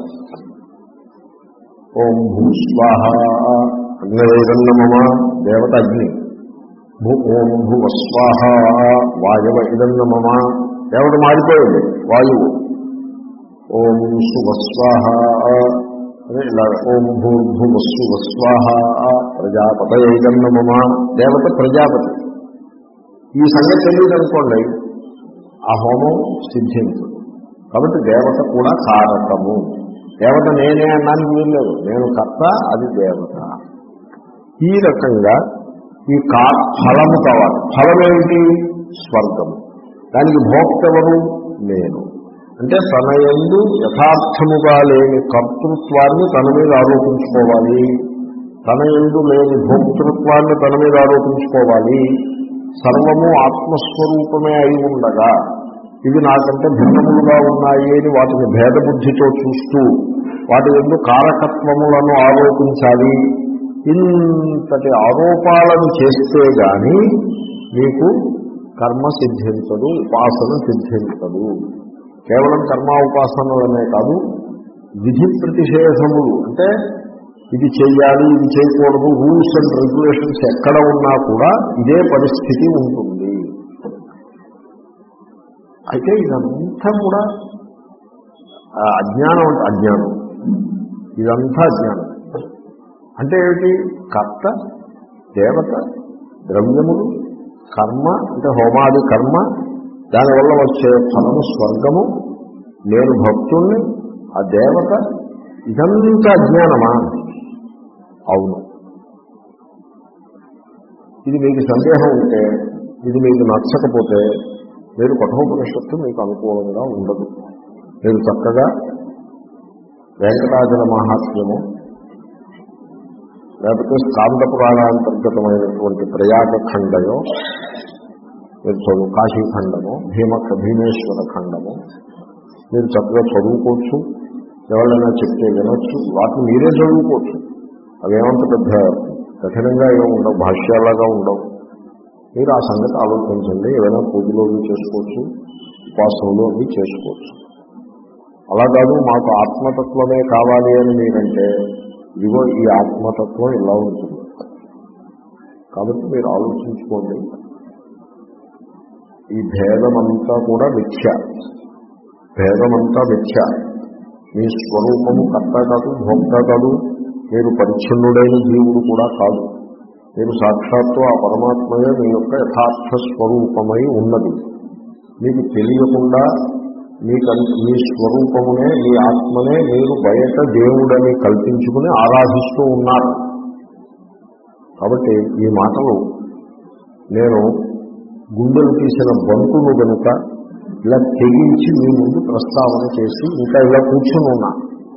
ఓం భూ స్వాహ అగ్నివేదన్నమ, దేవత అగ్ని. భూ ఓం భువ స్వాహ వాయవ ఇదన్నమ, దేవత మారిపోయింది వాయువు. ఓం సువస్వాహ అదే ఇలా ఓం భూర్భువస్సువస్వాహ ప్రజాపతయ ఇదన్నమ, దేవత ప్రజాపతి. ఈ సంగతి తెలియదనుకోండి, ఆ హోమం సిద్ధించదు. కాబట్టి దేవత కూడా కారకము. దేవత నేనే అన్నానికి వీల్లేదు, నేను కర్త, అది దేవత. ఈ రకంగా ఈ కా ఫలము కావాలి. ఫలమేమిటి? స్వర్గము. దానికి భోక్త ఎవరు? నేను. అంటే తన యందు యథార్థముగా లేని కర్తృత్వాన్ని తన మీద ఆరోపించుకోవాలి, తన యందు లేని భోక్తృత్వాన్ని తన మీద ఆరోపించుకోవాలి. సర్వము ఆత్మస్వరూపమే అయి ఉండగా ఇవి నాకంటే భిన్నములుగా ఉన్నాయి అని వాటిని భేదబుద్ధితో చూస్తూ వాటి యందు కారకత్వములను ఆరోపించాలి. ఇంతటి ఆరోపాలను చేస్తే గాని మీకు కర్మ సిద్ధించదు, ఉపాసన సిద్ధించదు. కేవలం కర్మ ఉపాసనలనే కాదు, విధి ప్రతిషేధములు అంటే ఇది చెయ్యాలి, ఇది చేయకూడదు, రూల్స్ అండ్ రెగ్యులేషన్స్ ఎక్కడ ఉన్నా కూడా ఇదే పరిస్థితి ఉంటుంది. అయితే ఇదంతా కూడా అజ్ఞానం. అంటే అజ్ఞానం, ఇదంతా అజ్ఞానం. అంటే ఏమిటి? కర్త, దేవత, ద్రవ్యములు, కర్మ అంటే హోమాది కర్మ, దానివల్ల వచ్చే ఫలము స్వర్గము, నేను భక్తుణ్ణి, ఆ దేవత, ఇదంతా అజ్ఞానమా? అవును. ఇది మీకు సందేహం ఉంటే, ఇది మీకు నచ్చకపోతే మీరు కఠోపనిషత్తు మీకు అనుకూలంగా ఉండదు. మీరు చక్కగా వెంకటాచల మహాత్మ్యము లేకపోతే స్కాంద పురాణాంతర్గతమైనటువంటి ప్రయాగ ఖండయో మీరు చదువు, కాశీఖండము, భీమ భీమేశ్వర ఖండము మీరు చక్కగా చదువుకోవచ్చు. ఎవరైనా చెప్తే వినొచ్చు, వాటిని మీరే చదువుకోవచ్చు. అవేమంత పెద్ద కఠినంగా ఏమి ఉండవు, భాష్యాలాగా ఉండవు. మీరు ఆ సంగతి ఆలోచించండి. ఏదైనా పూజలో అవి చేసుకోవచ్చు, ఉపాసనలో అవి చేసుకోవచ్చు. అలా కాదు మాకు ఆత్మతత్వమే కావాలి అని మీరంటే ఇదిగో ఈ ఆత్మతత్వం ఇలా ఉంటుంది. కాబట్టి మీరు ఆలోచించుకోండి. ఈ భేదమంతా కూడా మిథ్య, భేదమంతా మిథ్య. మీ స్వరూపము కర్త కాదు, భోక్త కాదు, మీరు పరిచ్ఛిన్నుడైన జీవుడు కూడా కాదు. మీరు సాక్షాత్తు ఆ పరమాత్మయే మీ యొక్క యథార్థ స్వరూపమై ఉన్నది. మీకు తెలియకుండా మీకు మీ స్వరూపమునే, మీ ఆత్మనే మీరు బయట దేవుడని కల్పించుకుని ఆరాధిస్తూ ఉన్నారు. కాబట్టి ఈ మాటలు నేను గుండెలు తీసిన బంతును కనుక ఇలా తెగించి మీ ముందు ప్రస్తావన చేసి ఇంకా ఇలా కూర్చుని ఉన్నా.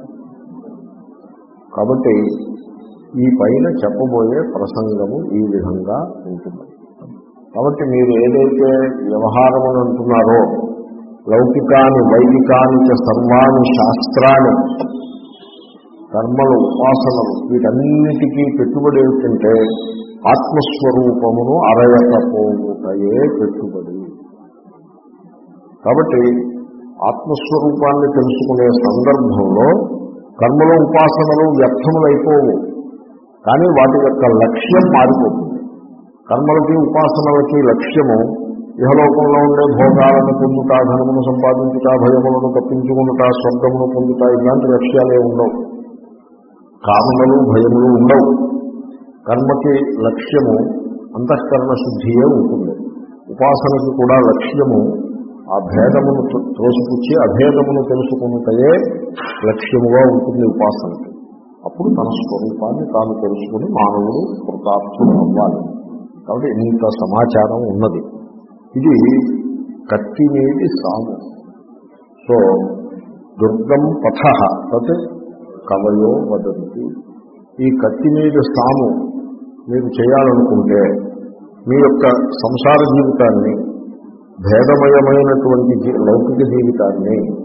కాబట్టి ఈ పైన చెప్పబోయే ప్రసంగము ఈ విధంగా ఉంటుంది. కాబట్టి మీరు ఏదైతే వ్యవహారమని అంటున్నారో, లౌకికాని వైదికాని చ సర్వాణి శాస్త్రాన్ని, కర్మలు, ఉపాసనలు, వీటన్నిటికీ పెట్టుబడి ఏమిటంటే ఆత్మస్వరూపమును అరయకపోవుటయే పెట్టుబడి. కాబట్టి ఆత్మస్వరూపాన్ని తెలుసుకునే సందర్భంలో కర్మలు, ఉపాసనలు వ్యర్థములైపోవు. కానీ వాటి యొక్క లక్ష్యం మారిపోతుంది. కర్మలకి, ఉపాసనలకి లక్ష్యము ఇహలోకంలో ఉండే భోగాలను పొందుతా, ధనమును సంపాదించుతా, భయములను తప్పించుకుంటా, స్వర్గమును పొందుతా, ఇలాంటి లక్ష్యాలే ఉండవు. కామనలు, భయములు ఉండవు. కర్మకి లక్ష్యము అంతఃకరణ శుద్ధియే ఉంటుంది. ఉపాసనకి కూడా లక్ష్యము ఆ భేదమును త్రోసిపుచ్చి అభేదమును తెలుసుకుంటే లక్ష్యముగా ఉంటుంది ఉపాసనకి. అప్పుడు తన స్వరూపాన్ని తాను తెలుసుకుని మానవుడు కృతార్థుడు అవ్వాలి. కాబట్టి ఇంత సమాచారం ఉన్నది. ఇది కత్తి మీది సాము. సో దుర్గం పథ తత్ కవయో వదంతి. ఈ కత్తి మీద సాము మీరు చేయాలనుకుంటే మీ యొక్క సంసార జీవితాన్ని, భేదమయమైనటువంటి లౌకిక జీవితాన్ని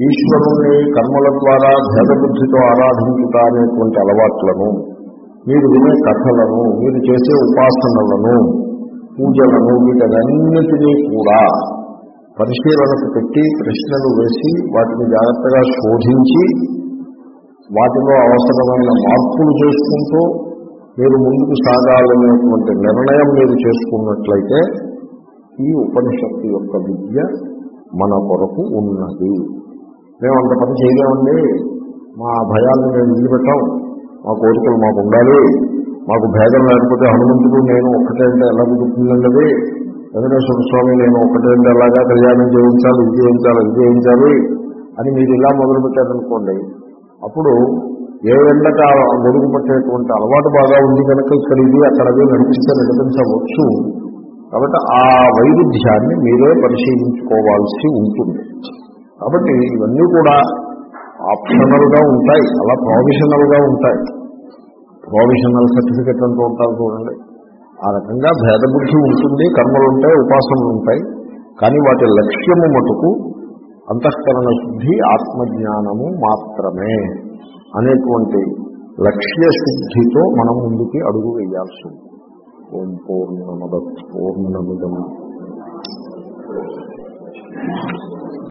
ఈశ్వరుణ్ణి కర్మల ద్వారా భేదబుద్ధితో ఆరాధించుట అనేటువంటి అలవాట్లను, మీరు వినే కథలను, మీరు చేసే ఉపాసనలను, పూజలను, వీటన్నిటినీ కూడా పరిశీలనకు పెట్టి ప్రశ్నలు వేసి వాటిని జాగ్రత్తగా శోధించి వాటిలో అవసరమైన మార్పులు చేసుకుంటూ మీరు ముందుకు సాగాలనేటువంటి నిర్ణయం మీరు చేసుకున్నట్లయితే ఈ ఉపనిషత్తు యొక్క విద్య మన కొరకు ఉన్నది. మేము అంత పని చేయలేమండి, మా భయాలను మేము వదిలిపెట్టాం, మా కోరికలు మాకు ఉండాలి, మాకు భేదం లేకపోతే హనుమంతుడు నేను ఒక్కటే అంటే ఎలా కుదురుతుందండి, వెంకటేశ్వర స్వామి నేను ఒక్కటే అంటే ఎలాగా కళ్యాణం చేయించాలి, ఇది చేయించాలి, ఇది చేయించాలి అని మీరు ఇలా మొదలుపెట్టారనుకోండి, అప్పుడు ఏ ఎండక గొడుగు పట్టేటువంటి అలవాటు బాగా ఉంది కనుక ఇక్కడ ఇది అక్కడది నడిపిస్తే నడిపించవచ్చు. కాబట్టి ఆ వైరుధ్యాన్ని మీరే పరిశీలించుకోవాల్సి ఉంటుంది. కాబట్టి ఇవన్నీ కూడా ఆప్షనల్గా ఉంటాయి, అలా ప్రొవిజనల్గా ఉంటాయి. ప్రొవిజనల్ సర్టిఫికెట్ అంటూ ఉంటారు చూడండి, ఆ రకంగా భేదబుద్ధి ఉంటుంది, కర్మలు ఉంటాయి, ఉపాసనలు ఉంటాయి. కానీ వాటి లక్ష్యము మటుకు అంతఃకరణ శుద్ధి, ఆత్మజ్ఞానము మాత్రమే అనేటువంటి లక్ష్య శుద్ధితో మనం ముందుకి అడుగు వేయాల్సి ఉంది. ఓం పూర్ణమద పూర్ణమిదం